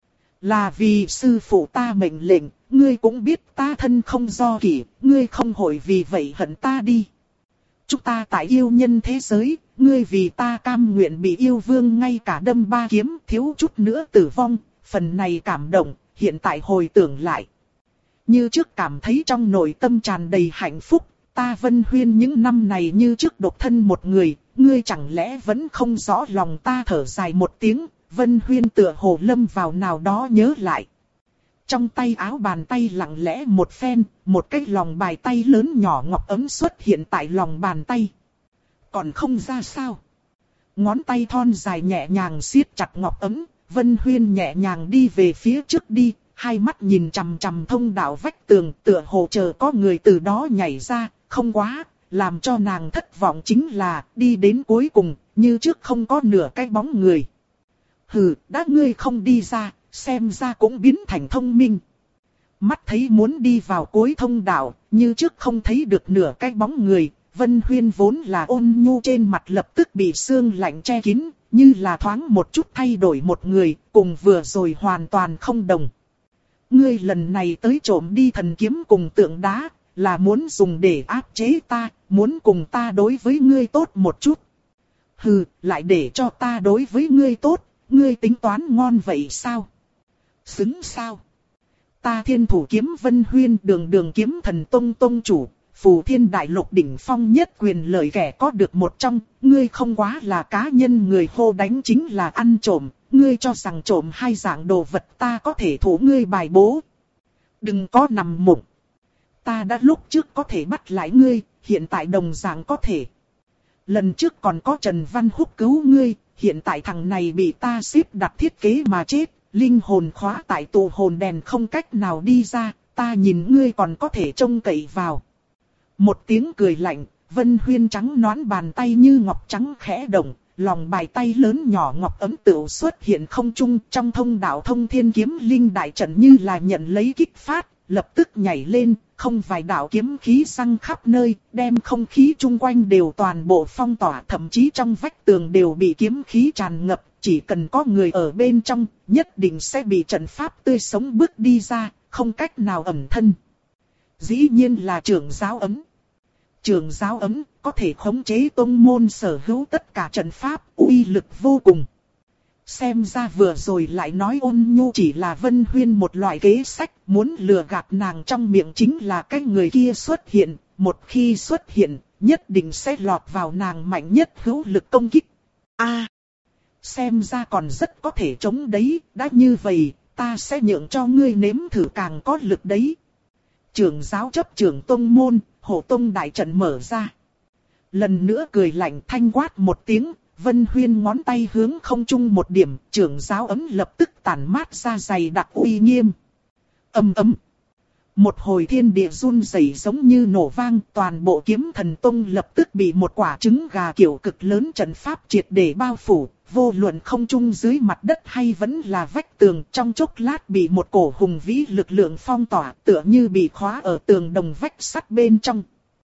là vì sư phụ ta mệnh lệnh, ngươi cũng biết ta thân không do kỷ, ngươi không hội vì vậy hận ta đi. Chúng ta tại yêu nhân thế giới, ngươi vì ta cam nguyện bị yêu vương ngay cả đâm ba kiếm, thiếu chút nữa tử vong, phần này cảm động, hiện tại hồi tưởng lại. Như trước cảm thấy trong nội tâm tràn đầy hạnh phúc, ta Vân Huyên những năm này như trước độc thân một người, ngươi chẳng lẽ vẫn không rõ lòng ta? Thở dài một tiếng, Vân Huyên tựa hồ lâm vào nào đó nhớ lại. Trong tay áo bàn tay lặng lẽ một phen, một cái lòng bài tay lớn nhỏ ngọc ấm xuất hiện tại lòng bàn tay. Còn không ra sao? Ngón tay thon dài nhẹ nhàng siết chặt ngọc ấm, Vân Huyên nhẹ nhàng đi về phía trước đi, hai mắt nhìn chằm chằm thông đạo vách tường, tựa hồ chờ có người từ đó nhảy ra, không quá, làm cho nàng thất vọng chính là đi đến cuối cùng, như trước không có nửa cái bóng người. Hừ, đã ngươi không đi ra, xem ra cũng biến thành thông minh. Mắt thấy muốn đi vào cuối thông đạo, như trước không thấy được nửa cái bóng người, Vân Huyên vốn là ôn nhu trên mặt lập tức bị sương lạnh che kín, như là thoáng một chút thay đổi một người, cùng vừa rồi hoàn toàn không đồng. Ngươi lần này tới trộm đi thần kiếm cùng tượng đá, là muốn dùng để áp chế ta, muốn cùng ta đối với ngươi tốt một chút. Hừ, lại để cho ta đối với ngươi tốt, ngươi tính toán ngon vậy sao? Xứng sao? Ta Thiên Thủ Kiếm Vân Huyên, đường đường kiếm thần tông tông chủ, Phù Thiên Đại Lục đỉnh phong nhất quyền lợi kẻ có được một trong, ngươi không quá là cá nhân người hô đánh chính là ăn trộm, ngươi cho rằng trộm hai dạng đồ vật ta có thể thủ ngươi bài bố. Đừng có nằm mộng. Ta đã lúc trước có thể bắt lại ngươi, hiện tại đồng dạng có thể. Lần trước còn có Trần Văn Húc cứu ngươi, hiện tại thằng này bị ta xếp đặt thiết kế mà chết, linh hồn khóa tại tụ hồn đèn không cách nào đi ra, ta nhìn ngươi còn có thể trông cậy vào. Một tiếng cười lạnh, Vân Huyên trắng nõn bàn tay như ngọc trắng khẽ động, lòng bài tay lớn nhỏ ngọc ấm tựu xuất hiện không trung, trong thông đạo thông thiên kiếm linh đại trận như là nhận lấy kích phát, lập tức nhảy lên, không vài đạo kiếm khí răng khắp nơi, đem không khí chung quanh đều toàn bộ phong tỏa, thậm chí trong vách tường đều bị kiếm khí tràn ngập, chỉ cần có người ở bên trong, nhất định sẽ bị trận pháp tươi sống bước đi ra, không cách nào ẩn thân. Dĩ nhiên là trưởng giáo ấm. Trưởng giáo ấm có thể khống chế tông môn sở hữu tất cả trận pháp, uy lực vô cùng. Xem ra vừa rồi lại nói Ôn Nhu chỉ là Vân Huyên một loại kế sách, muốn lừa gạt nàng trong miệng chính là cái người kia xuất hiện, một khi xuất hiện, nhất định sẽ lọt vào nàng mạnh nhất hữu lực công kích. A, à, xem ra còn rất có thể chống đấy, đã như vậy, ta sẽ nhượng cho ngươi nếm thử càng có lực đấy. Trưởng giáo chấp trưởng tông môn, hộ tông đại trận mở ra. Lần nữa cười lạnh thanh quát một tiếng. Vân Huyên ngón tay hướng không trung một điểm, trưởng giáo ấm lập tức tản mát ra dày đặc uy nghiêm. Ầm ầm. Một hồi thiên địa run rẩy giống như nổ vang, toàn bộ Kiếm Thần Tông lập tức bị một quả trứng gà kiểu cực lớn trận pháp triệt để bao phủ, vô luận không trung dưới mặt đất hay vẫn là vách tường, trong chốc lát bị một cổ hùng vĩ lực lượng phong tỏa, tựa như bị khóa ở tường đồng vách sắt bên trong.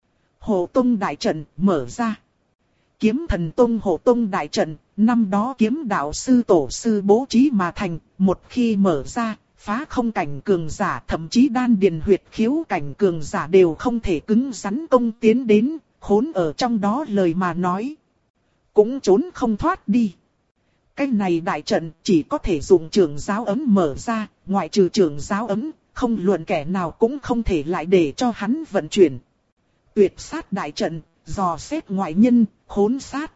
Hộ tông đại trận mở ra. Kiếm Thần Tông hộ tông đại trận, năm đó kiếm đạo sư tổ sư bố trí mà thành, một khi mở ra, phá không cảnh cường giả, thậm chí đan điền huyệt khiếu cảnh cường giả đều không thể cứng rắn công tiến đến, khốn ở trong đó lời mà nói. Cũng trốn không thoát đi. Cái này đại trận chỉ có thể dùng trưởng giáo ấm mở ra, ngoại trừ trưởng giáo ấm, không luận kẻ nào cũng không thể lại để cho hắn vận chuyển. Tuyệt sát đại trận, dò xét ngoại nhân, khốn sát.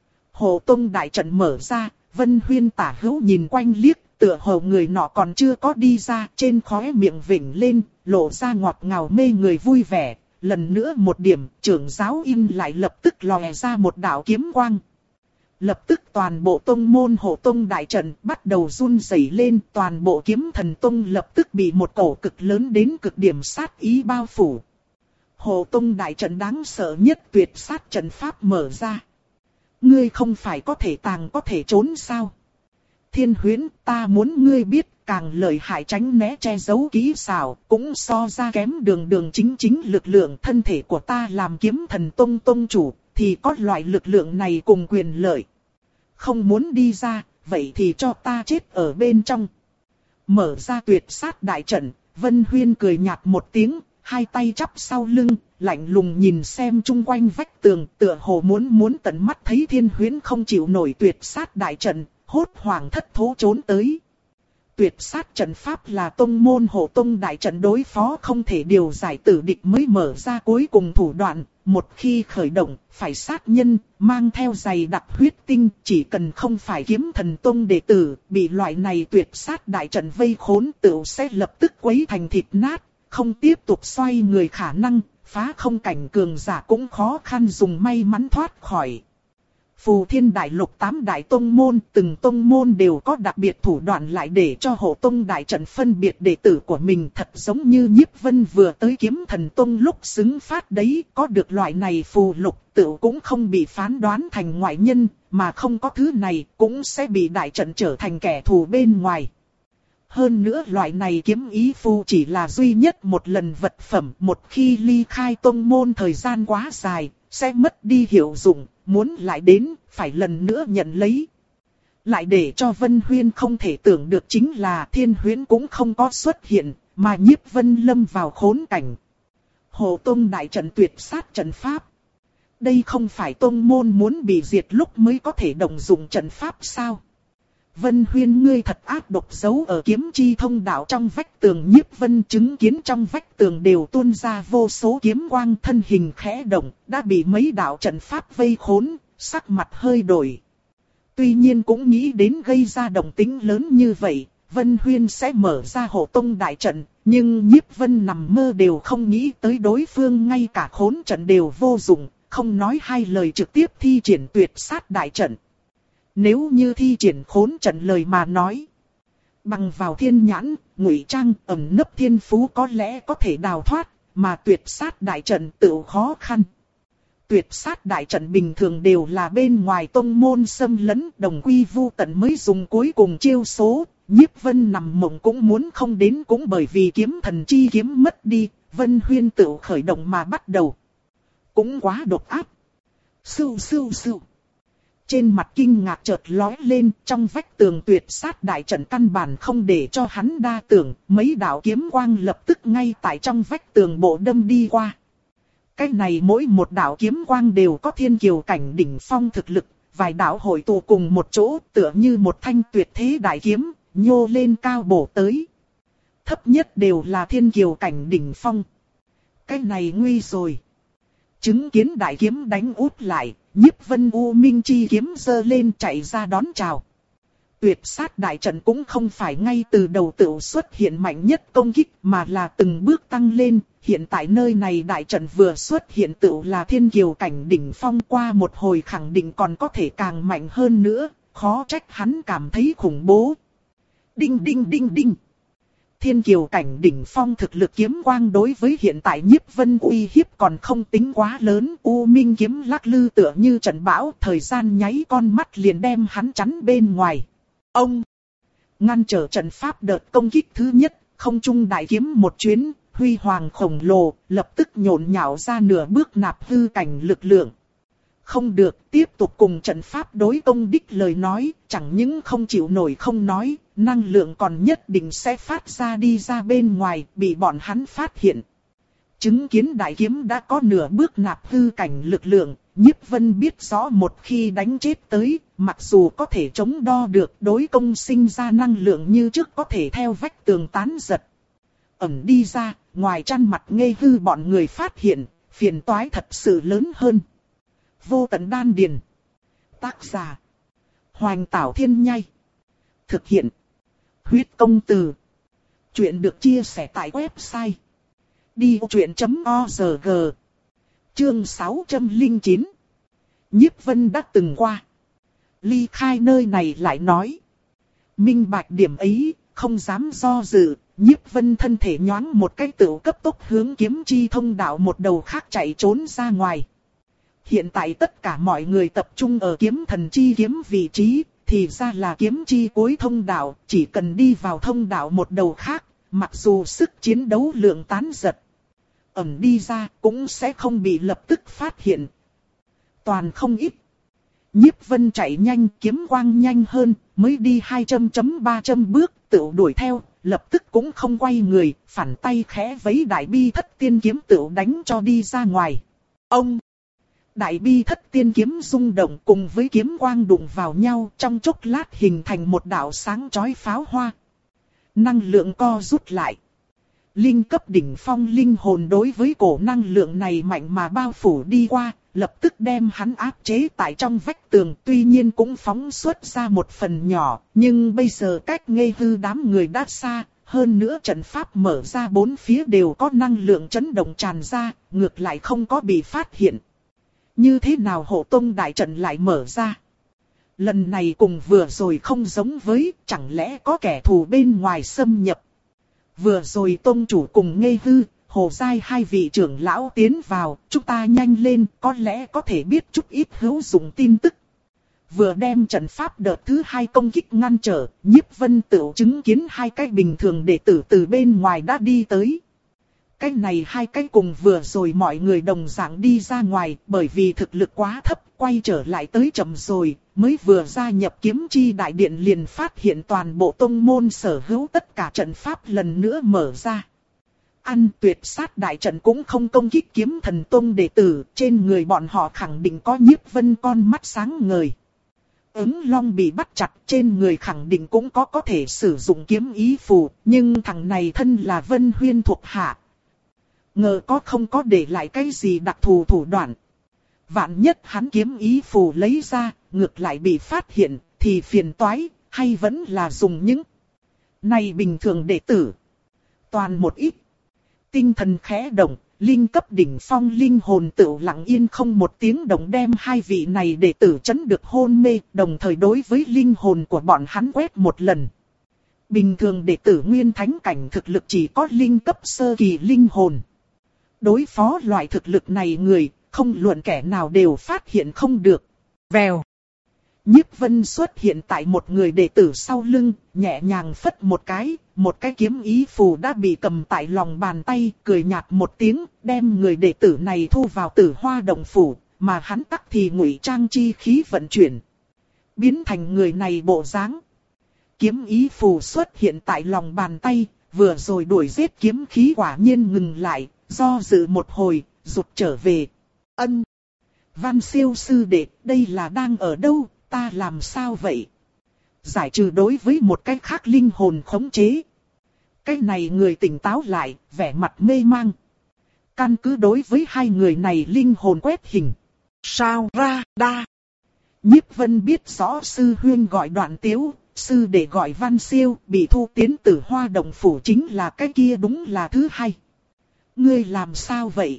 Hộ tông đại trận mở ra, Vân Huyên tả hữu nhìn quanh liếc, tựa hồ người nọ còn chưa có đi ra, trên khóe miệng vểnh lên, lộ ra ngọt ngào mê người vui vẻ. Lần nữa một điểm, trưởng giáo im lại lập tức lòe ra một đạo kiếm quang. Lập tức toàn bộ tông môn hộ tông đại trận bắt đầu run rẩy lên, toàn bộ Kiếm Thần Tông lập tức bị một cổ cực lớn đến cực điểm sát ý bao phủ. Hộ tông đại trận đáng sợ nhất tuyệt sát trận pháp mở ra. Ngươi không phải có thể tàng có thể trốn sao? Thiên Huyễn, ta muốn ngươi biết, càng lợi hại tránh né che giấu kỹ xảo, cũng so ra kém đường đường chính chính lực lượng thân thể của ta làm Kiếm Thần Tông tông chủ, thì có loại lực lượng này cùng quyền lợi. Không muốn đi ra, vậy thì cho ta chết ở bên trong. Mở ra tuyệt sát đại trận, Vân Huyên cười nhạt một tiếng, hai tay chắp sau lưng, lạnh lùng nhìn xem chung quanh vách tường, tựa hồ muốn muốn tận mắt thấy Thiên Huyễn không chịu nổi tuyệt sát đại trận, hốt hoảng thất thố trốn tới. Tuyệt sát trận pháp là tông môn hộ tông đại trận đối phó không thể điều giải tử địch mới mở ra cuối cùng thủ đoạn, một khi khởi động, phải sát nhân, mang theo dày đặc huyết tinh, chỉ cần không phải Kiếm Thần Tông đệ tử, bị loại này tuyệt sát đại trận vây khốn tựu sẽ lập tức quấy thành thịt nát, không tiếp tục xoay người khả năng, phá không cảnh cường giả cũng khó khăn dùng may mắn thoát khỏi. Phù Thiên Đại Lục tám đại tông môn, từng tông môn đều có đặc biệt thủ đoạn lại để cho hộ tông đại trận phân biệt đệ tử của mình, thật giống như Nhiếp Vân vừa tới Kiếm Thần Tông lúc xứng phát đấy, có được loại này phù lục tự cũng không bị phán đoán thành ngoại nhân, mà không có thứ này cũng sẽ bị đại trận trở thành kẻ thù bên ngoài. Hơn nữa loại này kiếm ý phù chỉ là duy nhất một lần vật phẩm, một khi ly khai tông môn thời gian quá dài, sẽ mất đi hiệu dụng, muốn lại đến, phải lần nữa nhận lấy. Lại để cho Vân Huyên không thể tưởng được chính là Thiên Huyễn cũng không có xuất hiện, mà Nhiếp Vân lâm vào khốn cảnh. Hộ tông đại trận tuyệt sát trận pháp. Đây không phải tông môn muốn bị diệt lúc mới có thể động dụng trận pháp sao? Vân Huyên ngươi thật ác độc, giấu ở kiếm chi thông đạo trong vách tường. Nhiếp Vân chứng kiến trong vách tường đều tuôn ra vô số kiếm quang, thân hình khẽ động, đã bị mấy đạo trận pháp vây khốn, sắc mặt hơi đổi. Tuy nhiên cũng nghĩ đến gây ra động tĩnh lớn như vậy, Vân Huyên sẽ mở ra hộ tông đại trận, nhưng Nhiếp Vân nằm mơ đều không nghĩ tới đối phương ngay cả khốn trận đều vô dụng, không nói hai lời trực tiếp thi triển tuyệt sát đại trận. Nếu như thi triển khốn trận lời mà nói, bằng vào thiên nhãn, ngụy trang, ẩn nấp thiên phú có lẽ có thể đào thoát, mà tuyệt sát đại trận tự khó khăn. Tuyệt sát đại trận bình thường đều là bên ngoài tông môn xâm lấn, đồng quy vu tận mới dùng cuối cùng chiêu số, Nhiếp Vân nằm mộng cũng muốn không đến, cũng bởi vì kiếm thần chi kiếm mất đi, Vân Huyên tự khởi động mà bắt đầu. Cũng quá độc áp. Sưu sưu sưu. Trên mặt kinh ngạc chợt lóe lên, trong vách tường tuyệt sát đại trận căn bản không để cho hắn đa tưởng, mấy đạo kiếm quang lập tức ngay tại trong vách tường bộ đâm đi qua. Cái này mỗi một đạo kiếm quang đều có thiên kiều cảnh đỉnh phong thực lực, vài đạo hội tụ cùng một chỗ tựa như một thanh tuyệt thế đại kiếm, nhô lên cao bổ tới. Thấp nhất đều là thiên kiều cảnh đỉnh phong. Cái này nguy rồi. Chứng kiến đại kiếm đánh út lại, Nhiếp Vân U Minh chi kiếm giơ lên chạy ra đón chào. Tuyệt sát đại trận cũng không phải ngay từ đầu tự xuất hiện mạnh nhất công kích mà là từng bước tăng lên. Hiện tại nơi này đại trận vừa xuất hiện tự là thiên kiều cảnh đỉnh phong, qua một hồi khẳng định còn có thể càng mạnh hơn nữa, khó trách hắn cảm thấy khủng bố. Đinh đinh đinh đinh. Thiên kiều cảnh đỉnh phong thực lực kiếm quang đối với hiện tại Nhiếp Vân uy hiếp còn không tính quá lớn. U Minh kiếm lắc lư tựa như trận bão, thời gian nháy con mắt liền đem hắn chắn bên ngoài. Ông ngăn trở trận pháp đợt công kích thứ nhất, không trung đại kiếm một chuyến, huy hoàng khổng lồ, lập tức nhộn nhạo ra nửa bước nạp hư cảnh lực lượng. Không được, tiếp tục cùng trận pháp đối công đích lời nói, chẳng những không chịu nổi không nói, năng lượng còn nhất định sẽ phát ra đi ra bên ngoài, bị bọn hắn phát hiện. Chứng kiến đại kiếm đã có nửa bước nạp hư cảnh lực lượng, Nhiếp Vân biết rõ một khi đánh chết tới, mặc dù có thể chống đo được đối công sinh ra năng lượng như trước có thể theo vách tường tán giật. Ẩn đi ra, ngoài chăn mặt ngây hư bọn người phát hiện, phiền toái thật sự lớn hơn. Vô tận đan điền. Tác giả. Hoành Tảo Thiên Nhai. Thực hiện. Huyết công từ. Chuyện được chia sẻ tại website. đi ô chuyện chấm o rờ gi. Chương sáu trăm lẻ chín. Nhiếp Vân đã từng qua. Ly khai nơi này lại nói. Minh bạch điểm ấy, không dám do dự. Nhiếp Vân thân thể nhoáng một cái tựu cấp tốc hướng kiếm chi thông đạo một đầu khác chạy trốn ra ngoài. Hiện tại tất cả mọi người tập trung ở kiếm thần chi kiếm vị trí, thì ra là kiếm chi cuối thông đạo, chỉ cần đi vào thông đạo một đầu khác, mặc dù sức chiến đấu lượng tán giật, ẩn đi ra cũng sẽ không bị lập tức phát hiện. Toàn không ít. Nhiếp Vân chạy nhanh, kiếm quang nhanh hơn, mới đi hai trăm ba trăm bước, tự đuổi theo, lập tức cũng không quay người, phản tay khẽ vấy đại bi thất tiên kiếm tự đánh cho đi ra ngoài. Ông! Đại bi thất tiên kiếm rung động cùng với kiếm quang đụng vào nhau, trong chốc lát hình thành một đạo sáng chói pháo hoa. Năng lượng co rút lại. Linh cấp đỉnh phong linh hồn đối với cổ năng lượng này mạnh mà bao phủ đi qua, lập tức đem hắn áp chế tại trong vách tường, tuy nhiên cũng phóng xuất ra một phần nhỏ, nhưng bây giờ cách ngây hư đám người đã xa, hơn nữa trận pháp mở ra bốn phía đều có năng lượng chấn động tràn ra, ngược lại không có bị phát hiện. Như thế nào hộ tông đại trận lại mở ra? Lần này cùng vừa rồi không giống với, chẳng lẽ có kẻ thù bên ngoài xâm nhập? Vừa rồi tông chủ cùng ngây hư, hồ giai hai vị trưởng lão tiến vào, chúng ta nhanh lên, có lẽ có thể biết chút ít hữu dụng tin tức. Vừa đem trận pháp đợt thứ hai công kích ngăn trở, Nhiếp Vân tự chứng kiến hai cái bình thường đệ tử từ bên ngoài đã đi tới. Cái này hai cái cùng vừa rồi mọi người đồng dạng đi ra ngoài, bởi vì thực lực quá thấp, quay trở lại tới chậm rồi, mới vừa gia nhập kiếm chi đại điện liền phát hiện toàn bộ tông môn sở hữu tất cả trận pháp lần nữa mở ra. Ăn tuyệt sát đại trận cũng không công kích kiếm thần tông đệ tử, trên người bọn họ khẳng định có Nhiếp Vân con mắt sáng ngời. Ứng Long bị bắt chặt, trên người khẳng định cũng có có thể sử dụng kiếm ý phù, nhưng thằng này thân là Vân Huyên thuộc hạ. Ngờ có không có để lại cái gì đặc thù thủ đoạn. Vạn nhất hắn kiếm ý phù lấy ra, ngược lại bị phát hiện, thì phiền toái, hay vẫn là dùng những này bình thường đệ tử. Toàn một ít. Tinh thần khẽ động, linh cấp đỉnh phong linh hồn tự lặng yên không một tiếng động đem hai vị này đệ tử chấn được hôn mê, đồng thời đối với linh hồn của bọn hắn quét một lần. Bình thường đệ tử nguyên thánh cảnh thực lực chỉ có linh cấp sơ kỳ linh hồn. Đối phó loại thực lực này người, không luận kẻ nào đều phát hiện không được. Vèo. Nhiếp Vân xuất hiện tại một người đệ tử sau lưng, nhẹ nhàng phất một cái, một cái kiếm ý phù đã bị cầm tại lòng bàn tay, cười nhạt một tiếng, đem người đệ tử này thu vào Tử Hoa động phủ, mà hắn tắc thì ngụy trang chi khí vận chuyển, biến thành người này bộ dáng. Kiếm ý phù xuất hiện tại lòng bàn tay, vừa rồi đuổi giết kiếm khí quả nhiên ngừng lại, do dự một hồi, rụt trở về. Ân! Văn Siêu sư đệ, đây là đang ở đâu, ta làm sao vậy? Giải trừ đối với một cái khác linh hồn khống chế. Cái này người tỉnh táo lại, vẻ mặt mê mang. Căn cứ đối với hai người này linh hồn quét hình. Sao ra đa? Nhiếp Vân biết rõ sư huyên gọi Đoạn Tiếu, sư đệ gọi Văn Siêu, bị thu tiến Tử Hoa động phủ chính là cái kia, đúng là thứ hai. Ngươi làm sao vậy?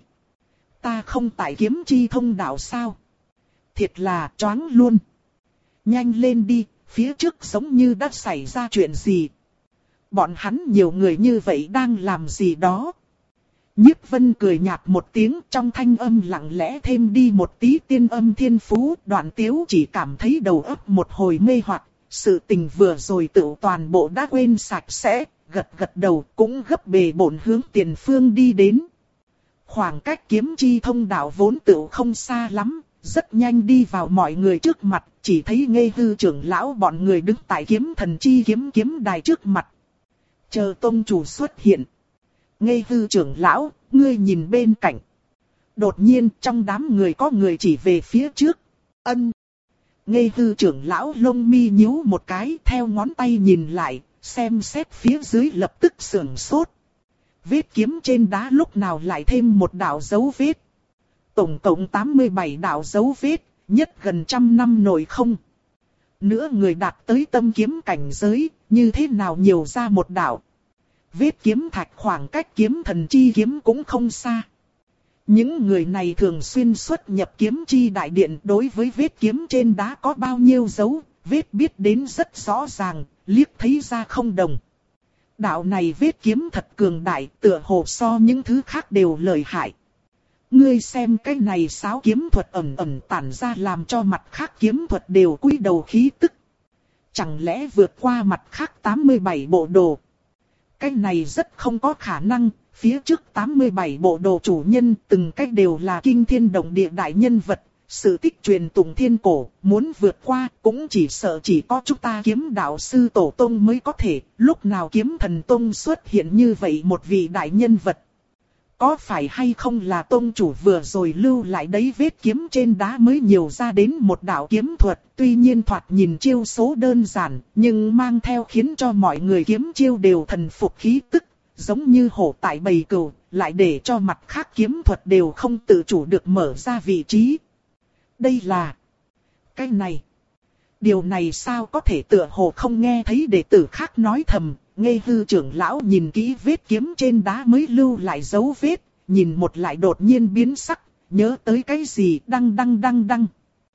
Ta không tại kiếm chi thông đạo sao? Thiệt là choáng luôn. Nhanh lên đi, phía trước giống như đã xảy ra chuyện gì. Bọn hắn nhiều người như vậy đang làm gì đó. Nhiếp Vân cười nhạt một tiếng, trong thanh âm lặng lẽ thêm đi một tí tiên âm thiên phú. Đoạn Tiếu chỉ cảm thấy đầu óc một hồi mê hoặc, sự tình vừa rồi tự toàn bộ đã quên sạch sẽ, gật gật đầu cũng gấp bề bổn hướng tiền phương đi đến. Khoảng cách kiếm chi thông đạo vốn tự không xa lắm, rất nhanh đi vào mọi người trước mặt, chỉ thấy Nghê Hư trưởng lão bọn người đứng tại kiếm thần chi kiếm kiếm đài trước mặt. Chờ tông chủ xuất hiện. Nghê Hư trưởng lão, ngươi nhìn bên cạnh. Đột nhiên trong đám người có người chỉ về phía trước. Ân. Nghê Hư trưởng lão lông mi nhíu một cái, theo ngón tay nhìn lại, xem xét phía dưới lập tức sửng sốt. Vết kiếm trên đá lúc nào lại thêm một đạo dấu vết. Tổng cộng tám mươi bảy đạo dấu vết, nhất gần trăm năm nổi không. Nữa người đạt tới tâm kiếm cảnh giới, như thế nào nhiều ra một đạo. Vết kiếm thạch khoảng cách kiếm thần chi kiếm cũng không xa. Những người này thường xuyên xuất nhập kiếm chi đại điện, đối với vết kiếm trên đá có bao nhiêu dấu, vết biết đến rất rõ ràng, liếc thấy ra không đồng. Đạo này vết kiếm thật cường đại, tựa hồ so những thứ khác đều lợi hại. Ngươi xem cái này sáo kiếm thuật ẩn ẩn tản ra làm cho mặt khác kiếm thuật đều cúi đầu khí tức. Chẳng lẽ vượt qua mặt khác tám mươi bảy bộ đồ? Cái này rất không có khả năng, phía trước tám mươi bảy bộ đồ chủ nhân từng cách đều là kinh thiên động địa đại nhân vật. Sự tích truyền tụng thiên cổ, muốn vượt qua cũng chỉ sợ chỉ có chúng ta kiếm đạo sư tổ tông mới có thể. Lúc nào kiếm thần tông xuất hiện như vậy một vị đại nhân vật. Có phải hay không là tông chủ vừa rồi lưu lại đấy vết kiếm trên đá mới nhiều ra đến một đạo kiếm thuật. Tuy nhiên thoạt nhìn chiêu số đơn giản, nhưng mang theo khiến cho mọi người kiếm chiêu đều thần phục khí tức. Giống như hổ tại bầy cừu, lại để cho mặt khác kiếm thuật đều không tự chủ được mở ra vị trí. Đây là... cái này... Điều này sao có thể, tựa hồ không nghe thấy đệ tử khác nói thầm. Nghê Hư trưởng lão nhìn kỹ vết kiếm trên đá mới lưu lại dấu vết, nhìn một lại đột nhiên biến sắc, nhớ tới cái gì, đăng đăng đăng đăng.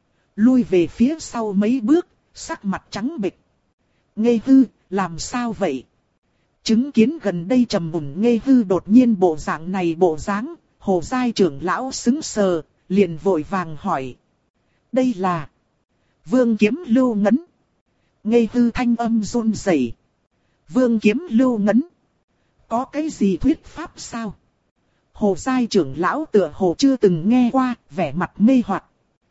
Lui về phía sau mấy bước, sắc mặt trắng bệch. Nghê Hư, làm sao vậy? Chứng kiến gần đây trầm mùng Nghê Hư đột nhiên bộ dạng này bộ dáng, Hồ Giai trưởng lão sững sờ, liền vội vàng hỏi. Đây là... Vương kiếm lưu ngấn. Nghê Hư thanh âm run rẩy. Vương kiếm lưu ngấn. Có cái gì thuyết pháp sao? Hồ Giai trưởng lão tựa hồ chưa từng nghe qua, vẻ mặt mê hoặc.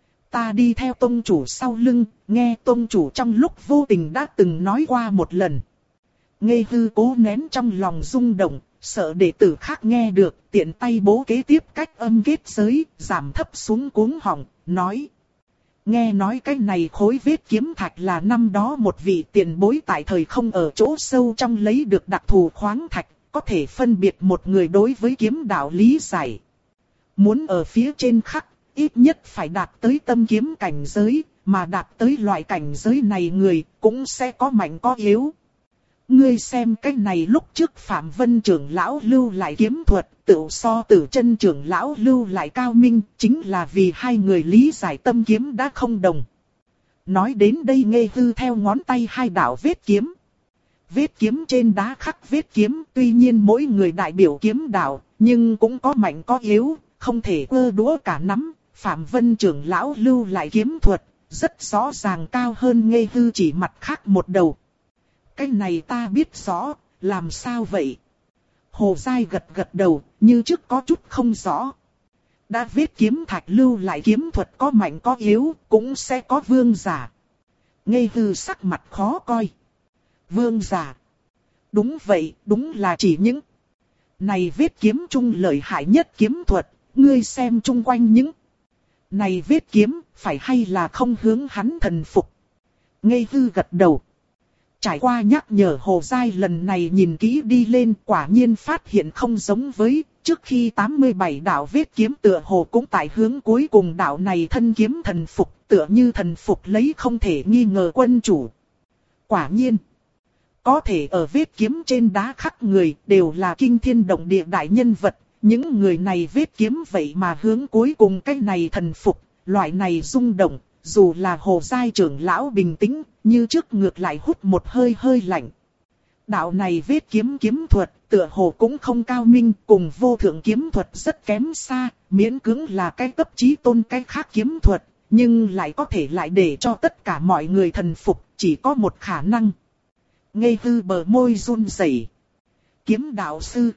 Ta đi theo tông chủ sau lưng, nghe tông chủ trong lúc vô tình đã từng nói qua một lần. Nghê Hư cố nén trong lòng rung động, sợ đệ tử khác nghe được, tiện tay bố kế tiếp cách âm kết giới, giảm thấp xuống cuống họng, nói. Nghe nói cái này khối vết kiếm thạch là năm đó một vị tiền bối tại thời không ở chỗ sâu trong lấy được đặc thù khoáng thạch, có thể phân biệt một người đối với kiếm đạo lý giải. Muốn ở phía trên khắc, ít nhất phải đạt tới tâm kiếm cảnh giới, mà đạt tới loại cảnh giới này người cũng sẽ có mạnh có yếu. Ngươi xem cái này lúc trước Phạm Vân trưởng lão lưu lại kiếm thuật, tự so Tử Chân trưởng lão lưu lại cao minh, chính là vì hai người lý giải tâm kiếm đã không đồng. Nói đến đây Nghê Hư theo ngón tay hai đạo vết kiếm. Vết kiếm trên đá khắc vết kiếm, tuy nhiên mỗi người đại biểu kiếm đạo, nhưng cũng có mạnh có yếu, không thể ơ đũa cả nắm. Phạm Vân trưởng lão lưu lại kiếm thuật, rất rõ ràng cao hơn Ngây Hư chỉ mặt khác một đầu. Cái này ta biết rõ, làm sao vậy? Hồ Giai gật gật đầu, như trước có chút không rõ. Đã vết kiếm thạch lưu lại kiếm thuật có mạnh có yếu, cũng sẽ có vương giả. Ngây Hư sắc mặt khó coi. Vương giả. Đúng vậy, đúng là chỉ những này vết kiếm trung lợi hại nhất kiếm thuật, ngươi xem chung quanh những này vết kiếm, phải hay là không hướng hắn thần phục. Ngây Hư gật đầu. Trải qua nhắc nhở Hồ Giai lần này nhìn kỹ đi lên, quả nhiên phát hiện không giống với trước khi tám mươi bảy đạo vết kiếm, tựa hồ cũng tại hướng cuối cùng đạo này thân kiếm thần phục, tựa như thần phục lấy không thể nghi ngờ quân chủ. Quả nhiên, có thể ở vết kiếm trên đá khắc người đều là kinh thiên động địa đại nhân vật, những người này vết kiếm vậy mà hướng cuối cùng cái này thần phục, loại này rung động, dù là Hồ Giai trưởng lão bình tĩnh, như trước ngược lại hút một hơi hơi lạnh. Đạo này vết kiếm kiếm thuật, tựa hồ cũng không cao minh, cùng vô thượng kiếm thuật rất kém xa, miễn cưỡng là cái cấp chí tôn cái khác kiếm thuật, nhưng lại có thể lại để cho tất cả mọi người thần phục, chỉ có một khả năng. Ngây Hư bờ môi run rẩy. Kiếm đạo sư.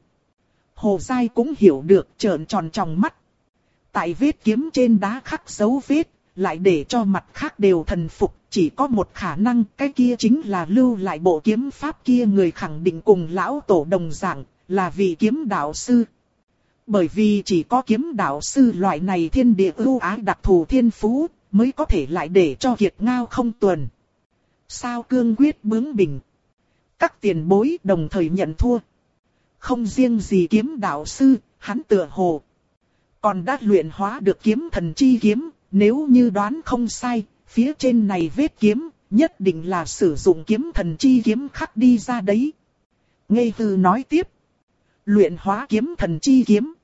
Hồ Giai cũng hiểu được, trợn tròn tròng mắt. Tại vết kiếm trên đá khắc dấu vết, lại để cho mặt khác đều thần phục, chỉ có một khả năng, cái kia chính là lưu lại bộ kiếm pháp kia người khẳng định cùng lão tổ đồng dạng, là vị kiếm đạo sư. Bởi vì chỉ có kiếm đạo sư loại này thiên địa ưu ái đặc thù thiên phú, mới có thể lại để cho kiệt ngao không tuần. Sao cương quyết bướng bỉnh. Các tiền bối đồng thời nhận thua. Không riêng gì kiếm đạo sư, hắn tựa hồ còn đã luyện hóa được kiếm thần chi kiếm, nếu như đoán không sai, phía trên này vết kiếm, nhất định là sử dụng kiếm thần chi kiếm khắc đi ra đấy. Ngây Hư nói tiếp. Luyện hóa kiếm thần chi kiếm.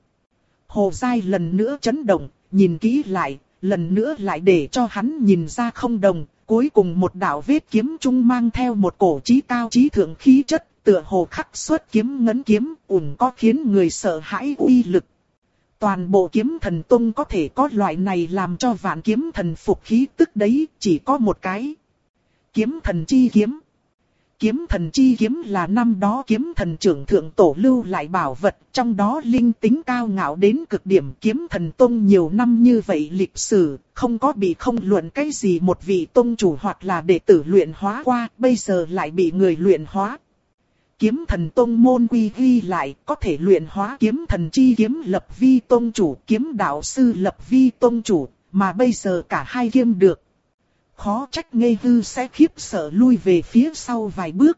Hồ Giai lần nữa chấn động, nhìn kỹ lại, lần nữa lại để cho hắn nhìn ra không đồng. Cuối cùng một đạo vết kiếm trung mang theo một cổ chí cao chí thượng khí chất, tựa hồ khắc xuất kiếm ngấn kiếm, ủng có khiến người sợ hãi uy lực. Toàn bộ kiếm thần tông có thể có loại này làm cho vạn kiếm thần phục khí tức đấy, chỉ có một cái. Kiếm thần chi kiếm. Kiếm thần chi kiếm là năm đó kiếm thần trưởng thượng tổ lưu lại bảo vật, trong đó linh tính cao ngạo đến cực điểm. Kiếm thần tông nhiều năm như vậy lịch sử, không có bị không luận cái gì một vị tông chủ hoặc là đệ tử luyện hóa qua, bây giờ lại bị người luyện hóa. Kiếm thần tông môn quy ghi lại, có thể luyện hóa kiếm thần chi kiếm lập vi tông chủ, kiếm đạo sư lập vi tông chủ, mà bây giờ cả hai kiếm được. Khó trách Ngây Hư sẽ khiếp sợ lui về phía sau vài bước.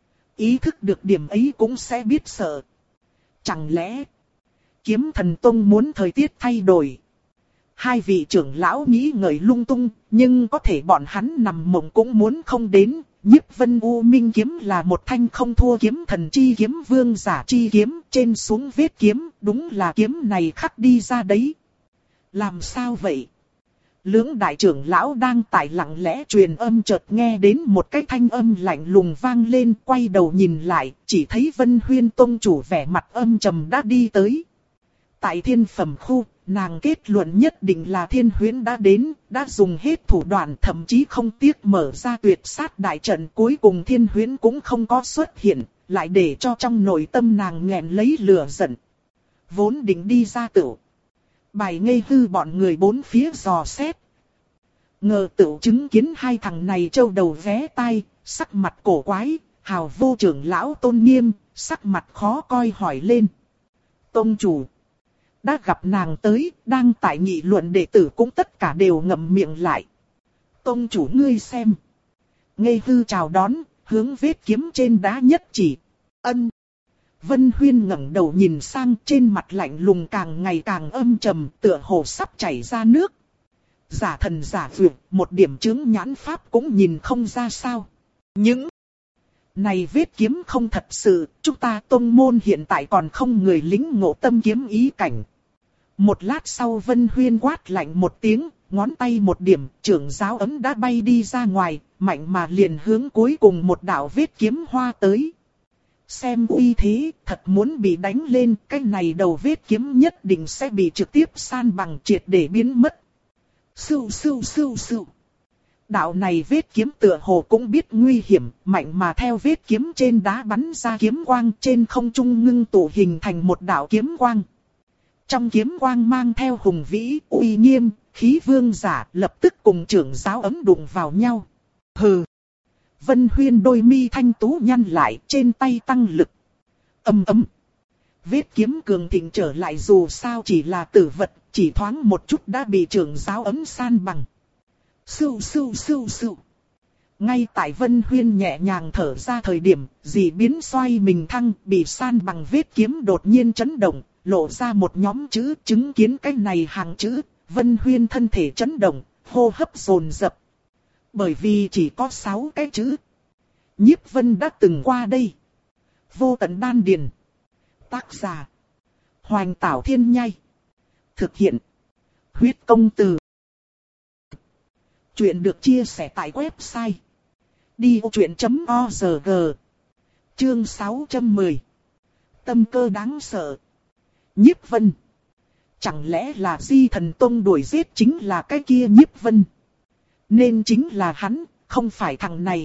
Ý thức được điểm ấy cũng sẽ biết sợ. Chẳng lẽ kiếm thần tông muốn thời tiết thay đổi? Hai vị trưởng lão nghĩ ngợi lung tung, nhưng có thể bọn hắn nằm mộng cũng muốn không đến. Nhiếp Vân U Minh kiếm là một thanh không thua kiếm thần chi kiếm vương giả chi kiếm, trên xuống vết kiếm, đúng là kiếm này khắc đi ra đấy. Làm sao vậy? Lưỡng đại trưởng lão đang tại lặng lẽ truyền âm, chợt nghe đến một cái thanh âm lạnh lùng vang lên, quay đầu nhìn lại, chỉ thấy Vân Huyên tông chủ vẻ mặt âm trầm đã đi tới. Tại thiên phẩm khu, nàng kết luận nhất định là Thiên Huyễn đã đến, đã dùng hết thủ đoạn, thậm chí không tiếc mở ra tuyệt sát đại trận, cuối cùng Thiên Huyễn cũng không có xuất hiện, lại để cho trong nội tâm nàng nghẹn lấy lửa giận. Vốn định đi ra tửu bài Ngây Hư bọn người bốn phía dò xét. Ngờ tửu chứng kiến hai thằng này trâu đầu vé tai, sắc mặt cổ quái, hào vô trưởng lão tôn nghiêm, sắc mặt khó coi hỏi lên. Tông chủ. Đã gặp nàng tới, đang tại nghị luận đệ tử cũng tất cả đều ngậm miệng lại. Tông chủ ngươi xem. Ngây Hư chào đón, hướng vết kiếm trên đá nhất chỉ. Ân. Vân Huyên ngẩng đầu nhìn sang, trên mặt lạnh lùng càng ngày càng âm trầm, tựa hồ sắp chảy ra nước. Giả thần giả vượt, một điểm chứng nhãn pháp cũng nhìn không ra sao. Những này vết kiếm không thật sự, chúng ta tông môn hiện tại còn không người lính ngộ tâm kiếm ý cảnh. Một lát sau Vân Huyên quát lạnh một tiếng, ngón tay một điểm, trưởng giáo ấm đã bay đi ra ngoài, mạnh mà liền hướng cuối cùng một đạo vết kiếm hoa tới. Xem uy thế, thật muốn bị đánh lên, cái này đầu vết kiếm nhất định sẽ bị trực tiếp san bằng triệt để biến mất. Sưu sưu sưu sưu. Đạo này vết kiếm tựa hồ cũng biết nguy hiểm, mạnh mà theo vết kiếm trên đá bắn ra kiếm quang trên không trung ngưng tụ hình thành một đạo kiếm quang. Trong kiếm quang mang theo hùng vĩ, uy nghiêm, khí vương giả lập tức cùng trưởng giáo ấm đụng vào nhau. Hừ! Vân Huyên đôi mi thanh tú nhăn lại, trên tay tăng lực. Âm ấm! Vết kiếm cường thịnh trở lại dù sao chỉ là tử vật, chỉ thoáng một chút đã bị trưởng giáo ấm san bằng. Sưu sưu sưu sưu! Ngay tại Vân Huyên nhẹ nhàng thở ra thời điểm, dị biến xoay mình thăng, bị san bằng vết kiếm đột nhiên chấn động, lộ ra một nhóm chữ, chứng kiến cái này hàng chữ, Vân Huyên thân thể chấn động, hô hấp dồn dập. Bởi vì chỉ có sáu cái chữ. Nhiếp Vân đã từng qua đây. Vô tận đan điền. Tác giả: Hoành Tảo Thiên Nhai. Thực hiện: Huyết Công Từ. Chuyện được chia sẻ tại website đi ô chuyện chấm org. Chương sáu trăm mười. Tâm cơ đáng sợ. Nhiếp Vân. Chẳng lẽ là Di Thần Tông đuổi giết chính là cái kia Nhiếp Vân? Nên chính là hắn, không phải thằng này.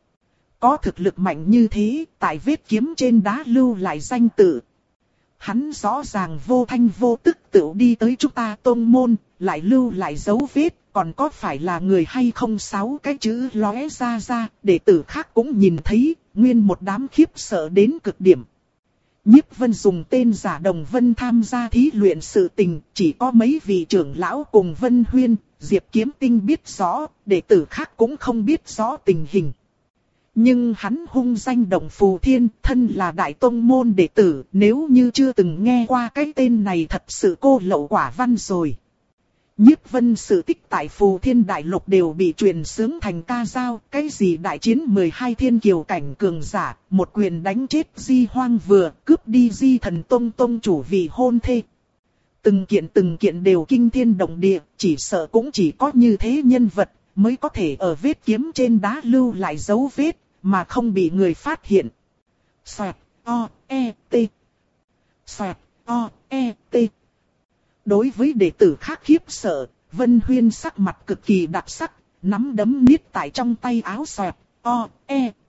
Có thực lực mạnh như thế, tại vết kiếm trên đá lưu lại danh tự. Hắn rõ ràng vô thanh vô tức tự đi tới chúng ta tông môn, lại lưu lại dấu vết, còn có phải là người hay không? Sáu cái chữ lóe ra ra, đệ tử khác cũng nhìn thấy, nguyên một đám khiếp sợ đến cực điểm. Nhiếp Vân dùng tên giả Đồng Vân tham gia thí luyện sự tình, chỉ có mấy vị trưởng lão cùng Vân Huyên, Diệp Kiếm Tinh biết rõ, đệ tử khác cũng không biết rõ tình hình. Nhưng hắn hung danh Đồng Phù Thiên, thân là đại tông môn đệ tử, nếu như chưa từng nghe qua cái tên này thật sự cô lậu quả văn rồi. Nhiếp Vân sự tích tại Phù Thiên Đại Lục đều bị truyền xướng thành ca dao, cái gì đại chiến mười hai thiên kiều cảnh cường giả, một quyền đánh chết Di Hoang vừa, cướp đi Di Thần Tông tông chủ vì hôn thê. Từng kiện từng kiện đều kinh thiên động địa, chỉ sợ cũng chỉ có như thế nhân vật, mới có thể ở vết kiếm trên đá lưu lại dấu vết, mà không bị người phát hiện. Xoẹt, o, e, t. Xoẹt, o, e, t. Đối với đệ tử khác khiếp sợ, Vân Huyên sắc mặt cực kỳ đặc sắc, nắm đấm niết tại trong tay áo xoẹt, o, e, t.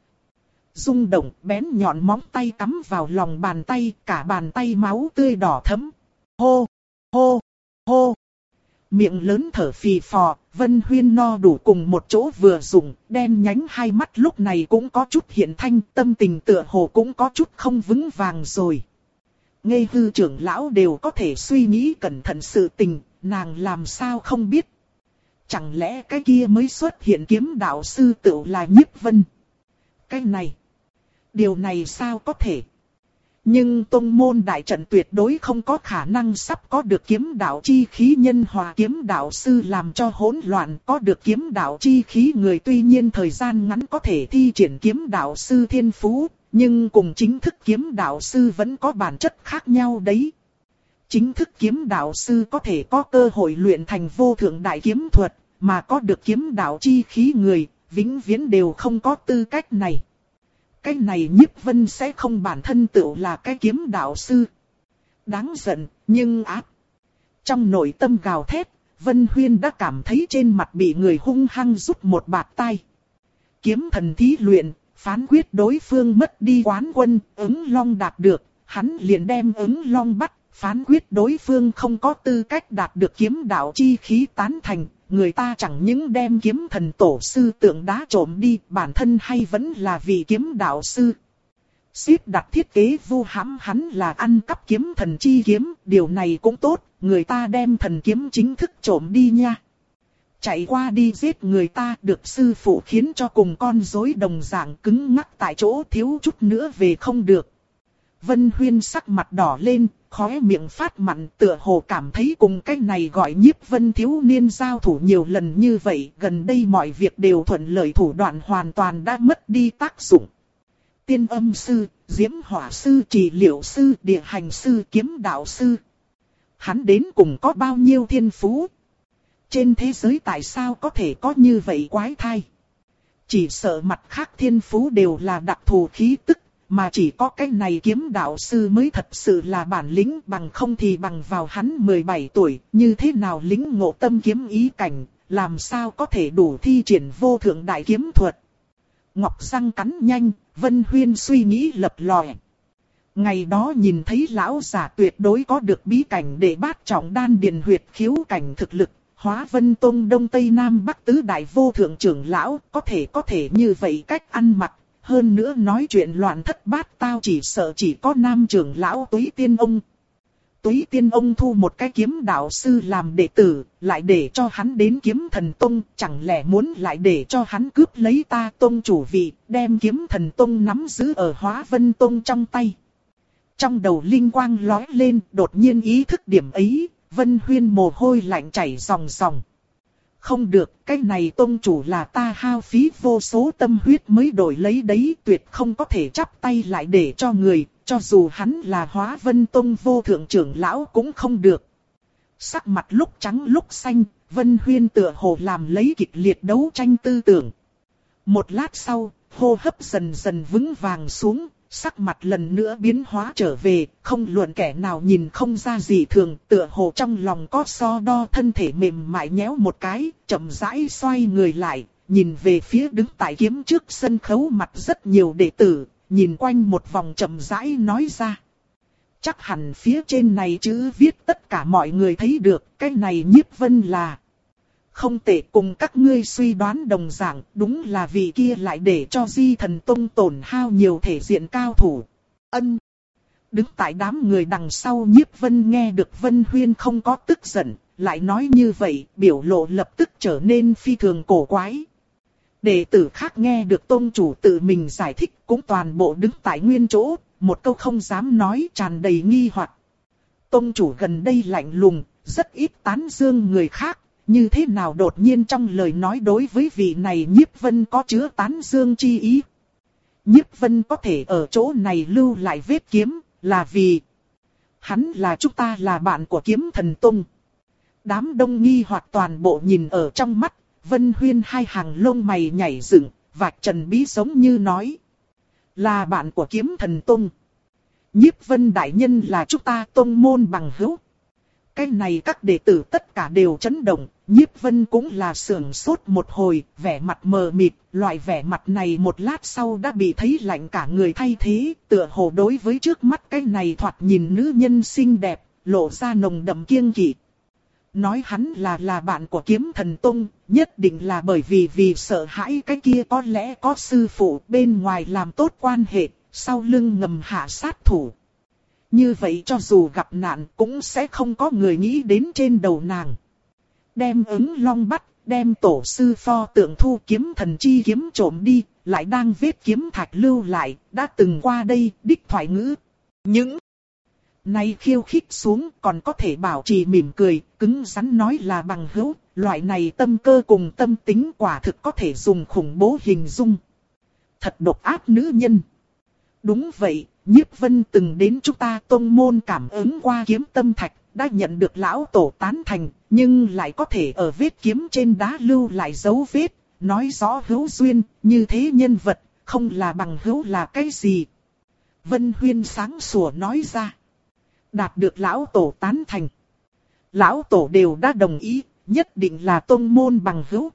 Rung động bén nhọn móng tay cắm vào lòng bàn tay, cả bàn tay máu tươi đỏ thẫm. Hô, hô, hô. Miệng lớn thở phì phò, Vân Huyên no đủ cùng một chỗ vừa dùng, đen nhánh hai mắt lúc này cũng có chút hiện thanh, tâm tình tựa hồ cũng có chút không vững vàng rồi. Ngây hư trưởng lão đều có thể suy nghĩ cẩn thận sự tình, nàng làm sao không biết. Chẳng lẽ cái kia mới xuất hiện kiếm đạo sư tựu là Nhiếp Vân? Cái này, điều này sao có thể? Nhưng tông môn đại trận tuyệt đối không có khả năng sắp có được kiếm đạo chi khí nhân hòa kiếm đạo sư làm cho hỗn loạn. Có được kiếm đạo chi khí người tuy nhiên thời gian ngắn có thể thi triển kiếm đạo sư thiên phú, nhưng cùng chính thức kiếm đạo sư vẫn có bản chất khác nhau đấy. Chính thức kiếm đạo sư có thể có cơ hội luyện thành vô thượng đại kiếm thuật, mà có được kiếm đạo chi khí người, vĩnh viễn đều không có tư cách này. Cái này Nhiếp Vân sẽ không bản thân tự là cái kiếm đạo sư. Đáng giận, nhưng ác. Trong nội tâm gào thét, Vân Huyên đã cảm thấy trên mặt bị người hung hăng rút một bạt tai. Kiếm thần thí luyện, phán quyết đối phương mất đi quán quân, ứng long đạt được, hắn liền đem ứng long bắt, phán quyết đối phương không có tư cách đạt được kiếm đạo chi khí tán thành. Người ta chẳng những đem kiếm thần tổ sư tượng đá trộm đi, bản thân hay vẫn là vị kiếm đạo sư. Xếp đặt thiết kế vu hãm hắn là ăn cắp kiếm thần chi kiếm, điều này cũng tốt, người ta đem thần kiếm chính thức trộm đi nha. Chạy qua đi giết người ta được sư phụ khiến cho cùng con rối đồng dạng cứng ngắc tại chỗ, thiếu chút nữa về không được. Vân Huyên sắc mặt đỏ lên, khóe miệng phát mặn, tựa hồ cảm thấy cùng cái này gọi Nhiếp Vân thiếu niên giao thủ nhiều lần như vậy, gần đây mọi việc đều thuận lợi, thủ đoạn hoàn toàn đã mất đi tác dụng. Tiên âm sư, diễm hỏa sư, trị liệu sư, địa hành sư, kiếm đạo sư. Hắn đến cùng có bao nhiêu thiên phú? Trên thế giới tại sao có thể có như vậy quái thai? Chỉ sợ mặt khác thiên phú đều là đặc thù khí tức, mà chỉ có cái này kiếm đạo sư mới thật sự là bản lĩnh, bằng không thì bằng vào hắn mười bảy tuổi, như thế nào lĩnh ngộ tâm kiếm ý cảnh, làm sao có thể đủ thi triển vô thượng đại kiếm thuật. Ngọc răng cắn nhanh, Vân Huyên suy nghĩ lập lòe. Ngày đó nhìn thấy lão giả tuyệt đối có được bí cảnh để bát trọng đan điền huyệt khiếu cảnh thực lực, Hóa Vân Tông Đông Tây Nam Bắc tứ đại vô thượng trưởng lão, có thể có thể như vậy cách ăn mặc, hơn nữa nói chuyện loạn thất bát tao, chỉ sợ chỉ có nam trưởng lão Túy Tiên Ông. Túy Tiên Ông thu một cái kiếm đạo sư làm đệ tử, lại để cho hắn đến Kiếm Thần Tông, chẳng lẽ muốn lại để cho hắn cướp lấy ta tông chủ vị, đem Kiếm Thần Tông nắm giữ ở Hóa Vân Tông trong tay. Trong đầu linh quang lóe lên, đột nhiên ý thức điểm ấy, Vân Huyên mồ hôi lạnh chảy ròng ròng. Không được, cái này tông chủ là ta hao phí vô số tâm huyết mới đổi lấy đấy, tuyệt không có thể chắp tay lại để cho người, cho dù hắn là Hóa Vân Tông vô thượng trưởng lão cũng không được. Sắc mặt lúc trắng lúc xanh, Vân Huyên tựa hồ làm lấy kịch liệt đấu tranh tư tưởng. Một lát sau, hô hấp dần dần vững vàng xuống, sắc mặt lần nữa biến hóa trở về, không luận kẻ nào nhìn không ra gì thường, tựa hồ trong lòng có so đo, thân thể mềm mại nhéo một cái, chậm rãi xoay người lại, nhìn về phía đứng tại kiếm trước sân khấu mặt rất nhiều đệ tử, nhìn quanh một vòng chậm rãi nói ra. Chắc hẳn phía trên này chữ viết tất cả mọi người thấy được, cái này Nhiếp Vân là... Không tệ, cùng các ngươi suy đoán đồng dạng, đúng là vì kia lại để cho Di Thần Tông tổn hao nhiều thể diện cao thủ. Ân. Đứng tại đám người đằng sau Nhiếp Vân nghe được Vân Huyên không có tức giận, lại nói như vậy, biểu lộ lập tức trở nên phi thường cổ quái. Đệ tử khác nghe được tông chủ tự mình giải thích cũng toàn bộ đứng tại nguyên chỗ, một câu không dám nói, tràn đầy nghi hoặc. Tông chủ gần đây lạnh lùng, rất ít tán dương người khác. Như thế nào đột nhiên trong lời nói đối với vị này Nhiếp Vân có chứa tán dương chi ý. Nhiếp Vân có thể ở chỗ này lưu lại vết kiếm, là vì hắn là chúng ta là bạn của Kiếm Thần Tông. Đám đông nghi hoặc toàn bộ nhìn ở trong mắt, Vân Huyên hai hàng lông mày nhảy dựng, vạch trần bí giống như nói. Là bạn của Kiếm Thần Tông. Nhiếp Vân đại nhân là chúng ta tông môn bằng hữu. Cái này các đệ tử tất cả đều chấn động, Nhiếp Vân cũng là sưởng sốt một hồi, vẻ mặt mờ mịt, loại vẻ mặt này một lát sau đã bị thấy lạnh cả người thay thế, tựa hồ đối với trước mắt cái này thoạt nhìn nữ nhân xinh đẹp, lộ ra nồng đậm kiêng kỵ. Nói hắn là là bạn của Kiếm Thần Tông, nhất định là bởi vì vì sợ hãi cái kia có lẽ có sư phụ bên ngoài làm tốt quan hệ, sau lưng ngầm hạ sát thủ. Như vậy cho dù gặp nạn cũng sẽ không có người nghĩ đến trên đầu nàng. Đem ứng long bắt, đem tổ sư pho tượng thu kiếm thần chi kiếm trộm đi, lại đang vết kiếm thạch lưu lại, đã từng qua đây, đích thoại ngữ. Những này khiêu khích xuống còn có thể bảo trì mỉm cười, cứng rắn nói là bằng hữu, loại này tâm cơ cùng tâm tính quả thực có thể dùng khủng bố hình dung. Thật độc ác nữ nhân. Đúng vậy. Nhiếp Vân từng đến chúng ta tông môn cảm ứng qua kiếm tâm thạch, đã nhận được lão tổ tán thành, nhưng lại có thể ở vết kiếm trên đá lưu lại dấu vết, nói rõ hữu duyên, như thế nhân vật, không là bằng hữu là cái gì. Vân Huyên sáng sủa nói ra, đạt được lão tổ tán thành. Lão tổ đều đã đồng ý, nhất định là tông môn bằng hữu.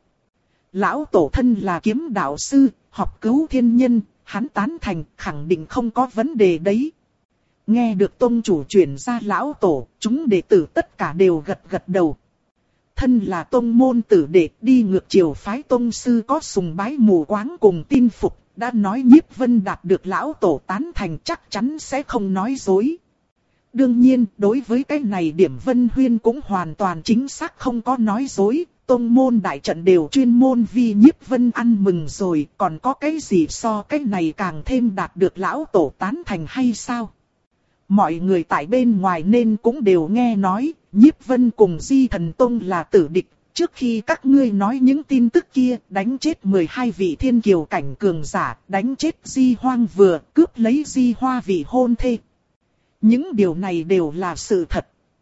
Lão tổ thân là kiếm đạo sư, học cứu thiên nhân. Hắn tán thành khẳng định không có vấn đề đấy. Nghe được tông chủ chuyển ra lão tổ, chúng đệ tử tất cả đều gật gật đầu. Thân là tông môn tử đệ đi ngược chiều phái tông sư có sùng bái mù quáng cùng tin phục, đã nói Nhiếp Vân đạt được lão tổ tán thành chắc chắn sẽ không nói dối. Đương nhiên, đối với cái này điểm Vân Huyên cũng hoàn toàn chính xác không có nói dối. Tông môn đại trận đều chuyên môn vì Nhiếp Vân ăn mừng rồi, còn có cái gì so cái này càng thêm đạt được lão tổ tán thành hay sao? Mọi người tại bên ngoài nên cũng đều nghe nói, Nhiếp Vân cùng Di Thần Tông là tử địch. Trước khi các ngươi nói những tin tức kia, đánh chết mười hai vị thiên kiều cảnh cường giả, đánh chết Di Hoang vừa, cướp lấy Di Hoa vị hôn thê. Những điều này đều là sự thật.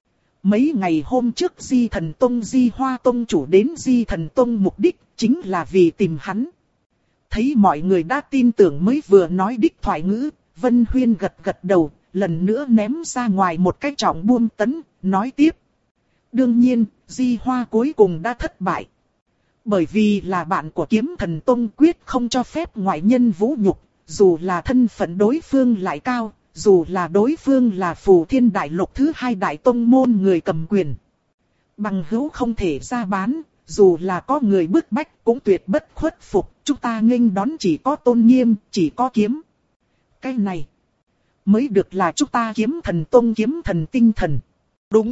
Mấy ngày hôm trước Di Thần Tông Di Hoa Tông chủ đến Di Thần Tông mục đích chính là vì tìm hắn. Thấy mọi người đã tin tưởng mới vừa nói đích thoại ngữ, Vân Huyên gật gật đầu, lần nữa ném ra ngoài một cái trọng buông tấn, nói tiếp. Đương nhiên, Di Hoa cuối cùng đã thất bại. Bởi vì là bạn của Kiếm Thần Tông quyết không cho phép ngoại nhân vũ nhục, dù là thân phận đối phương lại cao, dù là đối phương là Phù Thiên Đại Lục thứ hai đại tông môn người cầm quyền. Bằng hữu không thể ra bán, dù là có người bức bách cũng tuyệt bất khuất phục, chúng ta nghênh đón chỉ có tôn nghiêm, chỉ có kiếm. Cái này mới được là chúng ta Kiếm Thần Tông kiếm thần tinh thần. Đúng.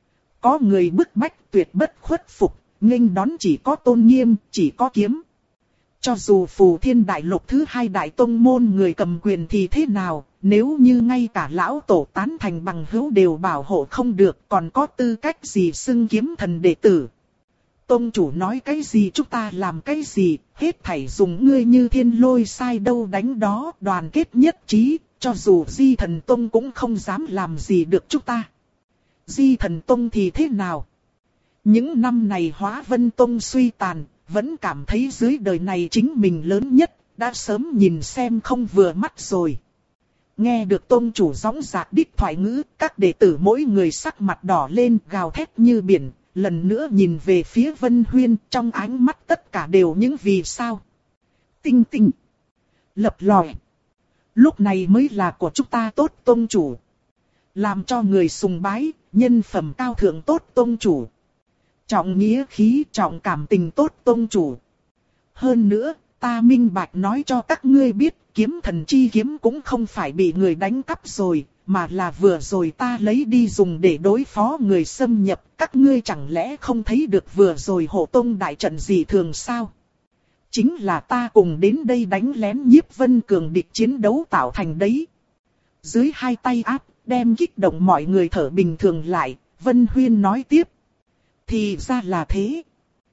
Có người bức bách tuyệt bất khuất phục, nghênh đón chỉ có tôn nghiêm, chỉ có kiếm. Cho dù Phù Thiên Đại Lục thứ hai đại tông môn người cầm quyền thì thế nào, nếu như ngay cả lão tổ tán thành bằng hữu đều bảo hộ không được, còn có tư cách gì xưng kiếm thần đệ tử. Tông chủ nói cái gì chúng ta làm cái gì, hết thảy dùng ngươi như thiên lôi sai đâu đánh đó, đoàn kết nhất trí, cho dù Di Thần Tông cũng không dám làm gì được chúng ta. Di Thần Tông thì thế nào? Những năm này Hóa Vân Tông suy tàn, vẫn cảm thấy dưới đời này chính mình lớn nhất, đã sớm nhìn xem không vừa mắt rồi. Nghe được tông chủ gióng giạc đích thoại ngữ, các đệ tử mỗi người sắc mặt đỏ lên, gào thét như biển, lần nữa nhìn về phía Vân Huyên, trong ánh mắt tất cả đều những vì sao. Tinh tinh, lập lòe. Lúc này mới là của chúng ta tốt tông chủ. Làm cho người sùng bái, nhân phẩm cao thượng tốt tông chủ. Trọng nghĩa khí, trọng cảm tình tốt tông chủ. Hơn nữa, ta minh bạch nói cho các ngươi biết, kiếm thần chi kiếm cũng không phải bị người đánh cắp rồi, mà là vừa rồi ta lấy đi dùng để đối phó người xâm nhập. Các ngươi chẳng lẽ không thấy được vừa rồi hộ tông đại trận gì thường sao? Chính là ta cùng đến đây đánh lén Nhiếp Vân cường địch chiến đấu tạo thành đấy. Dưới hai tay áp, đem kích động mọi người thở bình thường lại, Vân Huyên nói tiếp. Thì ra là thế.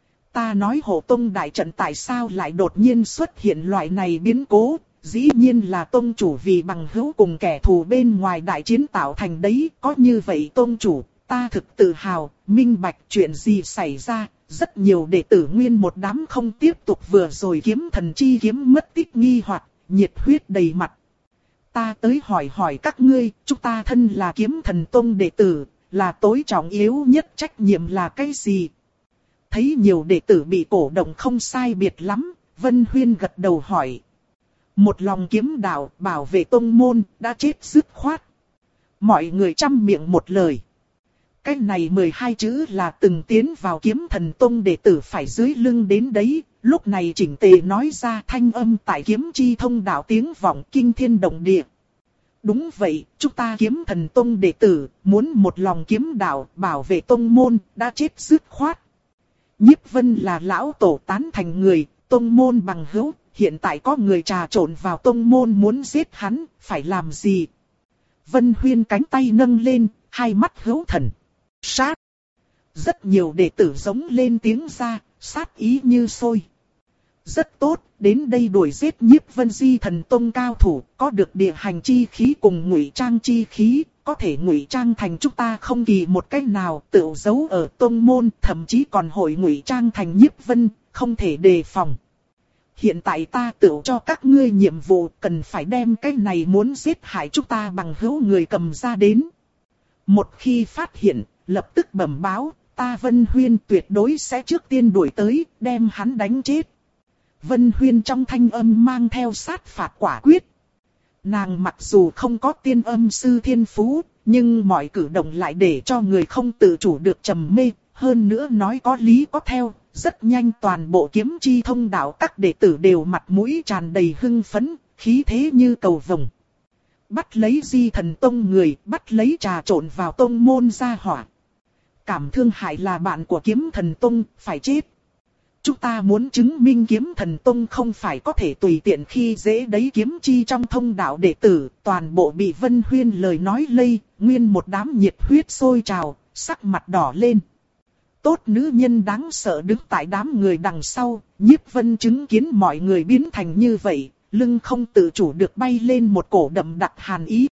Ta nói hộ tông đại trận tại sao lại đột nhiên xuất hiện loại này biến cố, dĩ nhiên là tông chủ vì bằng hữu cùng kẻ thù bên ngoài đại chiến tạo thành đấy. Có như vậy tông chủ, ta thực tự hào, minh bạch chuyện gì xảy ra, rất nhiều đệ tử nguyên một đám không tiếp tục vừa rồi kiếm thần chi kiếm mất tích nghi hoặc, nhiệt huyết đầy mặt. Ta tới hỏi hỏi các ngươi, chúng ta thân là Kiếm Thần Tông đệ tử, là tối trọng yếu nhất trách nhiệm là cái gì? Thấy nhiều đệ tử bị cổ động không sai biệt lắm, Vân Huyên gật đầu hỏi. Một lòng kiếm đạo bảo vệ tông môn đã chết dứt khoát. Mọi người trăm miệng một lời. Cái này mười hai chữ là từng tiến vào Kiếm Thần Tông đệ tử phải dưới lưng đến đấy. Lúc này chỉnh tề nói ra thanh âm tại kiếm chi thông đạo tiếng vọng kinh thiên động địa. Đúng vậy, chúng ta Kiếm Thần Tông đệ tử, muốn một lòng kiếm đạo, bảo vệ tông môn, đã chết dứt khoát. Nhiếp Vân là lão tổ tán thành người, tông môn bằng hữu, hiện tại có người trà trộn vào tông môn muốn giết hắn, phải làm gì? Vân Huyên cánh tay nâng lên, hai mắt hữu thần. Sát! Rất nhiều đệ tử giống lên tiếng ra, sát ý như sôi. Rất tốt, đến đây đuổi giết Nhiếp Vân Di Thần Tông cao thủ, có được địa hành chi khí cùng ngụy trang chi khí, có thể ngụy trang thành chúng ta không kỳ một cách nào, tự giấu ở tông môn, thậm chí còn hội ngụy trang thành Nhiếp Vân, không thể đề phòng. Hiện tại ta tự cho các ngươi nhiệm vụ, cần phải đem cái này muốn giết hại chúng ta bằng hữu người cầm ra đến. Một khi phát hiện, lập tức bẩm báo, ta Vân Huyên tuyệt đối sẽ trước tiên đuổi tới, đem hắn đánh chết. Vân Huyên trong thanh âm mang theo sát phạt quả quyết. Nàng mặc dù không có tiên âm sư thiên phú, nhưng mọi cử động lại để cho người không tự chủ được trầm mê. Hơn nữa nói có lý có theo, rất nhanh toàn bộ kiếm chi thông đạo các đệ tử đều mặt mũi tràn đầy hưng phấn, khí thế như cầu vồng. Bắt lấy Di Thần Tông người, bắt lấy trà trộn vào tông môn gia hỏa. Cảm thương hại là bạn của Kiếm Thần Tông, phải chết. Chúng ta muốn chứng minh Kiếm Thần Tông không phải có thể tùy tiện khi dễ đấy kiếm chi trong thông đạo đệ tử, toàn bộ bị Vân Huyên lời nói lây, nguyên một đám nhiệt huyết sôi trào, sắc mặt đỏ lên. Tốt nữ nhân đáng sợ đứng tại đám người đằng sau, Nhiếp Vân chứng kiến mọi người biến thành như vậy, lưng không tự chủ được bay lên một cổ đậm đặc hàn ý.